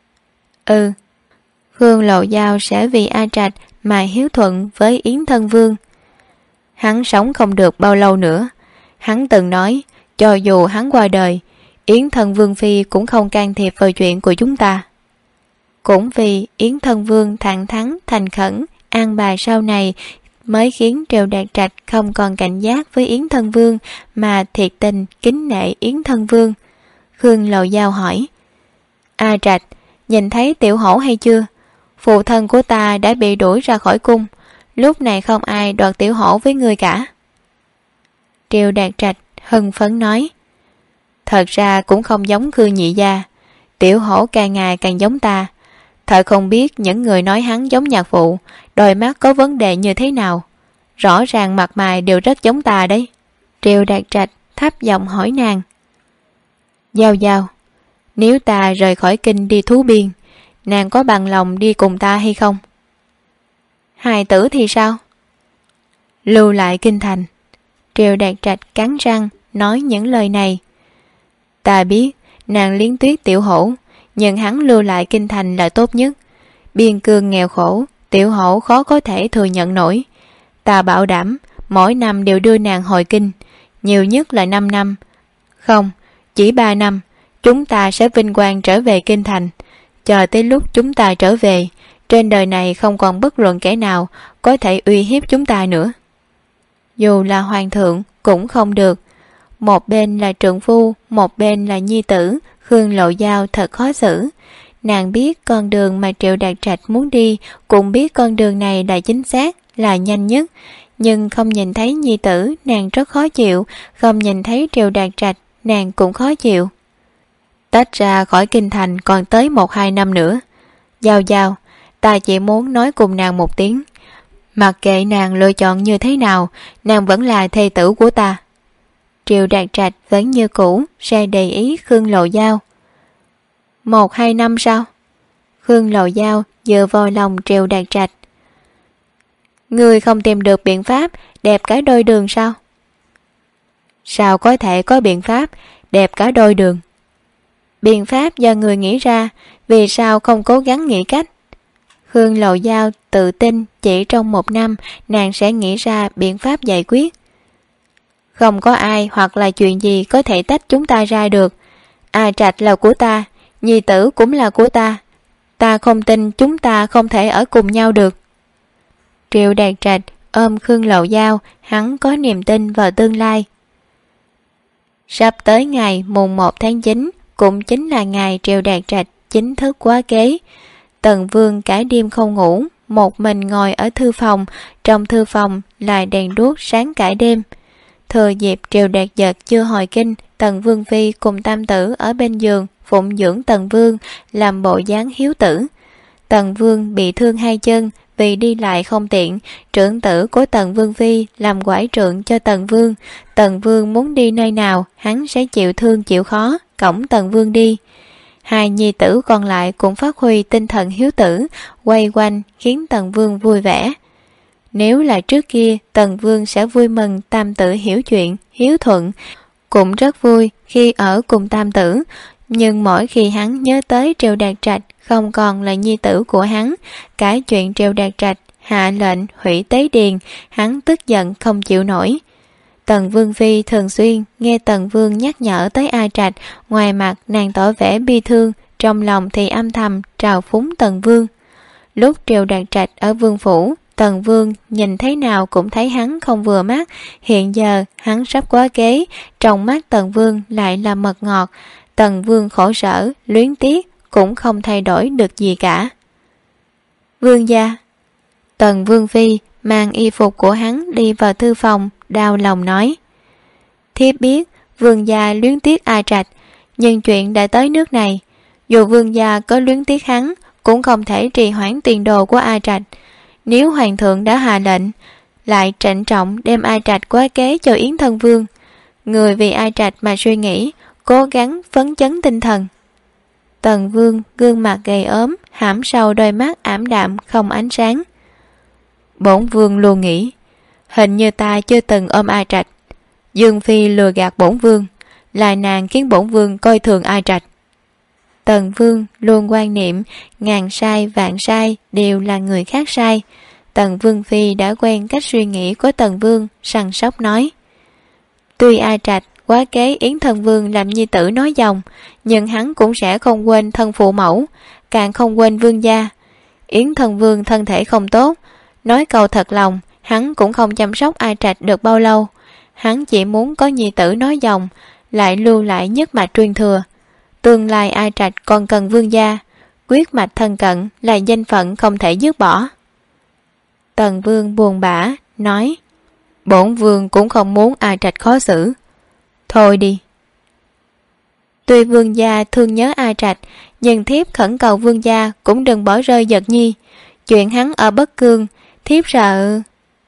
Khương Lộ Giao sẽ vì A Trạch mà hiếu thuận với Yến Thân Vương. Hắn sống không được bao lâu nữa. Hắn từng nói, cho dù hắn qua đời, Yến Thân Vương Phi cũng không can thiệp vào chuyện của chúng ta. Cũng vì Yến Thân Vương thẳng thắn, thành khẩn, an bài sau này mới khiến Triệu Đạt Trạch không còn cảnh giác với Yến Thân Vương mà thiệt tình kính nể Yến Thân Vương. Khương Lộ Giao hỏi: A Trạch, nhìn thấy tiểu hổ hay chưa? Phụ thân của ta đã bị đuổi ra khỏi cung, lúc này không ai đoạt tiểu hổ với người cả. Triệu Đạt Trạch hưng phấn nói: Thật ra cũng không giống Khương nhị gia, tiểu hổ càng ngày càng giống ta. Thật không biết những người nói hắn giống nhạc phụ, đôi mắt có vấn đề như thế nào. Rõ ràng mặt mày đều rất giống ta đấy. Triệu Đạt Trạch thấp giọng hỏi nàng: Giao Giao, nếu ta rời khỏi kinh đi thú biên, nàng có bằng lòng đi cùng ta hay không? Hài tử thì sao? Lưu lại kinh thành. Triệu Đạt Trạch cắn răng nói những lời này. Ta biết nàng liếng tuyết tiểu hổ, nhưng hắn lưu lại kinh thành là tốt nhất. Biên cương nghèo khổ, tiểu hổ khó có thể thừa nhận nổi. Ta bảo đảm mỗi năm đều đưa nàng hồi kinh, nhiều nhất là 5 năm. Không, chỉ 3 năm, chúng ta sẽ vinh quang trở về kinh thành. Chờ tới lúc chúng ta trở về, trên đời này không còn bất luận kẻ nào có thể uy hiếp chúng ta nữa. Dù là hoàng thượng cũng không được. Một bên là trượng phu, một bên là nhi tử, Khương Lộ Giao thật khó xử. Nàng biết con đường mà Triệu Đạt Trạch muốn đi, cũng biết con đường này là chính xác, là nhanh nhất. Nhưng không nhìn thấy nhi tử, nàng rất khó chịu. Không nhìn thấy Triệu Đạt Trạch, nàng cũng khó chịu. Tách ra khỏi kinh thành còn tới 1-2 năm nữa. Giao Giao, ta chỉ muốn nói cùng nàng một tiếng. Mặc kệ nàng lựa chọn như thế nào, nàng vẫn là thê tử của ta. Triệu Đạt Trạch vẫn như cũ sẽ để ý Khương Lộ Giao. 1-2 năm sao? Khương Lộ Giao dựa vào lòng Triệu Đạt Trạch. Người không tìm được biện pháp đẹp cả đôi đường sao? Sao có thể có biện pháp đẹp cả đôi đường? Biện pháp do người nghĩ ra, vì sao không cố gắng nghĩ cách? Khương Lộ Giao tự tin chỉ trong 1 năm nàng sẽ nghĩ ra biện pháp giải quyết. Không có ai hoặc là chuyện gì có thể tách chúng ta ra được. A Trạch là của ta, nhi tử cũng là của ta. Ta không tin chúng ta không thể ở cùng nhau được. Triệu Đạt Trạch ôm Khương Lộ Giao, hắn có niềm tin vào tương lai. Sắp tới ngày mùng 1 tháng 9, cũng chính là ngày Triệu Đạt Trạch chính thức quá kế. Tần Vương cả đêm không ngủ, một mình ngồi ở thư phòng, trong thư phòng lại đèn đuốc sáng cả đêm. Thừa dịp Triệu Đạt Giật chưa hồi kinh, Tần Vương Phi cùng tam tử ở bên giường phụng dưỡng Tần Vương, làm bộ dáng hiếu tử. Tần Vương bị thương 2 chân, vì đi lại không tiện, trưởng tử của Tần Vương Phi làm quải trượng cho Tần Vương. Tần Vương muốn đi nơi nào, hắn sẽ chịu thương chịu khó, cõng Tần Vương đi. 2 nhi tử còn lại cũng phát huy tinh thần hiếu tử, quay quanh khiến Tần Vương vui vẻ. Nếu là trước kia, Tần Vương sẽ vui mừng tam tử hiểu chuyện, hiếu thuận, cũng rất vui khi ở cùng tam tử. Nhưng mỗi khi hắn nhớ tới Triệu Đạt Trạch không còn là nhi tử của hắn, cái chuyện Triệu Đạt Trạch hạ lệnh hủy tế điền, hắn tức giận không chịu nổi. Tần Vương Phi thường xuyên nghe Tần Vương nhắc nhở tới A Trạch, ngoài mặt nàng tỏ vẻ bi thương, trong lòng thì âm thầm trào phúng Tần Vương. Lúc Triệu Đạt Trạch ở vương phủ, Tần Vương nhìn thế nào cũng thấy hắn không vừa mắt. Hiện giờ hắn sắp quá kế, trong mắt Tần Vương lại là mật ngọt. Tần Vương khổ sở, luyến tiếc, cũng không thay đổi được gì cả. Vương gia. Tần Vương Phi mang y phục của hắn đi vào thư phòng, đau lòng nói: Thiếp biết vương gia luyến tiếc A Trạch, nhưng chuyện đã tới nước này, dù vương gia có luyến tiếc hắn, cũng không thể trì hoãn tiền đồ của A Trạch. Nếu hoàng thượng đã hạ lệnh, lại trịnh trọng đem A Trạch quá kế cho Yến Thân Vương, người vì A Trạch mà suy nghĩ, cố gắng phấn chấn tinh thần. Tần Vương gương mặt gầy ốm, hãm sâu đôi mắt ảm đạm không ánh sáng. Bổn Vương luôn nghĩ, hình như ta chưa từng ôm A Trạch. Dương Phi lừa gạt bổn Vương, là nàng khiến bổn Vương coi thường A Trạch. Tần Vương luôn quan niệm ngàn sai vạn sai đều là người khác sai. Tần Vương Phi đã quen cách suy nghĩ của Tần Vương, săn sóc nói: Tuy A Trạch quá kế Yến Thân Vương làm nhi tử nói dòng, nhưng hắn cũng sẽ không quên thân phụ mẫu, càng không quên vương gia. Yến Thân Vương thân thể không tốt, nói câu thật lòng, hắn cũng không chăm sóc A Trạch được bao lâu. Hắn chỉ muốn có nhi tử nói dòng, lại lưu lại nhất mạch truyền thừa. Tương lai A Trạch còn cần vương gia, quyết mạch thân cận là danh phận không thể dứt bỏ. Tần Vương buồn bã nói: Bổn Vương cũng không muốn A Trạch khó xử. Thôi đi. Tuy vương gia thương nhớ A Trạch, nhưng thiếp khẩn cầu vương gia cũng đừng bỏ rơi Giật Nhi. Chuyện hắn ở Bất Cương, thiếp sợ.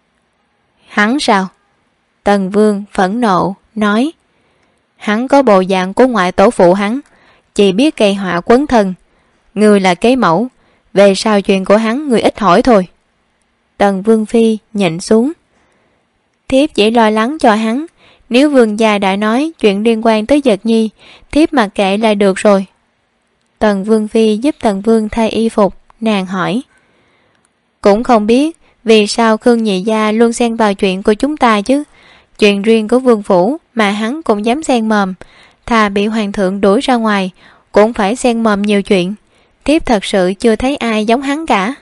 Hắn sao? Tần Vương phẫn nộ nói. Hắn có bộ dạng của ngoại tổ phụ hắn, chỉ biết gây họa quấn thân. Người là kế mẫu, về sau chuyện của hắn người ít hỏi thôi. Tần Vương phi nhịn xuống. Thiếp chỉ lo lắng cho hắn, nếu vương gia đã nói chuyện liên quan tới Giật Nhi, thiếp mặc kệ là được rồi. Tần Vương phi giúp Tần Vương thay y phục, nàng hỏi. Cũng không biết vì sao Khương nhị gia luôn xen vào chuyện của chúng ta chứ. Chuyện riêng của vương phủ mà hắn cũng dám xen mồm, thà bị hoàng thượng đuổi ra ngoài cũng phải xen mồm nhiều chuyện. Thiếp thật sự chưa thấy ai giống hắn cả.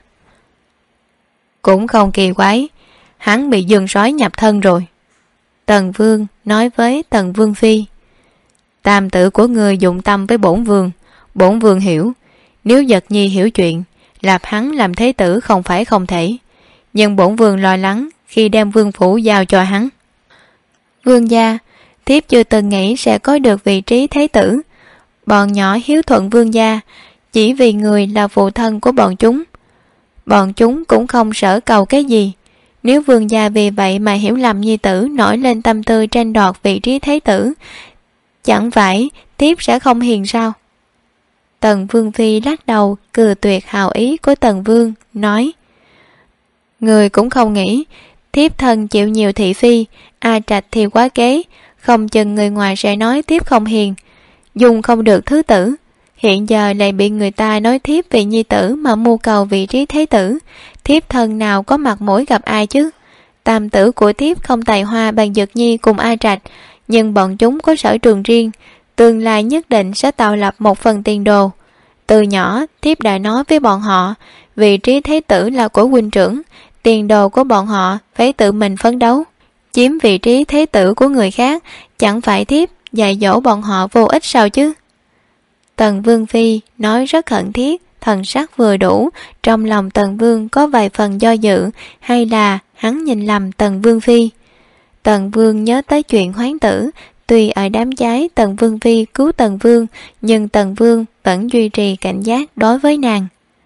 Cũng không kỳ quái, hắn bị dương sói nhập thân rồi. Tần Vương nói với Tần Vương phi. Tam tử của ngươi dụng tâm với bổn vương hiểu. Nếu Giật Nhi hiểu chuyện, lập hắn làm thế tử không phải không thể. Nhưng bổn vương lo lắng khi đem vương phủ giao cho hắn. Vương gia, thiếp chưa từng nghĩ sẽ có được vị trí thế tử. Bọn nhỏ hiếu thuận vương gia, chỉ vì người là phụ thân của bọn chúng. Bọn chúng cũng không sở cầu cái gì. Nếu vương gia vì vậy mà hiểu lầm nhi tử nổi lên tâm tư tranh đoạt vị trí thế tử, chẳng phải thiếp sẽ không hiền sao? Tần Vương phi lắc đầu cười tuyệt hào ý của Tần Vương, nói. Người cũng không nghĩ thiếp thân chịu nhiều thị phi, A Trạch thì quá kế, không chừng người ngoài sẽ nói thiếp không hiền, dùng không được thứ tử. Hiện giờ lại bị người ta nói thiếp vì nhi tử mà mưu cầu vị trí thế tử. Thiếp thân nào có mặt mũi gặp ai chứ? Tam tử của thiếp không tài hoa bằng Giật Nhi cùng A Trạch, nhưng bọn chúng có sở trường riêng, tương lai nhất định sẽ tạo lập một phần tiền đồ. Từ nhỏ thiếp đã nói với bọn họ, vị trí thế tử là của huynh trưởng, tiền đồ của bọn họ phải tự mình phấn đấu. Chiếm vị trí thế tử của người khác, chẳng phải thiếp dạy dỗ bọn họ vô ích sao chứ? Tần Vương phi nói rất khẩn thiết, thần sắc vừa đủ. Trong lòng Tần Vương có vài phần do dự, hay là hắn nhìn lầm Tần Vương phi. Tần Vương nhớ tới chuyện hoán tử. Tuy ở đám cháy Tần Vương phi cứu Tần Vương, nhưng Tần Vương vẫn duy trì cảnh giác đối với nàng.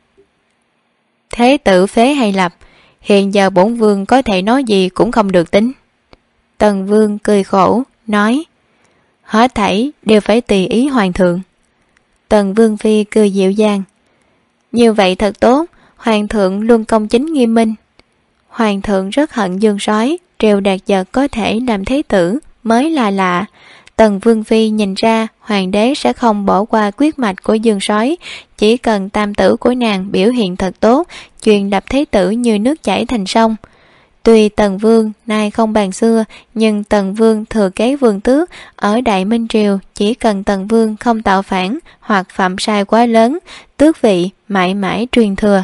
Thế tử phế hay lập, hiện giờ bổn vương có thể nói gì cũng không được tính. Tần Vương cười khổ nói. Hết thảy đều phải tùy ý hoàng thượng. Tần Vương phi cười dịu dàng. Như vậy thật tốt, hoàng thượng luôn công chính nghiêm minh. Hoàng thượng rất hận dương sói, Triều Đạt Giật có thể làm thế tử mới là lạ. Tần Vương phi nhìn ra hoàng đế sẽ không bỏ qua quyết mạch của dương sói, chỉ cần tam tử của nàng biểu hiện thật tốt, truyền lập thế tử như nước chảy thành sông. Tuy Tần Vương nay không bằng xưa, nhưng Tần Vương thừa kế vương tước, ở Đại Minh Triều chỉ cần Tần Vương không tạo phản hoặc phạm sai quá lớn, tước vị mãi mãi truyền thừa.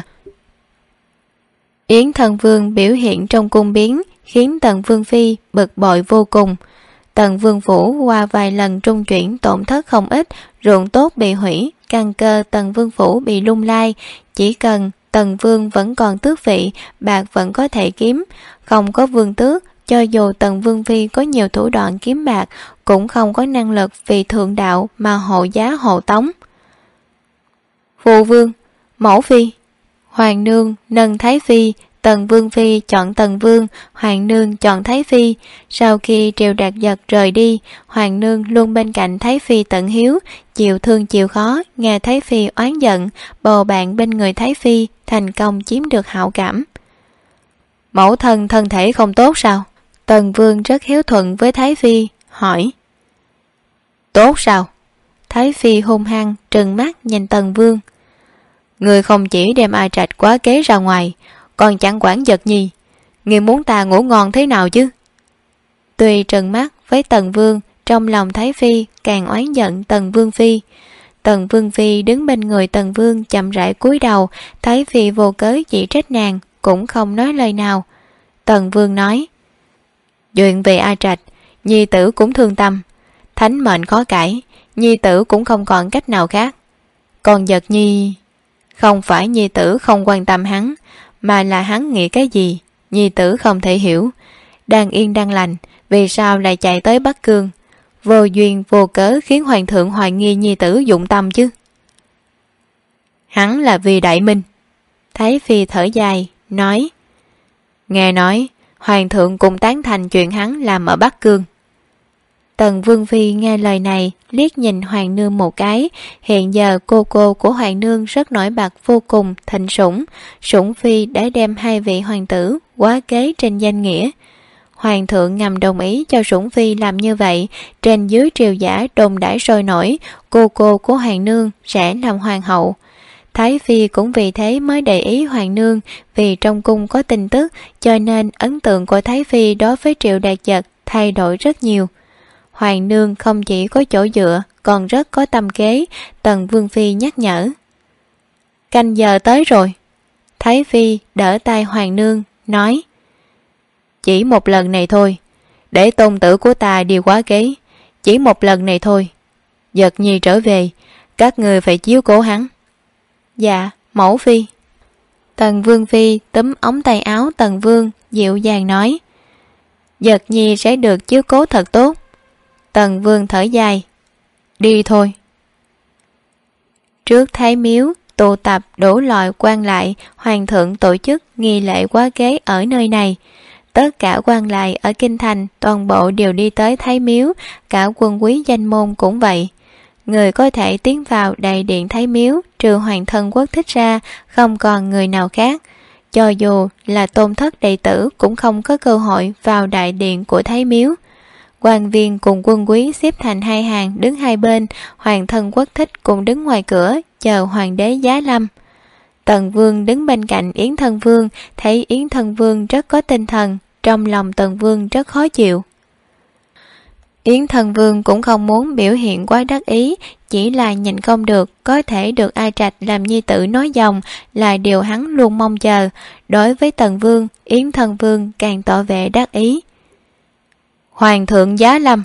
Yến Thần Vương biểu hiện trong cung biến khiến Tần Vương phi bực bội vô cùng. Tần Vương phủ qua vài lần trung chuyển tổn thất không ít, ruộng tốt bị hủy, căn cơ Tần Vương phủ bị lung lay. Chỉ cần Tần Vương vẫn còn tước vị, bạc vẫn có thể kiếm. Không có vương tước, cho dù Tần Vương phi có nhiều thủ đoạn kiếm bạc, cũng không có năng lực vì thượng đạo mà hộ giá hộ tống. Phụ vương, mẫu phi, hoàng nương nâng thái phi, Tần Vương phi chọn Tần Vương, hoàng nương chọn thái phi. Sau khi Triều Đạt Giật rời đi, hoàng nương luôn bên cạnh thái phi tận hiếu, chịu thương chịu khó, nghe thái phi oán giận, bầu bạn bên người thái phi, thành công chiếm được hảo cảm. Mẫu thân thân thể không tốt sao? Tần Vương rất hiếu thuận với thái phi, hỏi. Tốt sao? Thái phi hung hăng trừng mắt nhìn Tần Vương. Người không chỉ đem A Trạch quá kế ra ngoài, còn chẳng quản Giật Nhi, người muốn ta ngủ ngon thế nào chứ? Tuy trừng mắt với Tần Vương, trong lòng thái phi càng oán giận Tần Vương phi. Tần Vương phi đứng bên người Tần Vương chậm rãi cúi đầu, thái phi vô cớ chỉ trách nàng, cũng không nói lời nào. Tần Vương nói. Chuyện về A Trạch, nhi tử cũng thương tâm, thánh mệnh khó cãi, nhi tử cũng không còn cách nào khác. Còn Giật Nhi, không phải nhi tử không quan tâm hắn, mà là hắn nghĩ cái gì nhi tử không thể hiểu. Đang yên đang lành, vì sao lại chạy tới Bắc Cương? vô duyên vô cớ khiến hoàng thượng hoài nghi nhi tử dụng tâm chứ? Hắn là vì đại minh. Thái phi thở dài, nói: Nghe nói, hoàng thượng cũng tán thành chuyện hắn làm ở Bắc Cương. Tần Vương Phi nghe lời này, liếc nhìn hoàng nương một cái. Hiện giờ cô của hoàng nương rất nổi bật vô cùng thịnh sủng. Sủng Phi đã đem 2 vị hoàng tử quá kế trên danh nghĩa. Hoàng thượng ngầm đồng ý cho Sủng Phi làm như vậy. Trên dưới triều giả đồn đãi sôi nổi, cô của hoàng nương sẽ làm hoàng hậu. Thái Phi cũng vì thế mới để ý hoàng nương, vì trong cung có tin tức, cho nên ấn tượng của Thái Phi đối với Triệu Đạt Giật thay đổi rất nhiều. Hoàng nương không chỉ có chỗ dựa, còn rất có tâm kế. Tần Vương Phi nhắc nhở: Canh giờ tới rồi. Thái Phi đỡ tay hoàng nương, nói: Chỉ một lần này thôi, để tôn tử của ta đi quá kế. Chỉ một lần này thôi. Giật nhi trở về, các người phải chiếu cố hắn. Dạ, mẫu phi. Tần Vương Phi túm ống tay áo Tần Vương, dịu dàng nói: Giật nhi sẽ được chiếu cố thật tốt. Tần Vương thở dài: Đi thôi. Trước Thái Miếu tụ tập đủ loại quan lại, hoàng thượng tổ chức nghi lễ quá kế ở nơi này. Tất cả quan lại ở kinh thành toàn bộ đều đi tới Thái Miếu, cả quân quý danh môn cũng vậy. Người có thể tiến vào đại điện Thái Miếu trừ hoàng thân quốc thích ra, không còn người nào khác. Cho dù là tôn thất đệ tử cũng không có cơ hội vào đại điện của Thái Miếu. Quan viên cùng quân quý xếp thành 2 hàng đứng hai bên, hoàng thân quốc thích cùng đứng ngoài cửa chờ hoàng đế giá lâm. Tần Vương đứng bên cạnh Yến Thân Vương, thấy Yến Thân Vương rất có tinh thần, trong lòng Tần Vương rất khó chịu. Yến Thân Vương cũng không muốn biểu hiện quá đắc ý, chỉ là nhìn không được, có thể được A Trạch làm nhi tử nói dòng là điều hắn luôn mong chờ. Đối với Tần Vương, Yến Thân Vương càng tỏ vẻ đắc ý. Hoàng thượng giá lâm.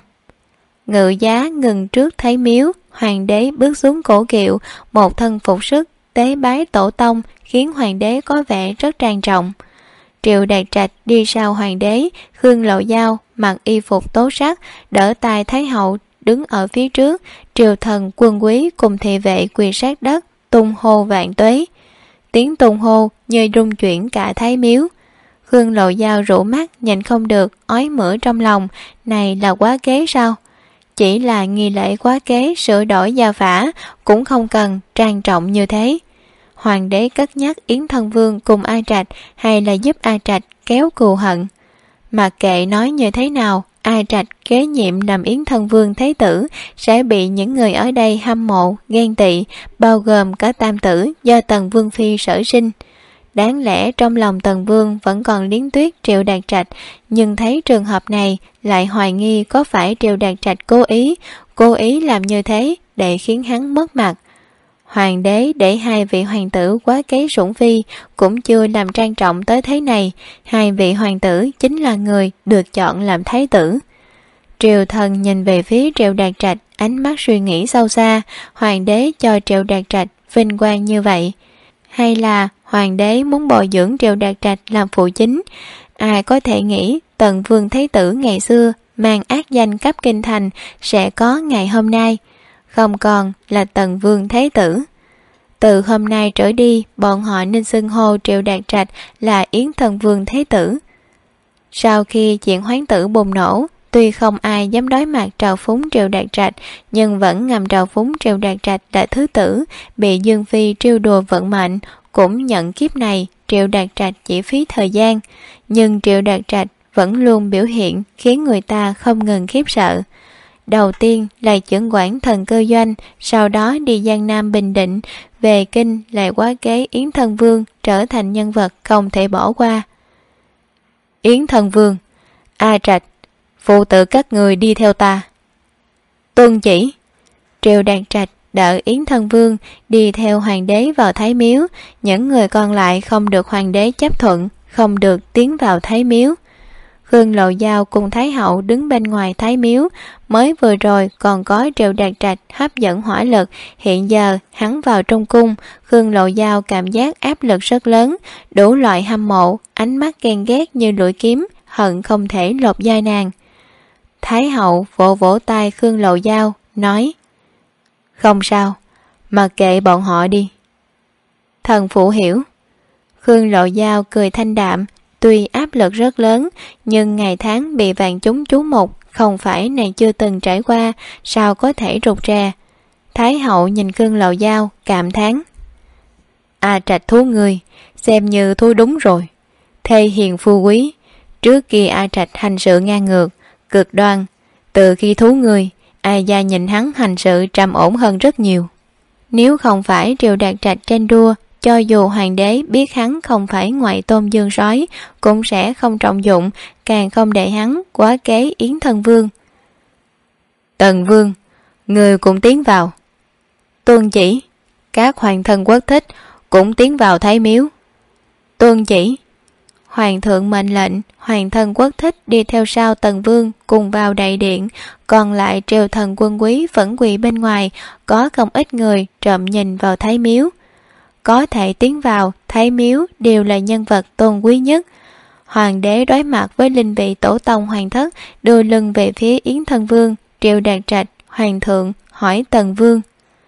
Ngự giá ngừng trước Thái Miếu, hoàng đế bước xuống cổ kiệu, một thân phục sức tế bái tổ tông khiến hoàng đế có vẻ rất trang trọng. Triệu Đạt Trạch đi sau hoàng đế, Khương Lộ Giao mặc y phục tố sắc, đỡ tay Thái hậu đứng ở phía trước. Triều thần quân quý cùng thị vệ quỳ sát đất tung hô vạn tuế. Tiếng tung hô như rung chuyển cả Thái Miếu. Khương Lộ Giao rũ mắt nhìn không được, ói mửa trong lòng. Này là quá kế sao? Chỉ là nghi lễ quá kế sửa đổi gia phả, cũng không cần trang trọng như thế. Hoàng đế cất nhắc Yến Thân Vương cùng A Trạch, hay là giúp A Trạch kéo cừu hận? Mặc kệ nói như thế nào, A Trạch kế nhiệm làm Yến Thân Vương Thế Tử sẽ bị những người ở đây hâm mộ, ghen tị, bao gồm cả tam tử do Tần Vương Phi sở sinh. Đáng lẽ trong lòng Tần Vương vẫn còn liếng tuyết Triệu Đạt Trạch, nhưng thấy trường hợp này lại hoài nghi có phải Triệu Đạt Trạch cố ý làm như thế để khiến hắn mất mặt. Hoàng đế để 2 vị hoàng tử quá kế Sủng Phi cũng chưa làm trang trọng tới thế này. 2 vị hoàng tử chính là người được chọn làm thái tử. Triều thần nhìn về phía Triệu Đạt Trạch, ánh mắt suy nghĩ sâu xa. Hoàng đế cho Triệu Đạt Trạch vinh quang như vậy, hay là hoàng đế muốn bồi dưỡng Triệu Đạt Trạch làm phụ chính? Ai có thể nghĩ Tần Vương Thái Tử ngày xưa mang ác danh cấp kinh thành sẽ có ngày hôm nay, không còn là Tần Vương Thái Tử. Từ hôm nay trở đi, bọn họ nên xưng hô Triệu Đạt Trạch là Yến Thân Vương Thái Tử. Sau khi chuyện hoán tử bùng nổ, tuy không ai dám đối mặt trào phúng Triệu Đạt Trạch, nhưng vẫn ngầm trào phúng Triệu Đạt Trạch là thứ tử, bị Dương Phi trêu đùa vận mệnh. Cũng nhận kiếp này Triệu Đạt Trạch chỉ phí thời gian, nhưng Triệu Đạt Trạch vẫn luôn biểu hiện khiến người ta không ngừng khiếp sợ. Đầu tiên là chưởng quản thần cơ doanh, sau đó đi Giang Nam Bình Định, về kinh lại quá kế Yến Thân Vương trở thành nhân vật không thể bỏ qua. Yến Thân Vương, A Trạch, phụ tử các người đi theo ta. Tuân chỉ. Triệu Đạt Trạch đỡ Yến Thân Vương đi theo hoàng đế vào Thái Miếu. Những người còn lại không được hoàng đế chấp thuận, không được tiến vào Thái Miếu. Khương Lộ Giao cùng Thái hậu đứng bên ngoài Thái Miếu. Mới vừa rồi còn có Triệu Đạt Trạch hấp dẫn hỏa lực, hiện giờ hắn vào trong cung. Khương Lộ Giao cảm giác áp lực rất lớn, đủ loại hâm mộ, ánh mắt ghen ghét như lưỡi kiếm, hận không thể lột da nàng. Thái hậu vỗ vỗ tay Khương Lộ Giao, nói: Không sao, mặc kệ bọn họ đi. Thần phụ hiểu. Khương Lộ Giao cười thanh đạm, tuy áp lực rất lớn, nhưng ngày tháng bị vạn chúng chú mục không phải nàng chưa từng trải qua, sao có thể rụt rè. Thái hậu nhìn Khương Lộ Giao cảm thán: A Trạch thú người, xem như thú đúng rồi. Thê hiền phu quý, trước kia A Trạch hành sự ngang ngược, cực đoan. Từ khi thú người, A gia nhìn hắn hành sự trầm ổn hơn rất nhiều. Nếu không phải Triệu Đạt Trạch tranh đua, cho dù hoàng đế biết hắn không phải ngoại tôn dương sói, cũng sẽ không trọng dụng, càng không để hắn quá kế Yến Thân Vương. Tần Vương, người cũng tiến vào. Tuân chỉ. Các hoàng thân quốc thích cũng tiến vào Thái Miếu. Tuân chỉ. Hoàng thượng mệnh lệnh, hoàng thân quốc thích đi theo sau Tần Vương cùng vào đại điện, còn lại triều thần quân quý vẫn quỳ bên ngoài, có không ít người trộm nhìn vào Thái Miếu. Có thể tiến vào Thái Miếu đều là nhân vật tôn quý nhất. Hoàng đế đối mặt với linh vị tổ tông hoàng thất, đưa lưng về phía Yến Thân Vương. Triệu Đạt Trạch, hoàng thượng hỏi Tần Vương: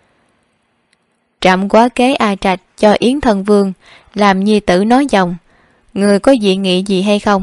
Trẫm quá kế A Trạch cho Yến Thân Vương, làm nhi tử nói dòng, người có dị nghị gì hay không?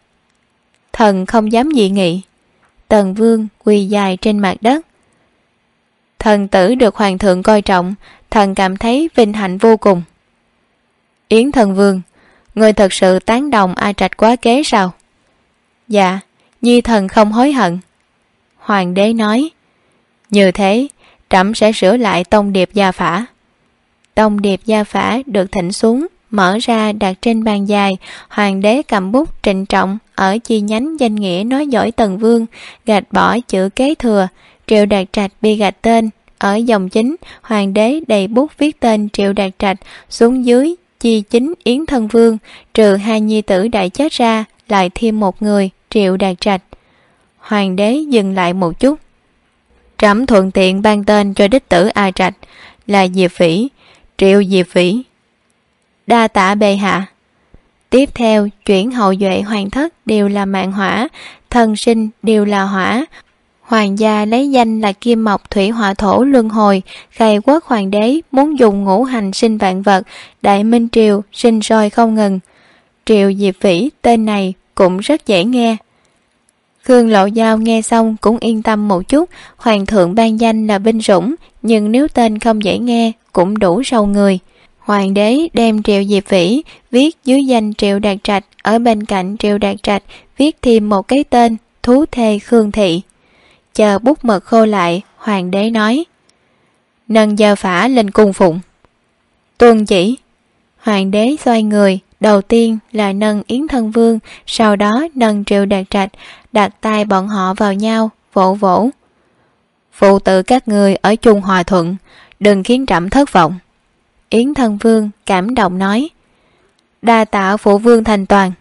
Thần không dám dị nghị. Tần Vương quỳ dài trên mặt đất. Thần tử được hoàng thượng coi trọng, thần cảm thấy vinh hạnh vô cùng. Yến Thân Vương, người thật sự tán đồng A Trạch quá kế sao? Dạ, nhi thần không hối hận. Hoàng đế nói: Như thế, trẫm sẽ sửa lại tông điệp gia phả. Tông điệp gia phả được thỉnh xuống, mở ra đặt trên bàn dài. Hoàng đế cầm bút trịnh trọng ở chi nhánh danh nghĩa nói giỏi Tần Vương, gạch bỏ chữ kế thừa. Triệu Đạt Trạch bị gạch tên. Ở dòng chính, hoàng đế đầy bút viết tên Triệu Đạt Trạch, xuống dưới chi chính Yến Thân Vương, trừ hai nhi tử đại chết ra, lại thêm một người, Triệu Đạt Trạch. Hoàng đế dừng lại một chút. Trẫm thuận tiện ban tên cho đích tử A Trạch là Diệp Phỉ, Triệu Diệp Phỉ. Đa tạ bệ hạ. Tiếp theo chuyển hậu duệ hoàng thất đều là mạng hỏa, thân sinh đều là hỏa. Hoàng gia lấy danh là Kim Mộc Thủy Hỏa Thổ luân hồi. Khai quốc hoàng đế muốn dùng ngũ hành sinh vạn vật, Đại Minh Triều sinh sôi không ngừng. Triệu Diệp Phỉ tên này cũng rất dễ nghe. Khương Lộ Giao nghe xong cũng yên tâm một chút. Hoàng thượng ban danh là binh dũng, nhưng nếu tên không dễ nghe cũng đủ sâu người. Hoàng đế đem Triệu Diệp Phỉ viết dưới danh Triệu Đạt Trạch, ở bên cạnh Triệu Đạt Trạch viết thêm một cái tên thú thê Khương Thị. Chờ bút mực khô lại, hoàng đế nói: Nâng giờ phả lên cung phụng. Tuân chỉ. Hoàng đế xoay người, đầu tiên là nâng Yến Thân Vương, sau đó nâng Triệu Đạt Trạch, đặt tay bọn họ vào nhau, vỗ vỗ. Phụ tử các người ở chung hòa thuận, đừng khiến trẫm thất vọng. Yến Thân Vương cảm động nói: Đa tạ phụ vương thành toàn.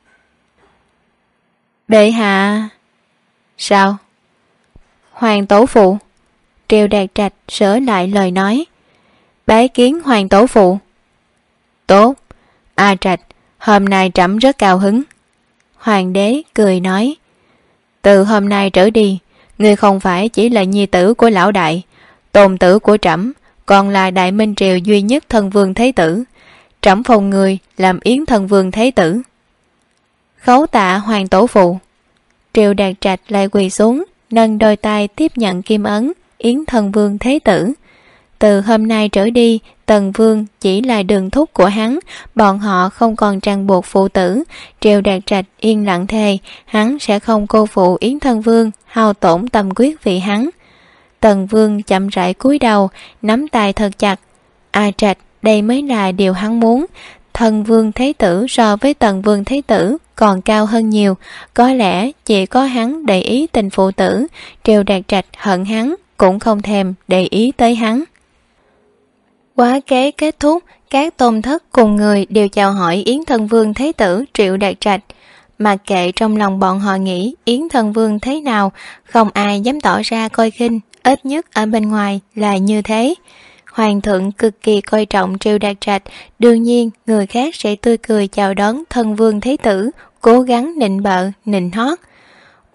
Bệ hạ. Sao? Hoàng tổ phụ. Triệu Đạt Trạch sửa lại lời nói: Bái kiến hoàng tổ phụ. Tốt, A Trạch, hôm nay trẫm rất cao hứng. Hoàng đế cười nói: Từ hôm nay trở đi, ngươi không phải chỉ là nhi tử của lão đại, tôn tử của trẫm, còn là Đại Minh Triều duy nhất thân vương thế tử. Trẫm phong ngươi làm Yến Thân Vương thế tử. Khấu tạ hoàng tổ phụ. Triệu Đạt Trạch lại quỳ xuống, nâng đôi tay tiếp nhận kim ấn Yến Thân Vương thế tử. Từ hôm nay trở đi, Tần Vương chỉ là đường thúc của hắn, bọn họ không còn ràng buộc phụ tử. Triệu Đạt Trạch yên lặng thề hắn sẽ không cô phụ Yến Thân Vương, hao tổn tâm quyết vì hắn. Tần Vương chậm rãi cúi đầu, nắm tay thật chặt. A Trạch, đây mới là điều hắn muốn. Thân Vương thế tử so với Tần Vương thế tử còn cao hơn nhiều, có lẽ chỉ có hắn để ý tình phụ tử. Triệu Đạt Trạch hận hắn cũng không thèm để ý tới hắn. Quá kế kết thúc, các tôn thất cùng người đều chào hỏi Yến Thân Vương thế tử Triệu Đạt Trạch. Mặc kệ trong lòng bọn họ nghĩ Yến Thân Vương thế nào, không ai dám tỏ ra coi khinh, ít nhất ở bên ngoài là như thế. Hoàng thượng cực kỳ coi trọng Triệu Đạt Trạch, đương nhiên người khác sẽ tươi cười chào đón Thân Vương thế tử, cố gắng nịnh bợ, nịnh hót.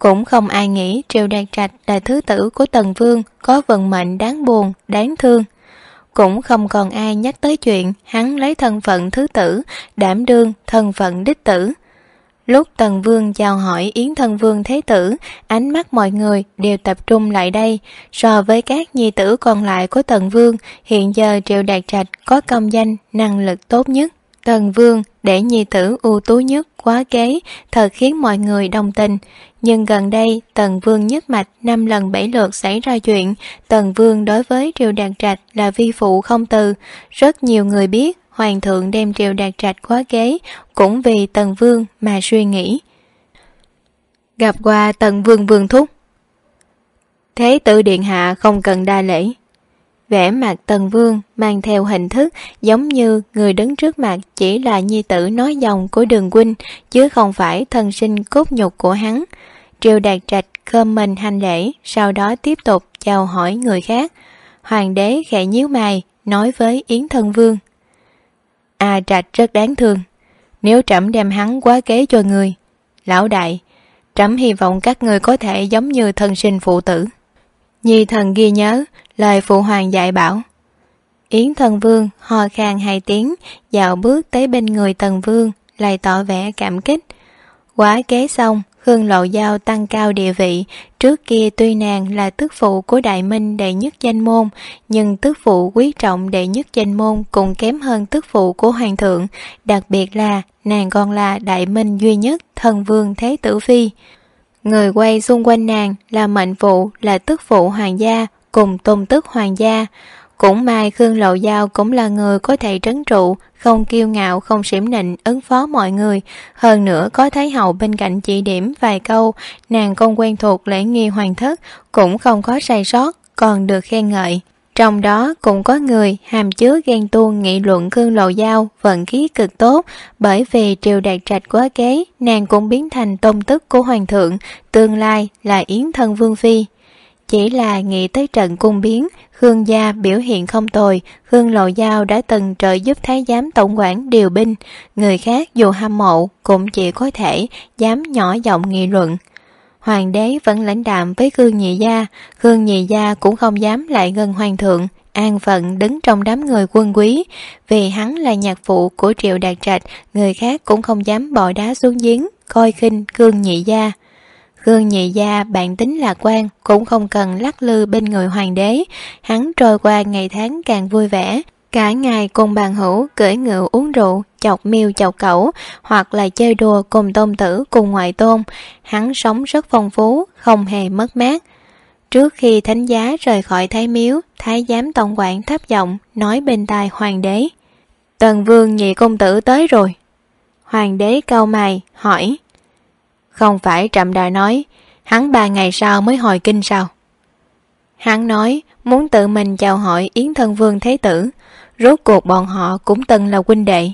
Cũng không ai nghĩ Triệu Đạt Trạch là thứ tử của Tần Vương có vận mệnh đáng buồn, đáng thương. Cũng không còn ai nhắc tới chuyện hắn lấy thân phận thứ tử đảm đương thân phận đích tử. Lúc Tần Vương chào hỏi Yến Thân Vương Thế Tử, ánh mắt mọi người đều tập trung lại đây. So với các nhi tử còn lại của Tần Vương, hiện giờ Triệu Đạt Trạch có công danh, năng lực tốt nhất. Tần Vương để nhi tử ưu tú nhất quá kế, thật khiến mọi người đồng tình. Nhưng gần đây, Tần Vương nhất mạch 5 lần 7 lượt xảy ra chuyện. Tần Vương đối với Triệu Đạt Trạch là vi phụ không từ. Rất nhiều người biết Hoàng thượng đem Triệu Đạt Trạch quá kế cũng vì Tần Vương mà suy nghĩ. Gặp qua Tần Vương vương thúc. Thế tử điện hạ không cần đa lễ. Vẻ mặt Tần Vương mang theo hình thức giống như người đứng trước mặt chỉ là nhi tử nói dòng của Đường huynh, chứ không phải thân sinh cốt nhục của hắn. Triệu Đạt Trạch khom mình hành lễ, sau đó tiếp tục chào hỏi người khác. Hoàng đế khẽ nhíu mày, nói với Yến Thân Vương: A Trạch rất đáng thương, nếu trẫm đem hắn quá kế cho người. Lão đại, trẫm hy vọng các người có thể giống như thân sinh phụ tử. Nhi thần ghi nhớ lời phụ hoàng dạy bảo. Yến Thân Vương ho khan 2 tiếng, dạo bước tới bên người Tần Vương, lại tỏ vẻ cảm kích. Quá kế xong, Khương Lộ Giao tăng cao địa vị. Trước kia tuy nàng là tức phụ của Đại Minh đệ nhất danh môn, nhưng tức phụ quý trọng đệ nhất danh môn cũng kém hơn tức phụ của hoàng thượng. Đặc biệt là nàng còn là Đại Minh duy nhất Thân Vương Thế Tử Phi. Người quay xung quanh nàng là mệnh phụ, là tức phụ hoàng gia cùng tôn tức hoàng gia. Cũng may Khương Lộ Giao cũng là người có thể trấn trụ, không kiêu ngạo, không xỉm nịnh, ứng phó mọi người. Hơn nữa có Thái hậu bên cạnh chỉ điểm vài câu, nàng không quen thuộc lễ nghi hoàng thất, cũng không có sai sót, còn được khen ngợi. Trong đó cũng có người hàm chứa ghen tuông nghị luận Khương Lộ Giao vận khí cực tốt, bởi vì Triệu Đạt Trạch quá kế, nàng cũng biến thành tôn tức của hoàng thượng, tương lai là Yến Thân Vương Phi. Chỉ là nghĩ tới trận cung biến, Khương gia biểu hiện không tồi. Khương Lộ Giao đã từng trợ giúp Thái giám tổng quản điều binh, người khác dù hâm mộ cũng chỉ có thể dám nhỏ giọng nghị luận. Hoàng đế vẫn lãnh đạm với Khương Nhị gia, Khương Nhị gia cũng không dám lại gần hoàng thượng, an phận đứng trong đám người quân quý. Vì hắn là nhạc phụ của Triệu Đạt Trạch, người khác cũng không dám bỏ đá xuống giếng coi khinh Khương Nhị gia. Khương Nhị gia bản tính lạc quan, cũng không cần lắc lư bên người hoàng đế. Hắn trôi qua ngày tháng càng vui vẻ, cả ngày cùng bàn hữu cưỡi ngựa uống rượu, chọc miêu chọc cẩu, hoặc là chơi đùa cùng tôn tử cùng ngoại tôn. Hắn sống rất phong phú, không hề mất mát. Trước khi thánh giá rời khỏi Thái miếu, Thái giám tổng quản thấp giọng nói bên tai hoàng đế: Tần Vương nhị công tử tới rồi. Hoàng đế cau mày hỏi: Không phải trẫm đã nói hắn 3 ngày sau mới hồi kinh sao? Hắn nói muốn tự mình chào hỏi Yến Thân Vương Thế Tử, rốt cuộc bọn họ cũng từng là huynh đệ.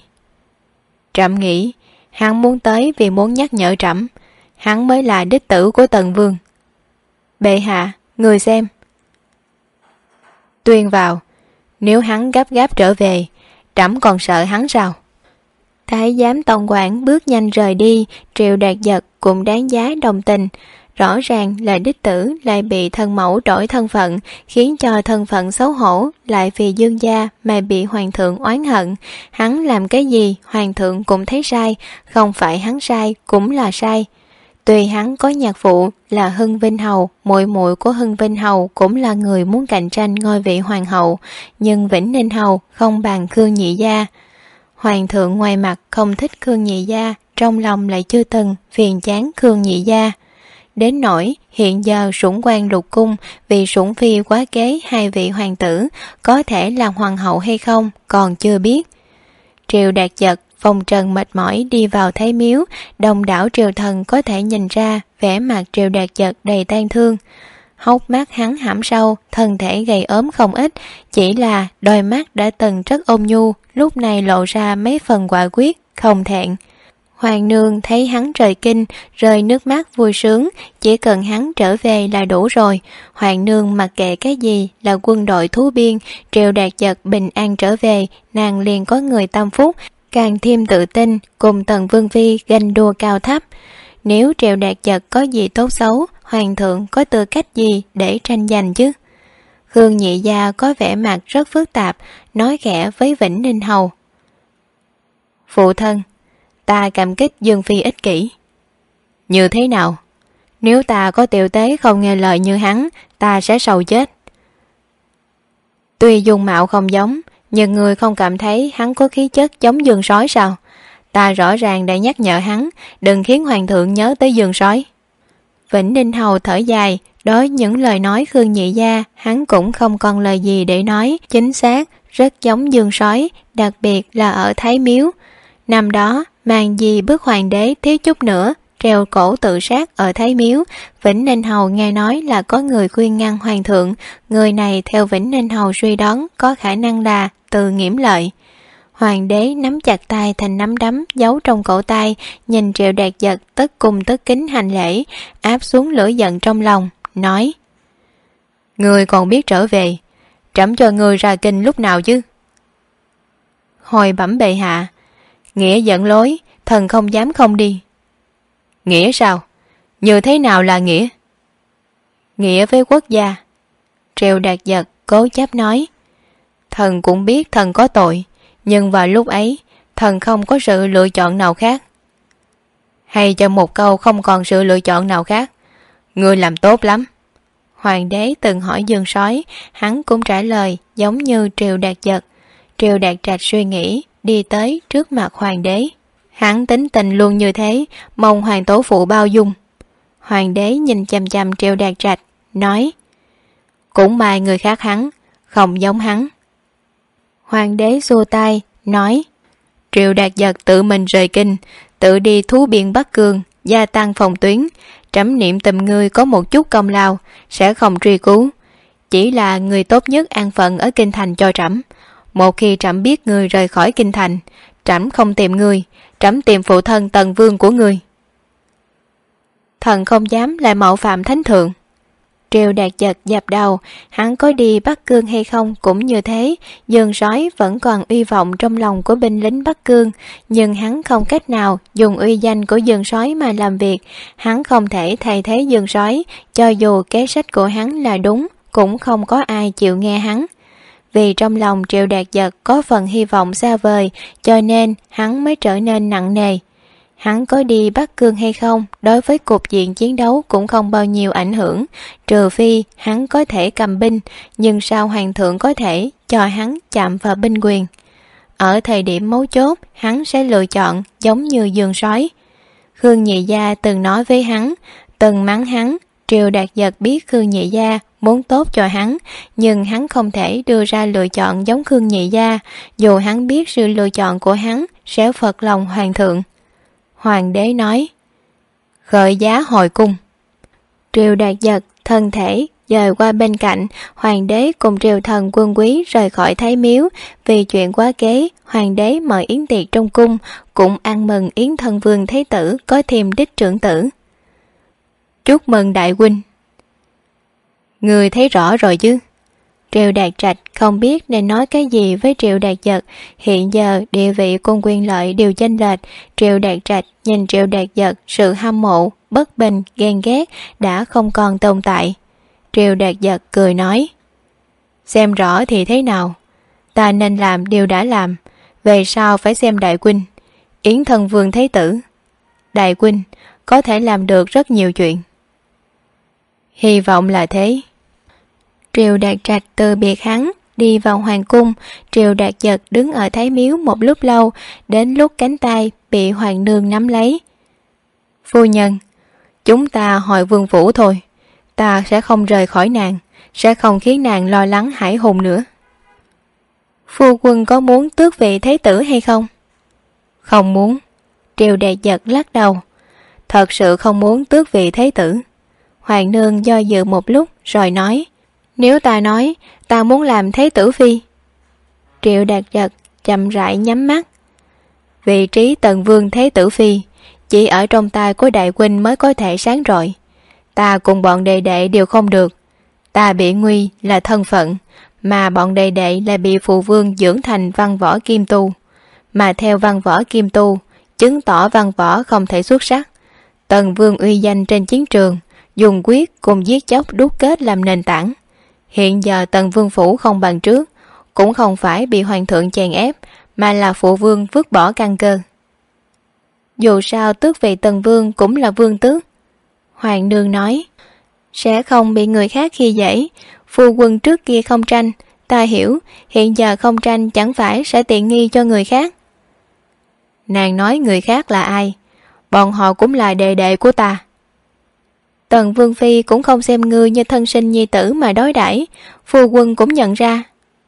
Trẫm nghĩ hắn muốn tới vì muốn nhắc nhở trẫm, hắn mới là đích tử của Tần Vương. Bệ hạ, người xem. Tuyên vào, nếu hắn gấp gáp trở về, trẫm còn sợ hắn sao? Thái giám tổng quản bước nhanh rời đi. Triệu Đạt Giật cũng đáng giá đồng tình. Rõ ràng là đích tử lại bị thân mẫu đổi thân phận, khiến cho thân phận xấu hổ, lại vì Dương gia mà bị hoàng thượng oán hận. Hắn làm cái gì hoàng thượng cũng thấy sai, không phải hắn sai cũng là sai. Tuy hắn có nhạc phụ là Hưng Vinh Hầu, muội muội của Hưng Vinh Hầu cũng là người muốn cạnh tranh ngôi vị hoàng hậu, nhưng Vĩnh Ninh Hầu không bằng Khương Nhị gia. Hoàng thượng ngoài mặt không thích Khương Nhị gia, trong lòng lại chưa từng phiền chán Khương Nhị gia. Đến nỗi hiện giờ Sủng Quan Lục Cung vì Sủng Phi quá kế 2 vị hoàng tử, có thể làm hoàng hậu hay không còn chưa biết. Triệu Đạt Giật phong trần mệt mỏi đi vào Thái miếu, đông đảo triều thần có thể nhìn ra vẻ mặt Triệu Đạt Giật đầy tang thương. Hốc mắt hắn hãm sâu, thân thể gầy ốm không ít, chỉ là đôi mắt đã từng rất ôn nhu, lúc này lộ ra mấy phần quả quyết, không thẹn. Hoàng nương thấy hắn rời kinh, rơi nước mắt vui sướng, chỉ cần hắn trở về là đủ rồi. Hoàng nương mặc kệ cái gì là quân đội thú biên, Triệu Đạt Giật bình an trở về, nàng liền có người tâm phúc, càng thêm tự tin, cùng Tần Vương Phi ganh đua cao thấp. Nếu Triệu Đạt Giật có gì tốt xấu, hoàng thượng có tư cách gì để tranh giành chứ? Khương Nhị Gia có vẻ mặt rất phức tạp, nói khẽ với Vĩnh Ninh Hầu. Phụ thân, ta cảm kích Dương Phi ích kỷ. Như thế nào? Nếu ta có tiểu tế không nghe lời như hắn, ta sẽ sầu chết. Tuy dung mạo không giống, nhưng người không cảm thấy hắn có khí chất giống Dương Sói sao? Ta rõ ràng đã nhắc nhở hắn, đừng khiến hoàng thượng nhớ tới Dương Sói. Vĩnh Ninh Hầu thở dài, đối những lời nói Khương Nhị Gia, hắn cũng không còn lời gì để nói. Chính xác, rất giống Dương Sói, đặc biệt là ở Thái Miếu. Năm đó, màn gì bức hoàng đế thiếu chút nữa treo cổ tự sát ở Thái Miếu. Vĩnh Ninh Hầu nghe nói là có người khuyên ngăn hoàng thượng. Người này theo Vĩnh Ninh Hầu suy đoán có khả năng là Từ Nghiễm Lợi. Hoàng đế nắm chặt tay thành nắm đấm giấu trong cổ tay, nhìn Triệu Đạt Giật tất cung tất kính hành lễ, áp xuống lửa giận trong lòng, nói: Ngươi còn biết trở về, trẫm cho ngươi ra kinh lúc nào chứ? Hồi bẩm bệ hạ, nghĩa dẫn lối, thần không dám không đi. Nghĩa sao? Như thế nào là nghĩa? Nghĩa với quốc gia. Triệu Đạt Giật cố chấp nói: Thần cũng biết thần có tội, nhưng vào lúc ấy thần không có sự lựa chọn nào khác. Hay cho một câu không còn sự lựa chọn nào khác. Ngươi làm tốt lắm. Hoàng đế từng hỏi Dương Sói, hắn cũng trả lời giống như Triệu Đạt Giật. Triệu Đạt Trạch suy nghĩ, đi tới trước mặt hoàng đế. Hắn tính tình luôn như thế, mong hoàng tổ phụ bao dung. Hoàng đế nhìn chằm chằm Triệu Đạt Trạch, nói: Cũng may người khác hắn, không giống hắn. Hoàng đế xua tay, nói: Triệu Đạt Giật tự mình rời kinh, tự đi thú biên Bắc Cương, gia tăng phòng tuyến. Trẫm niệm tìm ngươi có một chút công lao, sẽ không truy cứu. Chỉ là người tốt nhất an phận ở kinh thành cho trẫm. Một khi trẫm biết ngươi rời khỏi kinh thành, trẫm không tìm ngươi, trẫm tìm phụ thân Tần Vương của ngươi. Thần không dám lại mạo phạm thánh thượng. Triệu Đạt Giật dập đầu, hắn có đi Bắc Cương hay không cũng như thế. Dương Sói vẫn còn uy vọng trong lòng của binh lính Bắc Cương, nhưng hắn không cách nào dùng uy danh của Dương Sói mà làm việc. Hắn không thể thay thế Dương Sói, cho dù kế sách của hắn là đúng, cũng không có ai chịu nghe hắn. Vì trong lòng Triệu Đạt Giật có phần hy vọng xa vời, cho nên hắn mới trở nên nặng nề. Hắn có đi Bắc Cương hay không, đối với cục diện chiến đấu cũng không bao nhiêu ảnh hưởng, trừ phi hắn có thể cầm binh, nhưng sao hoàng thượng có thể cho hắn chạm vào binh quyền? Ở thời điểm mấu chốt, hắn sẽ lựa chọn giống như Dương Sói. Khương Nhị Gia từng nói với hắn, từng mắng hắn. Triệu Đạt Giật biết Khương Nhị Gia muốn tốt cho hắn, nhưng hắn không thể đưa ra lựa chọn giống Khương Nhị Gia, dù hắn biết sự lựa chọn của hắn sẽ phật lòng hoàng thượng. Hoàng đế nói: Khởi giá hồi cung. Triệu Đạt Giật thân thể dời qua bên cạnh. Hoàng đế cùng triều thần quân quý rời khỏi Thái Miếu. Vì chuyện quá kế, hoàng đế mời yến tiệc trong cung, cũng ăn mừng Yến Thân Vương Thế Tử có thêm đích trưởng tử. Chúc mừng đại huynh. Người thấy rõ rồi chứ? Triệu Đạt Trạch không biết nên nói cái gì với Triệu Đạt Giật. Hiện giờ địa vị cùng quyền lợi đều chênh lệch. Triệu Đạt Trạch nhìn Triệu Đạt Giật, sự hâm mộ, bất bình, ghen ghét đã không còn tồn tại. Triệu Đạt Giật cười nói: Xem rõ thì thế nào? Ta nên làm điều đã làm, về sau phải xem đại huynh. Yến Thân Vương Thế Tử, đại huynh có thể làm được rất nhiều chuyện. Hy vọng là thế. Triệu Đạt Trạch từ biệt hắn, đi vào hoàng cung. Triệu Đạt Giật đứng ở Thái Miếu một lúc lâu, đến lúc cánh tay bị hoàng nương nắm lấy. Phu nhân, chúng ta hồi vương phủ thôi. Ta sẽ không rời khỏi nàng, sẽ không khiến nàng lo lắng hãi hùng nữa. Phu quân có muốn tước vị thế tử hay không? Không muốn. Triệu Đạt Giật lắc đầu. Thật sự không muốn tước vị thế tử. Hoàng nương do dự một lúc rồi nói: Nếu ta nói ta muốn làm thế tử phi. Triệu Đạt Giật chậm rãi nhắm mắt. Vị trí Tần Vương Thế Tử Phi chỉ ở trong tay của đại huynh mới có thể sáng rọi. Ta cùng bọn đệ đệ đều không được. Ta bị nguy là thân phận, mà bọn đệ đệ là bị phụ vương dưỡng thành văn võ kim tu. Mà theo văn võ kim tu, chứng tỏ văn võ không thể xuất sắc. Tần vương uy danh trên chiến trường, dùng quyết cùng giết chóc đúc kết làm nền tảng. Hiện giờ Tần vương phủ không bằng trước, cũng không phải bị hoàng thượng chèn ép, mà là phụ vương vứt bỏ căn cơ. Dù sao tước vị Tần vương cũng là vương tước. Hoàng nương nói, sẽ không bị người khác khi dễ. Phu quân trước kia không tranh, ta hiểu, hiện giờ không tranh chẳng phải sẽ tiện nghi cho người khác. Nàng nói người khác là ai? Bọn họ cũng là đệ đệ của ta. Tần vương phi cũng không xem ngươi như thân sinh nhi tử mà đối đãi, phu quân cũng nhận ra.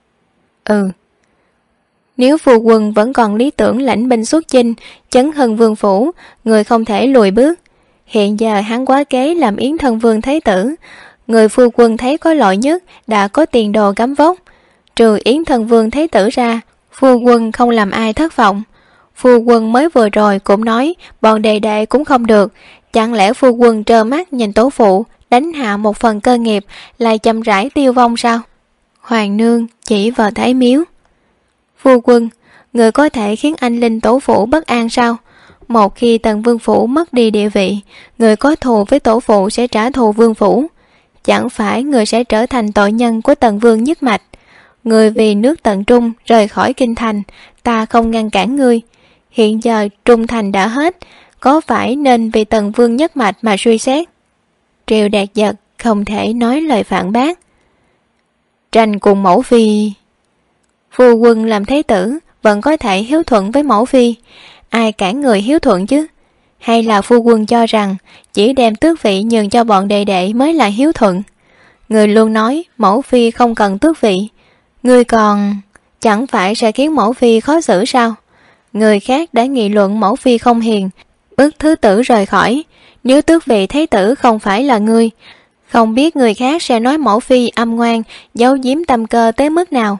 Nếu phu quân vẫn còn lý tưởng lãnh binh xuất chinh, chấn hưng vương phủ, người không thể lùi bước. Hiện giờ hắn quá kế làm Yến thân vương thái tử, người phu quân thấy có lợi nhất đã có tiền đồ gấm vóc. Trừ Yến thân vương thái tử ra, phu quân không làm ai thất vọng. Phu quân mới vừa rồi cũng nói bọn đệ đệ cũng không được, chẳng lẽ phu quân trơ mắt nhìn tổ phụ đánh hạ một phần cơ nghiệp lại chậm rãi tiêu vong sao? Hoàng nương chỉ vào Thái Miếu. Phu quân, người có thể khiến anh linh tổ phụ bất an sao? Một khi Tần vương phủ mất đi địa vị, người có thù với tổ phụ sẽ trả thù vương phủ. Chẳng phải người sẽ trở thành tội nhân của Tần vương nhất mạch. Người vì nước Tần Trung rời khỏi kinh thành, ta không ngăn cản ngươi. Hiện giờ Trung thành đã hết, có phải nên vì Tần vương nhất mạch mà suy xét? Triệu Đạt Giật không thể nói lời phản bác. Tranh cùng mẫu phi. Phu quân làm thế tử vẫn có thể hiếu thuận với mẫu phi, ai cản người hiếu thuận chứ? Hay là phu quân cho rằng chỉ đem tước vị nhường cho bọn đệ đệ mới là hiếu thuận? Người luôn nói mẫu phi không cần tước vị, người còn chẳng phải sẽ khiến mẫu phi khó xử sao? Người khác đã nghị luận mẫu phi không hiền, bức thứ tử rời khỏi. Nếu tước vị thế tử không phải là ngươi, không biết người khác sẽ nói mẫu phi âm ngoan, giấu giếm tâm cơ tới mức nào.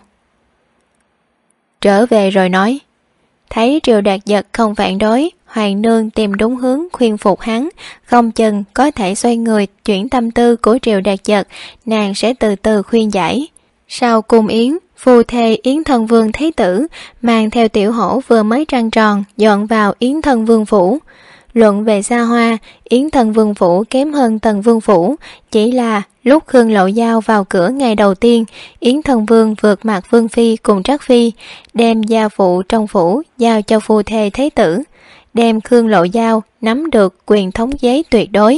Trở về rồi nói. Thấy Triệu Đạt Giật không phản đối, Hoàng nương tìm đúng hướng khuyên phục hắn, không chừng có thể xoay người chuyển tâm tư của Triệu Đạt Giật, nàng sẽ từ từ khuyên giải. Sau cung yến, phu thê Yến thân vương thái tử mang theo tiểu hổ vừa mới trăng tròn dọn vào Yến thân vương phủ. Luận về xa hoa, Yến thân vương phủ kém hơn Tần vương phủ, chỉ là lúc Khương Lộ Giao vào cửa ngày đầu tiên, Yến thân vương vượt mặt vương phi cùng Trắc phi, đem gia phụ trong phủ giao cho phu thê thái tử, đem Khương Lộ Giao nắm được quyền thống giấy tuyệt đối.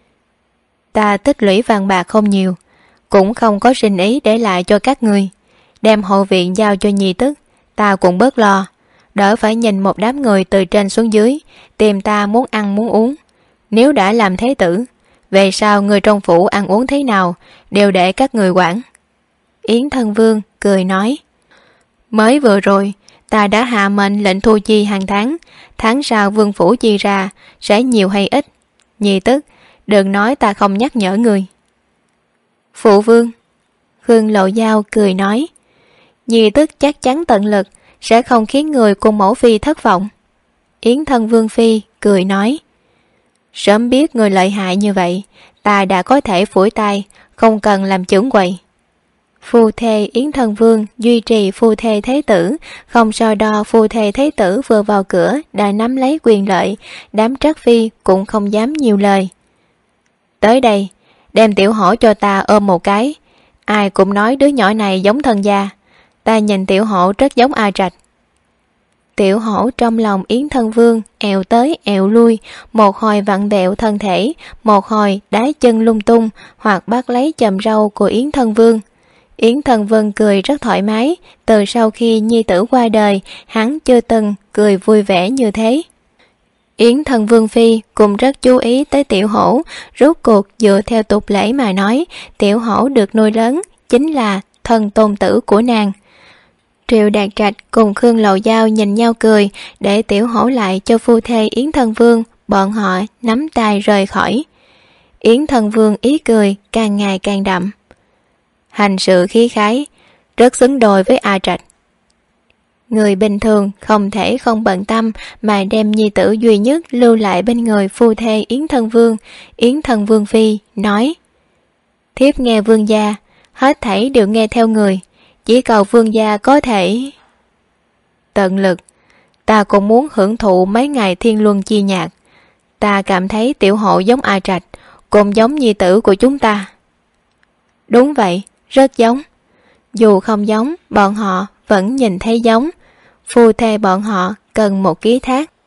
Ta tích lũy vàng bạc không nhiều, cũng không có sinh ý để lại cho các ngươi, đem hậu viện giao cho nhi tức, ta cũng bớt lo, đỡ phải nhìn một đám người từ trên xuống dưới tìm ta muốn ăn muốn uống. Nếu đã làm thế tử, về sau người trong phủ ăn uống thế nào đều để các người quản. Yến thân vương cười nói, mới vừa rồi ta đã hạ mệnh lệnh thu chi hàng tháng sau vương phủ chi ra sẽ nhiều hay ít, nhi tức đừng nói ta không nhắc nhở người. Phụ vương. Khương Lộ Giao cười nói, nhi tức chắc chắn tận lực sẽ không khiến người cùng mẫu phi thất vọng. Yến thân vương phi cười nói, sớm biết người lợi hại như vậy, ta đã có thể phủi tay, không cần làm chưởng quầy. Phu thê Yến thân vương duy trì phu thê thế tử, không so đo phu thê thế tử vừa vào cửa đã nắm lấy quyền lợi, đám Trắc phi cũng không dám nhiều lời. Tới đây, đem tiểu hổ cho ta ôm một cái, ai cũng nói đứa nhỏ này giống thân gia, ta nhìn tiểu hổ rất giống A Trạch. Tiểu hổ trong lòng Yến thân vương èo tới èo lui, một hồi vặn vẹo thân thể, một hồi đá chân lung tung hoặc bắt lấy chòm râu của Yến thân vương. Yến thân vương cười rất thoải mái, từ sau khi nhi tử qua đời hắn chưa từng cười vui vẻ như thế. Yến thân vương phi cũng rất chú ý tới tiểu hổ, rốt cuộc dựa theo tục lễ mà nói, tiểu hổ được nuôi lớn chính là thân tôn tử của nàng. Triệu Đạt Trạch cùng Khương Lộ Giao nhìn nhau cười, để tiểu hổ lại cho phu thê Yến thân vương, bọn họ nắm tay rời khỏi. Yến thân vương ý cười càng ngày càng đậm. Hành sự khí khái, rất xứng đôi với A Trạch. Người bình thường không thể không bận tâm mà đem nhi tử duy nhất lưu lại bên người phu thê Yến thân vương. Yến thân vương phi nói, thiếp nghe vương gia, hết thảy đều nghe theo người, chỉ cầu vương gia có thể tận lực. Ta cũng muốn hưởng thụ mấy ngày thiên luân chi nhạc, Ta cảm thấy Tiểu Hộ giống A Trạch, cũng giống nhi tử của chúng ta. Đúng vậy, rất giống. Dù không giống, bọn họ vẫn nhìn thấy giống. Phu thê bọn họ cần một ký thác.